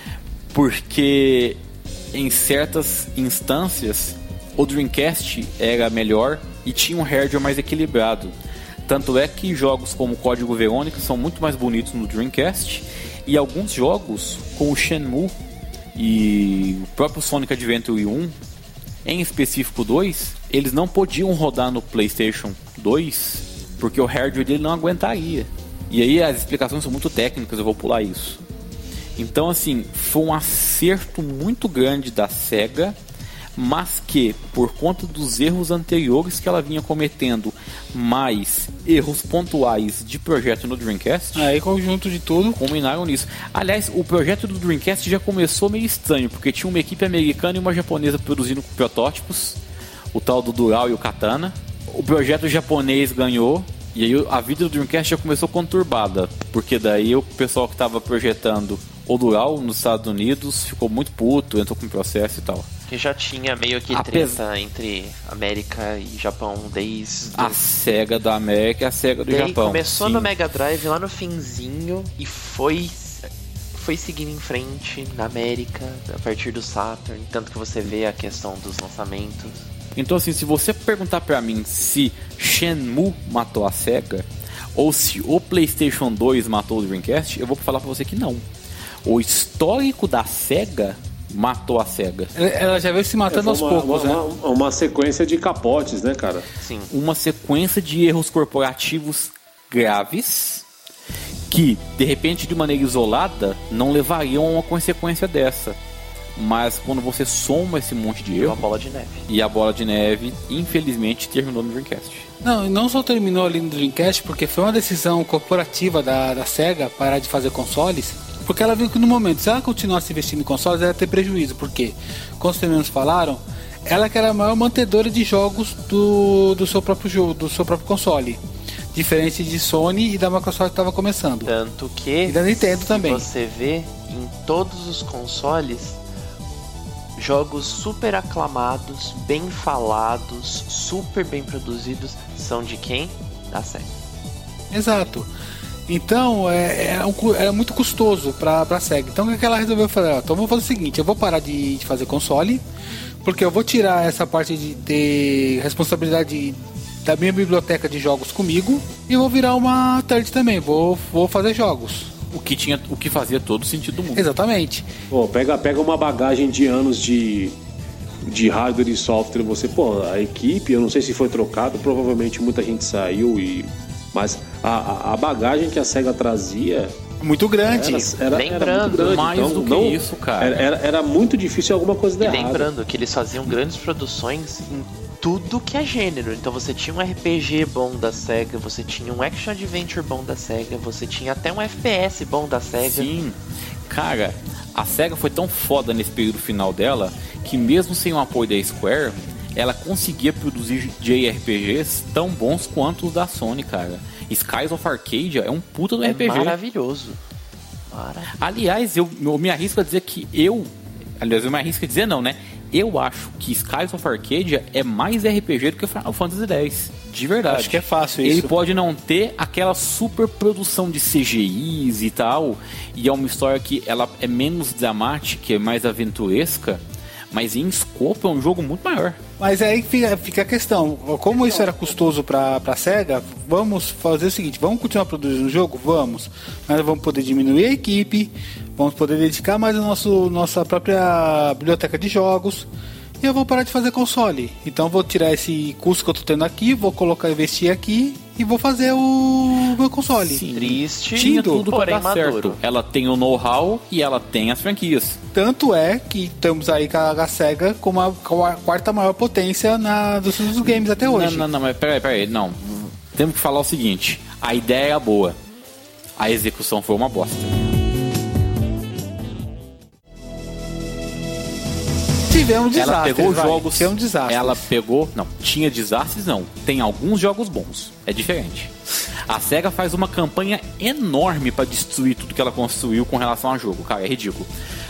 D: porque em certas instâncias o Dreamcast era melhor e tinha um hardware mais equilibrado. Tanto é que jogos como Código Verônica são muito mais bonitos no Dreamcast, e alguns jogos como Shenmue e o próprio Sonic Adventure 1, em específico 2, eles não podiam rodar no PlayStation 2 porque o hardware dele não aguentaria. E aí as explicações são muito técnicas, eu vou pular isso. Então assim, foi um acerto muito grande da SEGA, mas que, por conta dos erros anteriores que ela vinha cometendo, mais erros pontuais de projeto no Dreamcast,
A: Aí, conjunto de tudo.
D: combinaram nisso. Aliás, o projeto do Dreamcast já começou meio estranho, porque tinha uma equipe americana e uma japonesa produzindo protótipos, o tal do Dural e o Katana. O projeto japonês ganhou, e aí a vida do Dreamcast já começou conturbada, porque daí o pessoal que estava projetando o Dural nos Estados Unidos ficou muito puto, entrou com processo e tal.
B: Que já tinha meio que treta entre América e Japão desde...
D: A SEGA da América e a SEGA do
B: Daí
D: Japão.
B: começou
D: sim.
B: no Mega Drive lá no finzinho e foi seguindo em frente na América a partir do Saturn, tanto que você vê a questão dos lançamentos.
D: Então assim, se você perguntar pra mim se Shenmue matou a SEGA ou se o PlayStation 2 matou o Dreamcast, eu vou falar pra você que não. O histórico da SEGA matou a SEGA.
A: Ela já veio se matando aos poucos, né?
C: Uma sequência de capotes, né, cara?
B: Sim.
D: Uma sequência de erros corporativos graves que, de repente, de maneira isolada, não levariam a uma consequência dessa. Mas quando você soma esse monte de
B: Uma
D: erro,
B: bola de neve.
D: e a bola de neve, infelizmente, terminou no Dreamcast.
A: Não, e não só terminou ali no Dreamcast, porque foi uma decisão corporativa da SEGA parar de fazer consoles, porque ela viu que no momento, se ela continuasse investindo em consoles, ela ia ter prejuízo, porque, como os meninos falaram, ela que era a maior mantedora de jogos do seu próprio jogo, do seu próprio console, diferente de Sony e da Microsoft que estava começando.
B: Tanto que,
A: E da Nintendo
B: se
A: também.
B: você vê em todos os consoles, jogos super aclamados, bem falados, super bem produzidos, são de quem? Da SEGA.
A: Exato. Então, era muito custoso pra SEGA. Então, o que ela resolveu fazer? Então, vou fazer o seguinte, eu vou parar de fazer console, porque eu vou tirar essa parte de ter responsabilidade da minha biblioteca de jogos comigo e vou virar uma third também, vou fazer jogos.
D: O que fazia todo sentido do mundo.
A: Exatamente.
C: Pô, pega uma bagagem de anos de hardware e software, a equipe, eu não sei se foi trocado, provavelmente muita gente saiu, mas a bagagem que a SEGA trazia
A: Muito grande.
C: era
B: Lembrando,
C: muito grande.
D: mais
C: Então,
D: do que
C: não,
D: isso, cara.
C: Era muito difícil alguma coisa
B: E
C: dar errado.
B: lembrando que eles faziam grandes produções em tudo que é gênero. Então você tinha um RPG bom da SEGA, você tinha um Action Adventure bom da SEGA, você tinha até um FPS bom da SEGA.
D: Sim, cara, a SEGA foi tão foda nesse período final dela que mesmo sem o apoio da Square, ela conseguia produzir JRPGs tão bons quanto os da Sony, cara. Skies of Arcadia é um puta do RPG.
B: Maravilhoso.
D: Aliás, eu me arrisco a dizer que eu me arrisco a dizer não, né? Eu acho que Skies of Arcadia é mais RPG do que Final Fantasy X. De verdade.
A: Acho que é fácil isso.
D: Ele pode não ter aquela super produção de CGIs e tal, e é uma história que ela é menos dramática, é mais aventuresca, Mas em escopo é um jogo muito maior.
A: Mas aí fica a questão, como isso era custoso pra SEGA, vamos fazer o seguinte, vamos continuar produzindo o jogo? Vamos, mas vamos poder diminuir a equipe, vamos poder dedicar mais a nossa própria biblioteca de jogos, e eu vou parar de fazer console. Então vou tirar esse custo que eu tô tendo aqui, vou investir aqui e vou fazer o meu console.
D: Sim.
B: Triste,
D: Tinha tudo
B: porém
D: pra dar
B: maduro.
D: certo. Ela tem o know-how e ela tem as franquias.
A: Tanto é que estamos aí com a SEGA como a quarta maior potência dos games até hoje.
D: Não, mas peraí, não. Temos que falar o seguinte, a ideia é boa, a execução foi uma bosta.
A: Tivemos desastres,
D: Ela pegou jogos.
A: Tivemos desastres.
D: Ela pegou. Não, tinha desastres não. Tem alguns jogos bons. É diferente. A SEGA faz uma campanha enorme pra destruir tudo que ela construiu com relação ao jogo. Cara, é ridículo.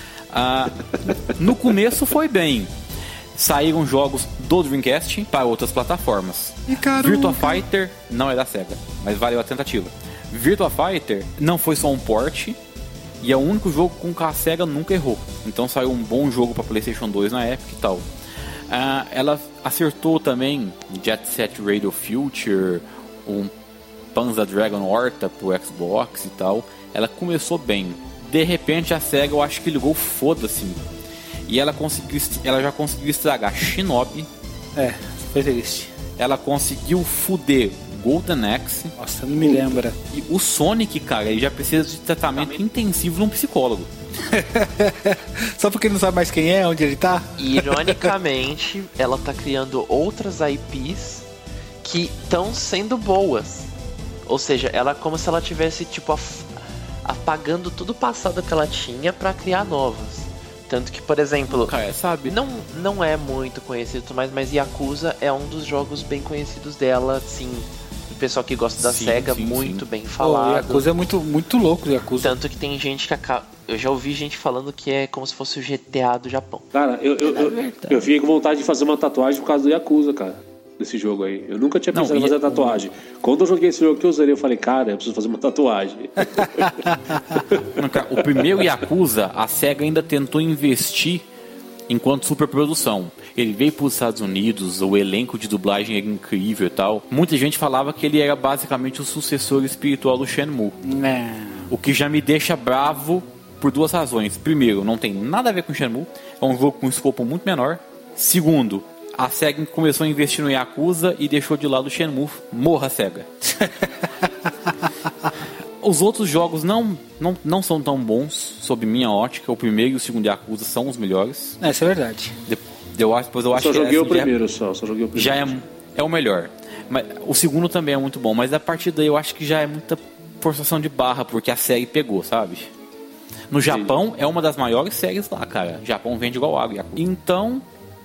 D: No começo foi bem. Saíram jogos do Dreamcast para outras plataformas.
A: E caramba.
D: Virtua Fighter não é da SEGA, mas valeu a tentativa. Virtua Fighter não foi só um port. E é o único jogo com que a SEGA nunca errou. Então saiu um bom jogo para PlayStation 2 na época e tal. Ela acertou também Jet Set Radio Future, um Panzer Dragon Horta pro Xbox e tal. Ela começou bem. De repente a SEGA, eu acho que ligou foda-se. E ela já conseguiu estragar Shinobi.
A: Foi triste.
D: Ela conseguiu fuder Golden Axe.
A: Nossa, não me lembra.
D: E o Sonic, cara, ele já precisa de tratamento intensivo num psicólogo.
A: Só porque não sabe mais quem é, onde ele tá?
B: E, ironicamente, ela tá criando outras IPs que estão sendo boas. Ou seja, ela é como se ela tivesse, tipo, apagando tudo o passado que ela tinha pra criar novas. Tanto que, por exemplo,
D: Cara, sabe?
B: não é muito conhecido, mas Yakuza é um dos jogos bem conhecidos dela, sim. O pessoal que gosta da SEGA, muito bem falado.
A: O Yakuza é muito louco, o Yakuza.
B: Tanto que tem gente que eu já ouvi gente falando que é como se fosse o GTA do Japão.
C: Cara, eu fiquei com vontade de fazer uma tatuagem por causa do Yakuza, cara. Desse jogo aí. Eu nunca tinha pensado em fazer tatuagem. Quando eu joguei esse jogo que eu zerei, eu falei, cara, eu preciso fazer uma tatuagem.
D: O primeiro Yakuza, a SEGA ainda tentou investir enquanto superprodução. Ele veio para os Estados Unidos, o elenco de dublagem era incrível e tal. Muita gente falava que ele era basicamente o sucessor espiritual do Shenmue. O que já me deixa bravo por duas razões. Primeiro, não tem nada a ver com o Shenmue. É um jogo com um escopo muito menor. Segundo, a SEGA começou a investir no Yakuza e deixou de lado o Shenmue. Morra, SEGA. Os outros jogos não são tão bons, sob minha ótica. O primeiro e o segundo Yakuza são os melhores.
A: Isso é verdade.
D: Depois eu acho
C: só
D: que
C: joguei o primeiro, só joguei o primeiro.
D: Já é o melhor. Mas o segundo também é muito bom, mas a partir daí eu acho que já é muita forçação de barra, porque a série pegou, sabe? No Japão é uma das maiores séries lá, cara. O Japão vende igual água. Então,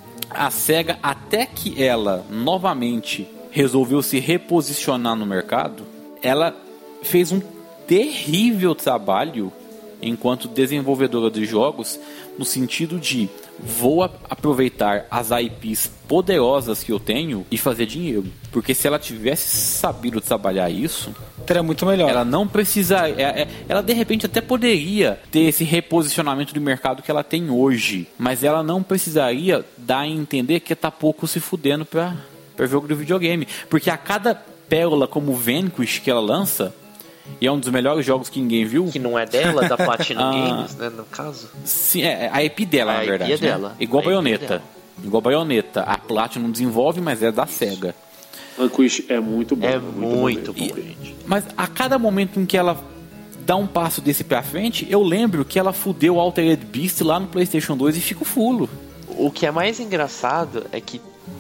D: a SEGA, até que ela novamente resolveu se reposicionar no mercado, ela fez um terrível trabalho enquanto desenvolvedora de jogos, no sentido de vou aproveitar as IPs poderosas que eu tenho e fazer dinheiro. Porque se ela tivesse sabido trabalhar isso,
A: teria muito melhor.
D: Ela não precisa, ela de repente até poderia ter esse reposicionamento de mercado que ela tem hoje, mas ela não precisaria dar a entender que tá pouco se fudendo pra jogo de videogame, porque a cada pérola como Vanquish que ela lança, e é um dos melhores jogos que ninguém viu.
B: Que não é dela, da Platinum Games, né, no caso.
D: Sim, é a IP dela, na verdade.
B: IP é dela.
D: Né? Igual Bayonetta. Igual Bayonetta. A Platinum desenvolve, mas é da SEGA.
C: Vanquish é muito bom.
B: É muito bom, gente.
D: Mas a cada momento em que ela dá um passo desse pra frente, eu lembro que ela fudeu Altered Beast lá no PlayStation 2 e fico fulo.
B: O que é mais engraçado é que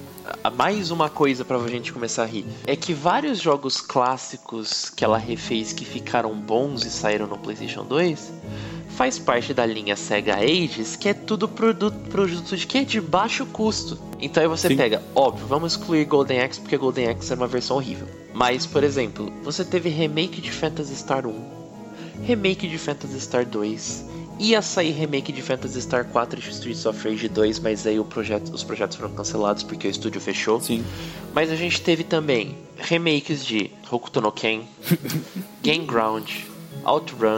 B: mais uma coisa pra gente começar a rir é que vários jogos clássicos que ela refez que ficaram bons e saíram no PlayStation 2 faz parte da linha Sega Ages, que é tudo produto de quê? De baixo custo. Então aí você pega, óbvio, vamos excluir Golden Axe porque Golden Axe era uma versão horrível. Mas, por exemplo, você teve remake de Phantasy Star 1, remake de Phantasy Star 2, ia sair remake de Phantasy Star 4 e Streets of Rage 2, mas aí os projetos foram cancelados porque o estúdio fechou.
D: Sim.
B: Mas a gente teve também remakes de Hokuto no Ken, Game Ground, OutRun,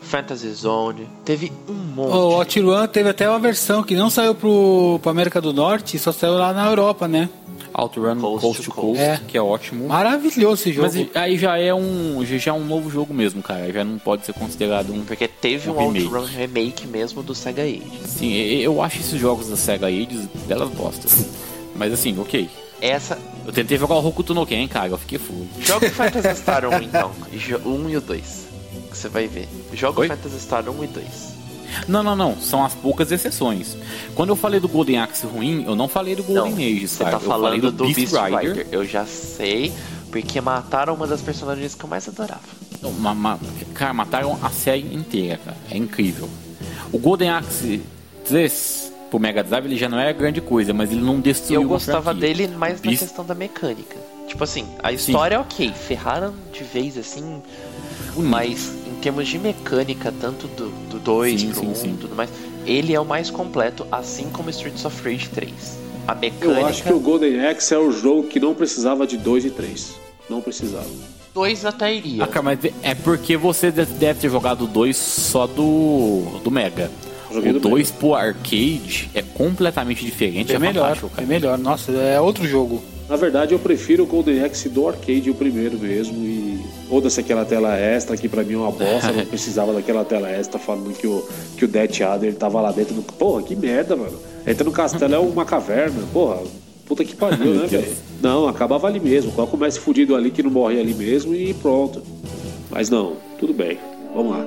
B: Fantasy Zone, teve um monte.
A: O OutRun teve até uma versão que não saiu pra América do Norte, só saiu lá na Europa, né?
D: OutRun Coast to Coast, que é ótimo.
A: Maravilhoso esse jogo.
D: Mas aí já é um novo jogo mesmo, cara. Já não pode ser considerado um.
B: Porque teve um OutRun remake mesmo do Sega Ages.
D: Sim, eu acho esses jogos da Sega Ages belas bostas. Mas assim, ok. Eu tentei jogar o Hokuto no Ken, cara. Eu fiquei full.
B: Joga o Phantasy Star 1 então. 1 e o 2. Que você vai ver. Joga o Phantasy Star 1 e 2.
D: Não. São as poucas exceções. Quando eu falei do Golden Axe ruim, eu não falei do Golden Ages, cara.
B: Você tá falando do Beast Rider. Eu já sei, porque mataram uma das personagens que eu mais adorava.
D: Cara, mataram a série inteira, cara. É incrível. O Golden Axe 3 pro Mega Drive ele já não era grande coisa, mas ele não destruiu.
B: Eu gostava dele mais na questão da mecânica. Tipo assim, a história é ok, ferraram de vez assim, mas em termos de mecânica, tanto do 2 pro 1 e tudo mais, ele é o mais completo, assim como Streets of Rage 3. A mecânica...
C: Eu acho que o Golden Axe é o jogo que não precisava de 2 e 3. Não precisava.
B: 2 até iria.
D: Cara, mas é porque você deve ter jogado o 2 só do Mega. O 2 pro arcade é completamente diferente.
A: É melhor, cara. É melhor. Nossa, é outro jogo.
C: Na verdade, eu prefiro o Golden Axe do arcade, o primeiro mesmo. E foda-se aquela tela extra, que pra mim é uma bosta. Não precisava daquela tela extra falando que o Death Adder tava lá dentro do... Porra, que merda, mano. Entra no castelo, é uma caverna. Porra, puta que pariu, né, velho? Não, acabava ali mesmo. Coloca o Messi fudido ali que não morre ali mesmo e pronto. Mas não, tudo bem. Vamos lá.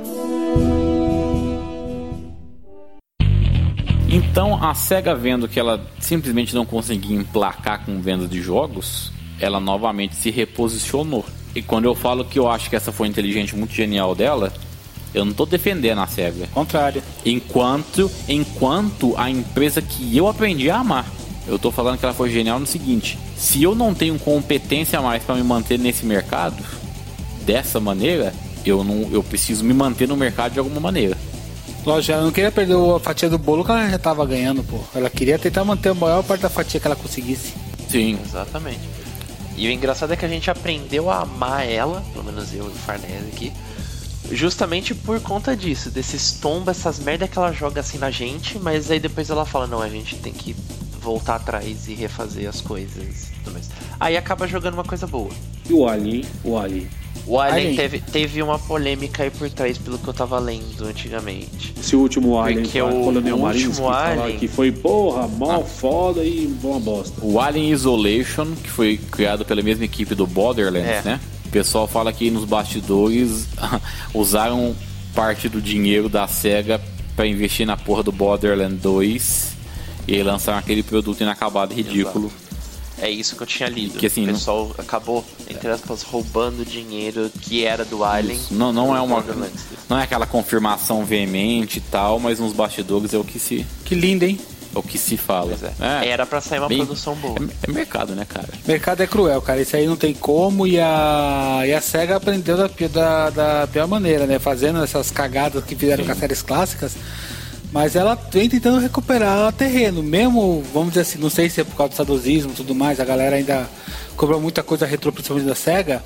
D: Então a SEGA, vendo que ela simplesmente não conseguia emplacar com venda de jogos, ela novamente se reposicionou. E quando eu falo que eu acho que essa foi inteligente, muito genial dela, eu não estou defendendo a SEGA.
A: Contrário.
D: Enquanto a empresa que eu aprendi a amar, eu estou falando que ela foi genial no seguinte: se eu não tenho competência a mais para me manter nesse mercado, dessa maneira, eu preciso me manter no mercado de alguma maneira.
A: Lógico, ela não queria perder a fatia do bolo que ela já tava ganhando, pô. Ela queria tentar manter a maior parte da fatia que ela conseguisse.
D: Sim.
B: Exatamente. E o engraçado é que a gente aprendeu a amar ela, pelo menos eu e o Farnese aqui, justamente por conta disso, desses tombos, essas merda que ela joga assim na gente, mas aí depois ela fala, não, a gente tem que voltar atrás e refazer as coisas e tudo mais. Aí acaba jogando uma coisa boa.
C: E o Alien?
B: O Alien teve uma polêmica aí por trás, pelo que eu tava lendo antigamente.
C: Esse último Alien,
B: porque o último Alien
C: que foi, porra, mó foda e uma bosta.
D: O Alien Isolation, que foi criado pela mesma equipe do Borderlands, né? O pessoal fala que nos bastidores usaram parte do dinheiro da SEGA pra investir na porra do Borderlands 2 e lançaram aquele produto inacabado ridículo.
B: Exato. É isso que eu tinha lido.
D: Que, assim,
B: o pessoal acabou, entre aspas, roubando dinheiro que era do Alien.
D: Não é aquela confirmação veemente e tal, mas nos bastidores é o que se...
A: Que lindo, hein?
D: É o que se fala.
B: Era pra sair uma produção boa.
D: É mercado, né, cara?
A: Mercado é cruel, cara. Isso aí não tem como. E a SEGA aprendeu da pior maneira, né? Fazendo essas cagadas que fizeram com as séries clássicas. Mas ela vem tentando recuperar terreno, mesmo, vamos dizer assim, não sei se é por causa do saudosismo e tudo mais, a galera ainda cobrou muita coisa retrô, principalmente da SEGA,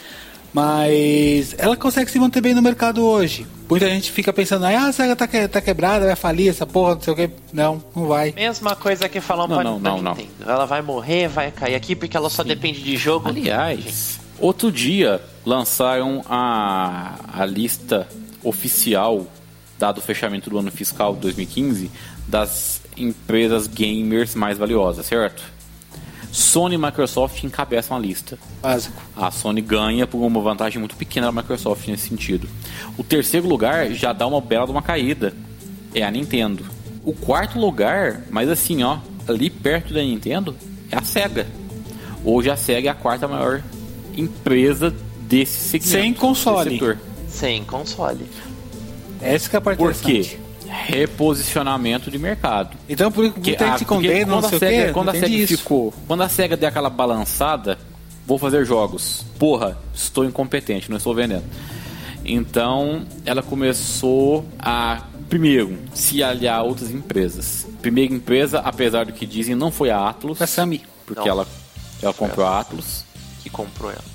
A: mas ela consegue se manter bem no mercado hoje. Muita gente fica pensando, a SEGA tá quebrada, vai falir essa porra, não sei o que. Não vai.
B: Mesma coisa que falam pra Nintendo. Ela vai morrer, vai cair aqui, porque ela só depende de jogo.
D: Aliás, outro dia lançaram a lista oficial, dado o fechamento do ano fiscal de 2015, das empresas gamers mais valiosas, certo? Sony e Microsoft encabeçam a lista.
A: Básico.
D: A Sony ganha por uma vantagem muito pequena da Microsoft nesse sentido. O terceiro lugar já dá uma bela de uma caída, é a Nintendo. O quarto lugar, mas assim, ó, ali perto da Nintendo, é a SEGA. Hoje a SEGA é a quarta maior empresa desse segmento.
A: Sem console.
B: Sem console.
A: Essa que é a parte interessante.
D: Por quê? Reposicionamento de mercado.
A: Então, por que muita gente condena, não sei o quê,
D: quando a SEGA der aquela balançada, vou fazer jogos. Porra, estou incompetente, não estou vendendo. Então, ela começou a, primeiro, se aliar a outras empresas. Primeira empresa, apesar do que dizem, não foi a Atlus.
A: Foi a Sammy.
D: Porque ela comprou a Atlus.
B: Que comprou ela.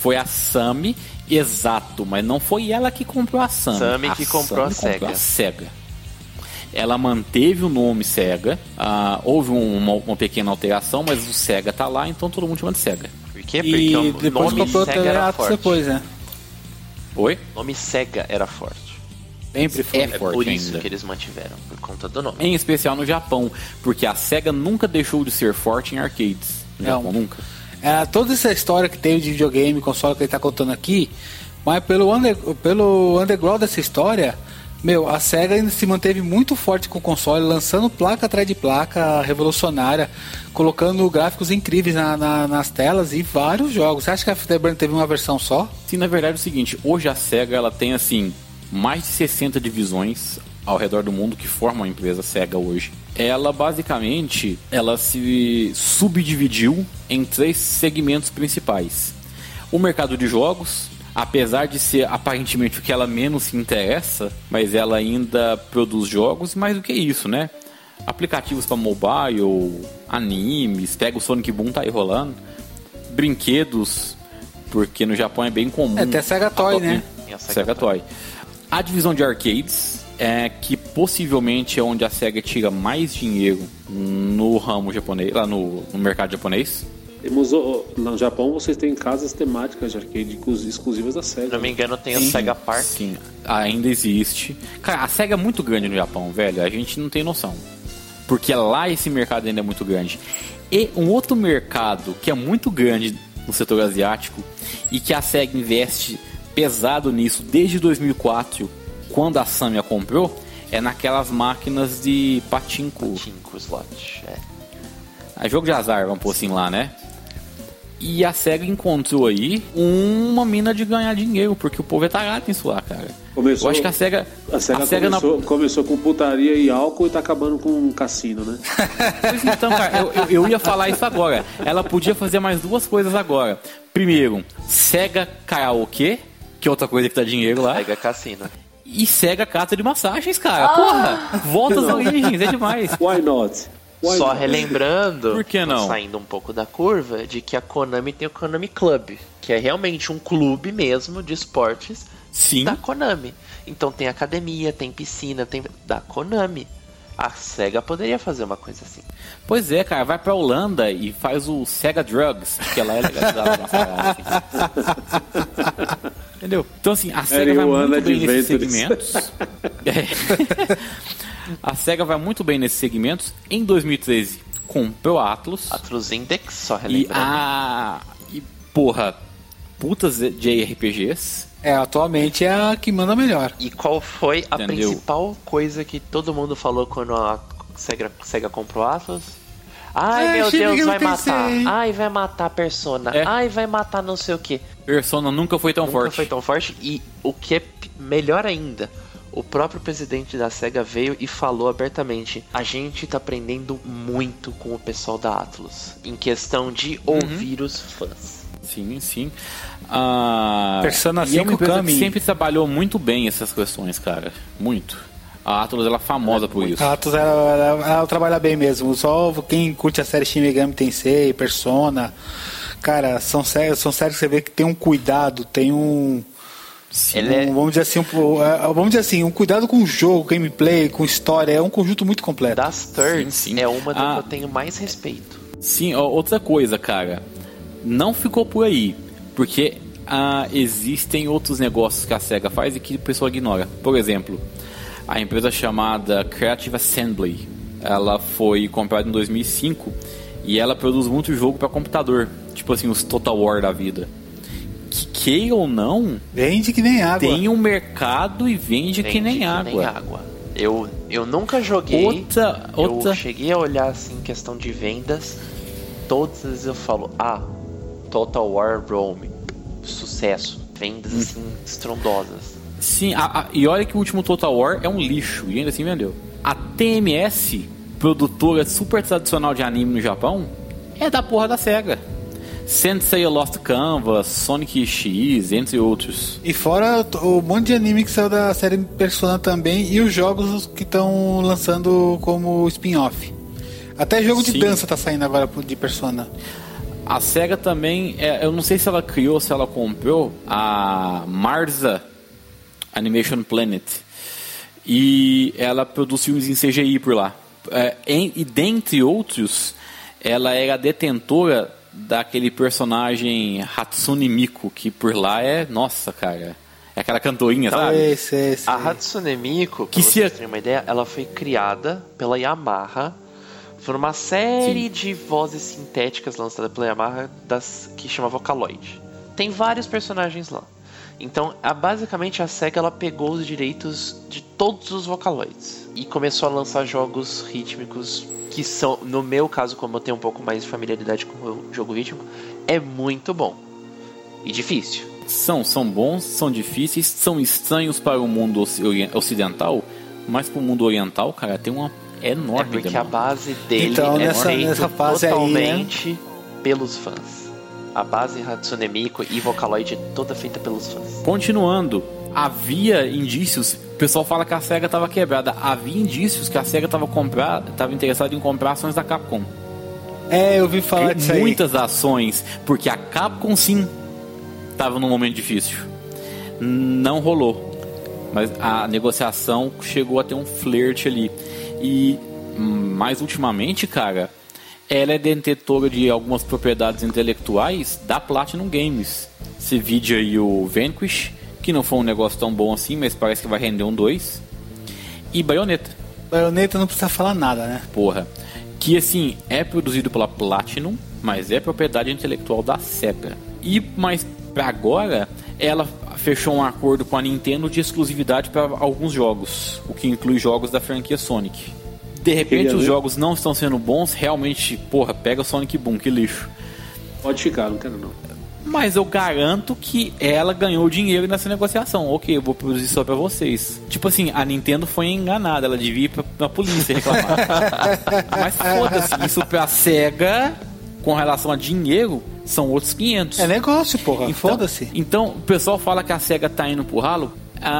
D: Foi a Sammy, exato, mas não foi ela que comprou a Sammy.
B: Sammy que comprou a
D: Sega. Ela manteve o nome Sega, houve uma pequena alteração, mas o Sega tá lá, então todo mundo chama de Sega.
B: Por quê? Porque o
A: depois
B: nome
A: comprou
B: Sega era forte.
A: depois, né?
D: Oi?
B: O nome Sega era forte.
A: Sempre foi.
D: É forte
B: Por isso
D: ainda.
B: que eles mantiveram, por conta do nome.
D: Em especial no Japão, porque a Sega nunca deixou de ser forte em arcades. No Japão, nunca.
A: Toda essa história que tem de videogame, console que ele tá contando aqui, mas pelo underground dessa história, a Sega ainda se manteve muito forte com o console, lançando placa atrás de placa revolucionária, colocando gráficos incríveis nas telas e vários jogos. Você acha que a Afterburner teve uma versão só?
D: Sim, na verdade é o seguinte, hoje a Sega ela tem assim mais de 60 divisões ao redor do mundo que formam a empresa Sega hoje. Ela basicamente se subdividiu em 3 segmentos principais. O mercado de jogos, apesar de ser aparentemente o que ela menos se interessa, mas ela ainda produz jogos, mais do que isso, né? Aplicativos para mobile, animes, pega o Sonic Boom, tá aí rolando. Brinquedos, porque no Japão é bem comum.
A: Tem a Sega Toy, né?
D: Sega Toy. A divisão de arcades que possivelmente é onde a Sega tira mais dinheiro no ramo japonês, lá no mercado japonês.
C: Lá no Japão vocês têm casas temáticas de arcade exclusivas da Sega.
B: Se não me engano tem a Sega Park.
D: Sim, ainda existe. Cara, a Sega é muito grande no Japão, velho. A gente não tem noção. Porque lá esse mercado ainda é muito grande. E um outro mercado que é muito grande no setor asiático e que a Sega investe pesado nisso desde 2004, quando a Sammy a comprou, é naquelas máquinas de patinco.
B: Patinco slot,
D: Jogo de azar, vamos pôr assim lá, né? E a Sega encontrou aí uma mina de ganhar dinheiro, porque o povo é tarado nisso lá, cara.
C: Eu
D: acho que a Sega
C: começou com putaria e álcool e tá acabando com um cassino, né?
D: Pois então, cara, eu ia falar isso agora. Ela podia fazer mais 2 coisas agora. Primeiro, Sega Karaokê, que é outra coisa que dá dinheiro lá.
B: Sega Cassino.
D: E Sega Casa de Massagens, cara. Porra, volta às origens, é demais.
C: Why not?
B: Só relembrando,
D: por que não?
B: Saindo um pouco da curva, de que a Konami tem o Konami Club, que é realmente um clube mesmo de esportes.
D: Sim.
B: Da Konami. Então tem academia, tem piscina, tem da Konami. A Sega poderia fazer uma coisa assim.
D: Pois é, cara, vai pra Holanda e faz o Sega Drugs, que ela é legalizada na Sega. Entendeu? Então assim, a Sega vai muito bem nesses segmentos. A Sega vai muito bem nesses segmentos. Em 2013 comprou a Atlus.
B: Atlus Index, só relembrando.
D: E porra, putas de RPGs.
A: Atualmente é a que manda melhor.
B: E qual foi a principal coisa que todo mundo falou quando a Sega comprou a Atlus? Ai, meu Deus, vai matar. Ai, vai matar a Persona. Ai, vai matar não sei o que.
D: Persona nunca foi tão forte.
B: Nunca foi tão forte. E o que é melhor ainda, o próprio presidente da Sega veio e falou abertamente: a gente tá aprendendo muito com o pessoal da Atlus em questão de ouvir os fãs.
D: Sim, sim.
A: Persona 5
D: é uma empresa que sempre trabalhou muito bem essas questões, cara. Muito. A Atlus ela é famosa por isso.
A: A Atlus ela trabalha bem mesmo. Só quem curte a série Shin Megami Tensei, Persona, cara, são séries que você vê que tem um cuidado, tem um... vamos dizer assim, um cuidado com o jogo, gameplay, com história, é um conjunto muito completo.
B: Das Thirds é uma das que eu tenho mais respeito.
D: Sim, outra coisa, cara, não ficou por aí, porque existem outros negócios que a Sega faz e que o pessoal ignora. Por exemplo, a empresa chamada Creative Assembly, ela foi comprada em 2005 e ela produz muito jogo para computador, tipo assim, os Total War da vida. Que ou não,
A: vende que nem água.
D: Tem um mercado e vende que nem água.
B: Eu nunca joguei. Eu cheguei a olhar assim, questão de vendas. Todas as vezes eu falo: Total War Rome, sucesso, vendas assim estrondosas.
D: Sim, e olha que o último Total War é um lixo e ainda assim vendeu. A TMS, produtora super tradicional de anime no Japão, é da porra da Sega. Sensei Lost Canvas, Sonic X, entre outros.
A: E fora o monte de anime que saiu da série Persona também, e os jogos que estão lançando como spin-off. Até jogo de dança tá saindo agora de Persona.
D: A SEGA também, eu não sei se ela criou ou se ela comprou a Marza Animation Planet. E ela produz filmes em CGI por lá. E dentre outros, ela era detentora daquele personagem Hatsune Miku, que por lá nossa, cara, é aquela cantorinha, sabe?
B: A Hatsune Miku, pra vocês terem uma ideia, ela foi criada pela Yamaha por uma série de vozes sintéticas lançadas pela Yamaha que chama Vocaloid. Tem vários personagens lá. Então, basicamente a SEGA ela pegou os direitos de todos os Vocaloids e começou a lançar jogos rítmicos que são, no meu caso, como eu tenho um pouco mais de familiaridade com o jogo rítmico, é muito bom e difícil.
D: São bons, são difíceis, são estranhos para o mundo ocidental, mas para o mundo oriental, cara, tem uma enorme
B: porque a base dele
A: então,
B: feita
A: fase
B: totalmente
A: aí, né?
B: pelos fãs. A base Hatsune Miku e Vocaloid é toda feita pelos fãs.
D: Continuando, havia indícios, o pessoal fala que a SEGA estava quebrada, havia indícios que a SEGA estava interessada em comprar ações da Capcom.
A: Eu ouvi falar disso aí.
D: Muitas ações, porque a Capcom sim estava num momento difícil. Não rolou, mas a negociação chegou a ter um flerte ali. E mais ultimamente, cara, ela é detentora de algumas propriedades intelectuais da Platinum Games. Se vide aí o Vanquish, que não foi um negócio tão bom assim, mas parece que vai render um 2. E Bayonetta.
A: Bayonetta não precisa falar nada, né?
D: Porra. Que assim, é produzido pela Platinum, mas é propriedade intelectual da SEGA. Mas pra agora, ela fechou um acordo com a Nintendo de exclusividade para alguns jogos, o que inclui jogos da franquia Sonic. De repente os jogos não estão sendo bons, realmente, porra, pega o Sonic Boom, que lixo.
C: Pode ficar, não quero não.
D: Mas eu garanto que ela ganhou dinheiro nessa negociação. Ok, eu vou produzir só pra vocês. Tipo assim, a Nintendo foi enganada, ela devia ir pra polícia reclamar. Mas foda-se, isso pra SEGA, com relação a dinheiro, são outros 500.
A: É negócio, porra,
D: então,
A: foda-se.
D: Então, o pessoal fala que a SEGA tá indo pro ralo.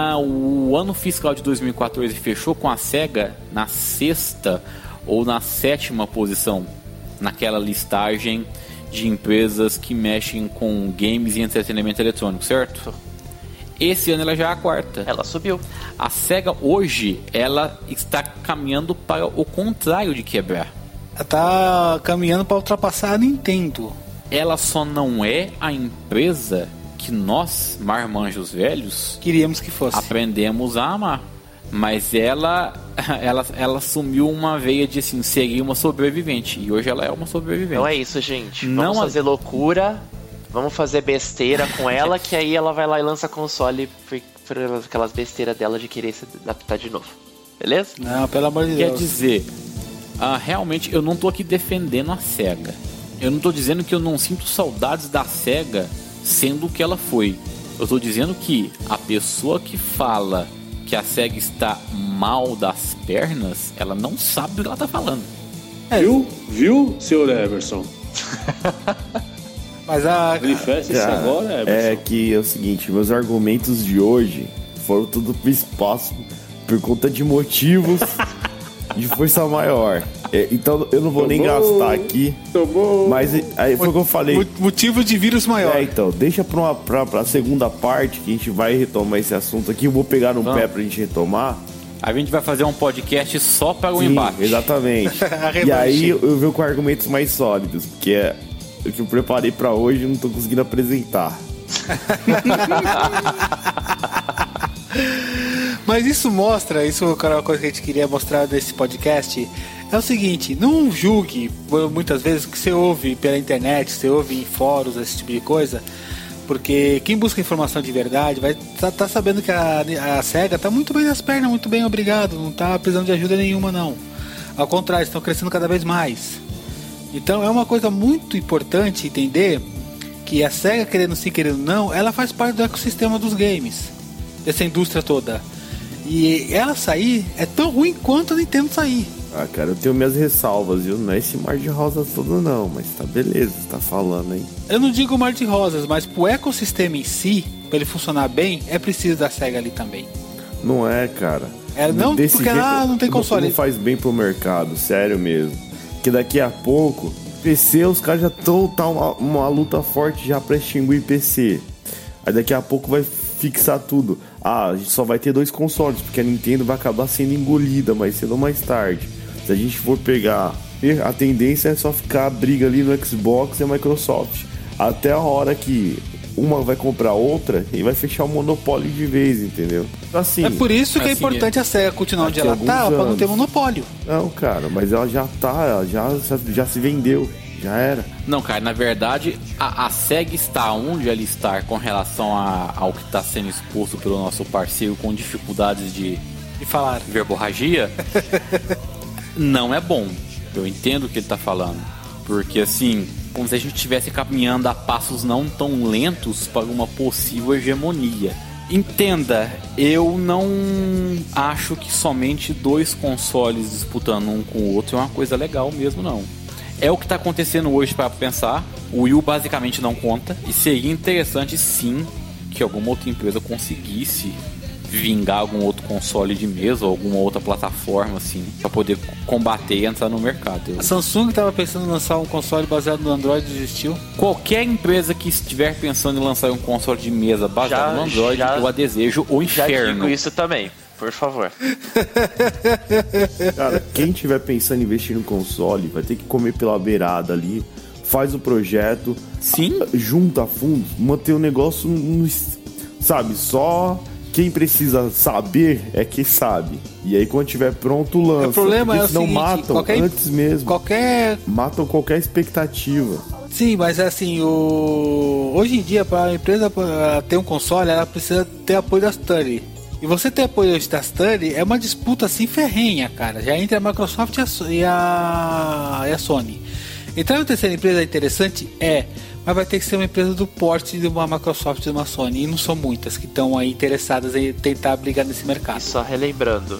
D: O ano fiscal de 2014 fechou com a SEGA na 6ª ou na 7ª posição naquela listagem de empresas que mexem com games e entretenimento eletrônico, certo? Esse ano ela já é a 4ª.
B: Ela subiu.
D: A SEGA hoje, ela está caminhando para o contrário de quebrar.
A: Ela tá caminhando para ultrapassar a Nintendo.
D: Ela só não é a empresa que nós, marmanjos velhos,
A: queríamos que fosse.
D: Aprendemos a amar. Mas ela assumiu uma veia de assim, seria uma sobrevivente. E hoje ela é uma sobrevivente.
B: Não é isso, gente. Vamos fazer loucura, vamos fazer besteira com ela, que aí ela vai lá e lança console por aquelas besteiras dela de querer se adaptar de novo. Beleza?
A: Não, pelo amor de Deus.
D: Quer dizer, realmente eu não tô aqui defendendo a SEGA. Eu não tô dizendo que eu não sinto saudades da SEGA sendo o que ela foi. Eu tô dizendo que a pessoa que fala que a SEGA está mal das pernas, ela não sabe do que ela tá falando.
C: Viu, senhor Everson?
A: Mas
C: manifesta-se agora, Everson.
E: É que é o seguinte, meus argumentos de hoje foram tudo pro espaço por conta de motivos de força maior. Então eu não vou nem gastar aqui. Mas aí foi o que eu falei.
A: Motivo de vírus maior.
E: Então, deixa pra segunda parte que a gente vai retomar esse assunto aqui. Eu vou pegar no pé pra gente retomar.
D: A gente vai fazer um podcast só para o embate.
E: Exatamente. E aí eu venho com argumentos mais sólidos, que é o que eu preparei pra hoje e não tô conseguindo apresentar.
A: Mas isso mostra, isso é uma coisa que a gente queria mostrar nesse podcast. É o seguinte, não julgue muitas vezes o que você ouve pela internet, você ouve em fóruns, esse tipo de coisa, porque quem busca informação de verdade vai tá sabendo que a SEGA tá muito bem nas pernas, muito bem, obrigado, não tá precisando de ajuda nenhuma não. Ao contrário, estão crescendo cada vez mais. Então é uma coisa muito importante entender que a SEGA, querendo sim, querendo não, ela faz parte do ecossistema dos games, dessa indústria toda. E ela sair é tão ruim quanto a Nintendo sair.
E: Cara, eu tenho minhas ressalvas, viu? Não é esse mar de rosas todo não, mas tá beleza, você tá falando aí.
A: Eu não digo mar de rosas, mas pro ecossistema em si, pra ele funcionar bem, é preciso da SEGA ali também.
E: Não é, cara.
A: Não, porque ela não tem console.
E: Não faz bem pro mercado, sério mesmo. Que daqui a pouco PC, os caras já estão uma luta forte já pra extinguir PC. Aí daqui a pouco vai fixar tudo. A gente só vai ter 2 consoles, porque a Nintendo vai acabar sendo engolida mais cedo ou mais tarde. Se a gente for pegar, a tendência é só ficar a briga ali no Xbox e a Microsoft. Até a hora que uma vai comprar outra e vai fechar o monopólio de vez, entendeu? Assim,
A: é por isso que é importante a SEGA continuar onde ela tá, pra não ter monopólio.
E: Não, cara, mas ela já tá, ela já se vendeu. Já era.
D: Não, cara, na verdade, a SEGA está onde ela está com relação ao que está sendo exposto pelo nosso parceiro com dificuldades de
A: falar
D: verborragia. Não é bom. Eu entendo o que ele está falando. Porque, assim, como se a gente estivesse caminhando a passos não tão lentos para uma possível hegemonia. Entenda, eu não acho que somente 2 consoles disputando um com o outro é uma coisa legal mesmo, não. É o que está acontecendo hoje para pensar. O Wii U basicamente não conta. E seria interessante sim que alguma outra empresa conseguisse vingar algum outro console de mesa ou alguma outra plataforma assim para poder combater e entrar no mercado.
A: A Samsung estava pensando em lançar um console baseado no Android, desistiu.
D: Qualquer empresa que estiver pensando em lançar um console de mesa baseado no Android, eu a desejo o inferno.
B: Já digo isso também. Por favor.
E: Cara, quem tiver pensando em investir no console vai ter que comer pela beirada ali, faz o projeto,
D: sim,
E: junta fundos, manter o negócio sabe, só quem precisa saber é que sabe. E aí quando tiver pronto lança.
A: O problema é o
E: senão
A: seguinte,
E: matam antes mesmo. Matam qualquer expectativa.
A: Sim, mas assim, hoje em dia, para a empresa ter um console, ela precisa ter apoio da study. E você ter apoio da study é uma disputa assim ferrenha, cara. Já entre a Microsoft e a Sony. Entrar em terceira empresa é interessante? É. Mas vai ter que ser uma empresa do porte de uma Microsoft e de uma Sony. E não são muitas que estão aí interessadas em tentar brigar nesse mercado.
B: E só relembrando,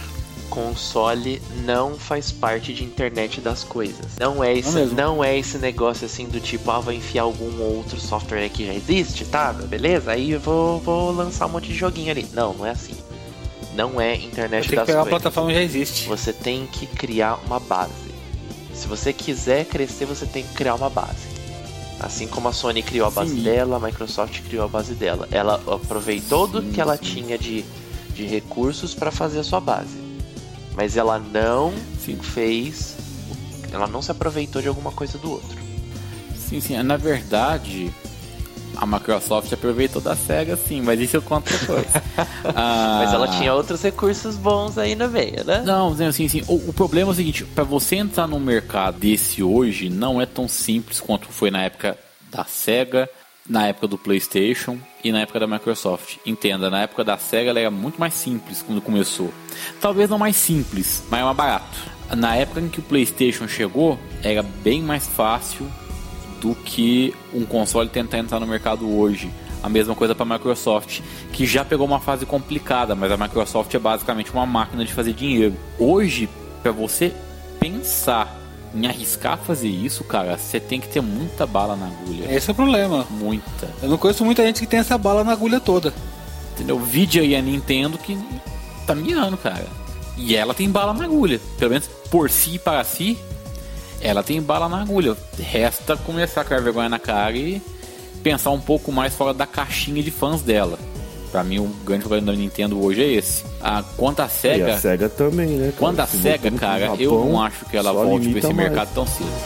B: console não faz parte de internet das coisas. Não é esse negócio assim do tipo, vou enfiar algum outro software que já existe, tá? Beleza? Aí eu vou lançar um monte de joguinho ali. Não é assim. Não é internet das coisas. Tem que pegar
A: a plataforma que já existe.
B: Você tem que criar uma base. Se você quiser crescer, você tem que criar uma base. Assim como a Sony criou a base dela, a Microsoft criou a base dela. Ela aproveitou do que ela tinha de recursos para fazer a sua base. Mas ela não fez... Ela não se aproveitou de alguma coisa do outro.
D: Sim. Na verdade, a Microsoft aproveitou da SEGA, sim. Mas isso eu conto depois.
B: Mas ela tinha outros recursos bons aí no meio, né?
D: Não, sim. O problema é o seguinte. Para você entrar num mercado desse hoje, não é tão simples quanto foi na época da SEGA, na época do PlayStation e na época da Microsoft. Entenda, na época da SEGA ela era muito mais simples quando começou. Talvez não mais simples, mas é mais barato. Na época em que o PlayStation chegou, era bem mais fácil do que um console tentar entrar no mercado hoje. A mesma coisa para a Microsoft, que já pegou uma fase complicada, mas a Microsoft é basicamente uma máquina de fazer dinheiro. Hoje, para você pensar em arriscar fazer isso, cara, você tem que ter muita bala na agulha.
A: Esse é o problema.
D: Muita.
A: Eu não conheço muita gente que tem essa bala na agulha toda.
D: Entendeu? Vídeo aí a Nintendo que tá miando, cara. E ela tem bala na agulha. Pelo menos por si e para si, ela tem bala na agulha. Resta começar a criar vergonha na cara e pensar um pouco mais fora da caixinha de fãs dela. Pra mim, o grande problema da Nintendo hoje é esse. Quanto à SEGA...
E: E a SEGA também, né? Cara?
D: Quanto à SEGA, cara, Japão, eu não acho que ela volte pra esse mercado tão cedo.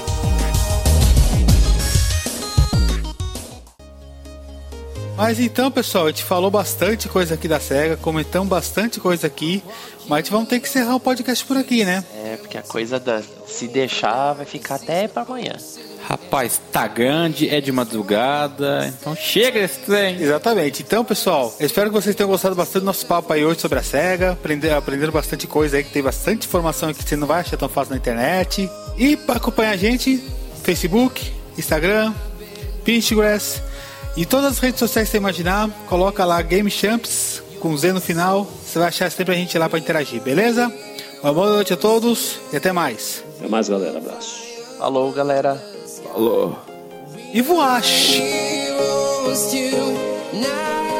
A: Mas então, pessoal, a gente falou bastante coisa aqui da SEGA, comentamos bastante coisa aqui, mas vamos ter que encerrar o podcast por aqui, né?
B: Porque a coisa se deixar vai ficar até pra amanhã.
D: Rapaz, tá grande, é de madrugada, então chega esse trem.
A: Exatamente. Então, pessoal, eu espero que vocês tenham gostado bastante do nosso papo aí hoje sobre a SEGA, aprendendo bastante coisa aí, que tem bastante informação que você não vai achar tão fácil na internet. E para acompanhar a gente, Facebook, Instagram, Pinterest e todas as redes sociais que você imaginar, coloca lá Game Champs com Z no final, você vai achar sempre a gente lá para interagir, beleza? Uma boa noite a todos e até mais.
C: Até mais, galera. Abraço.
B: Falou, galera.
C: Falou.
A: E voache!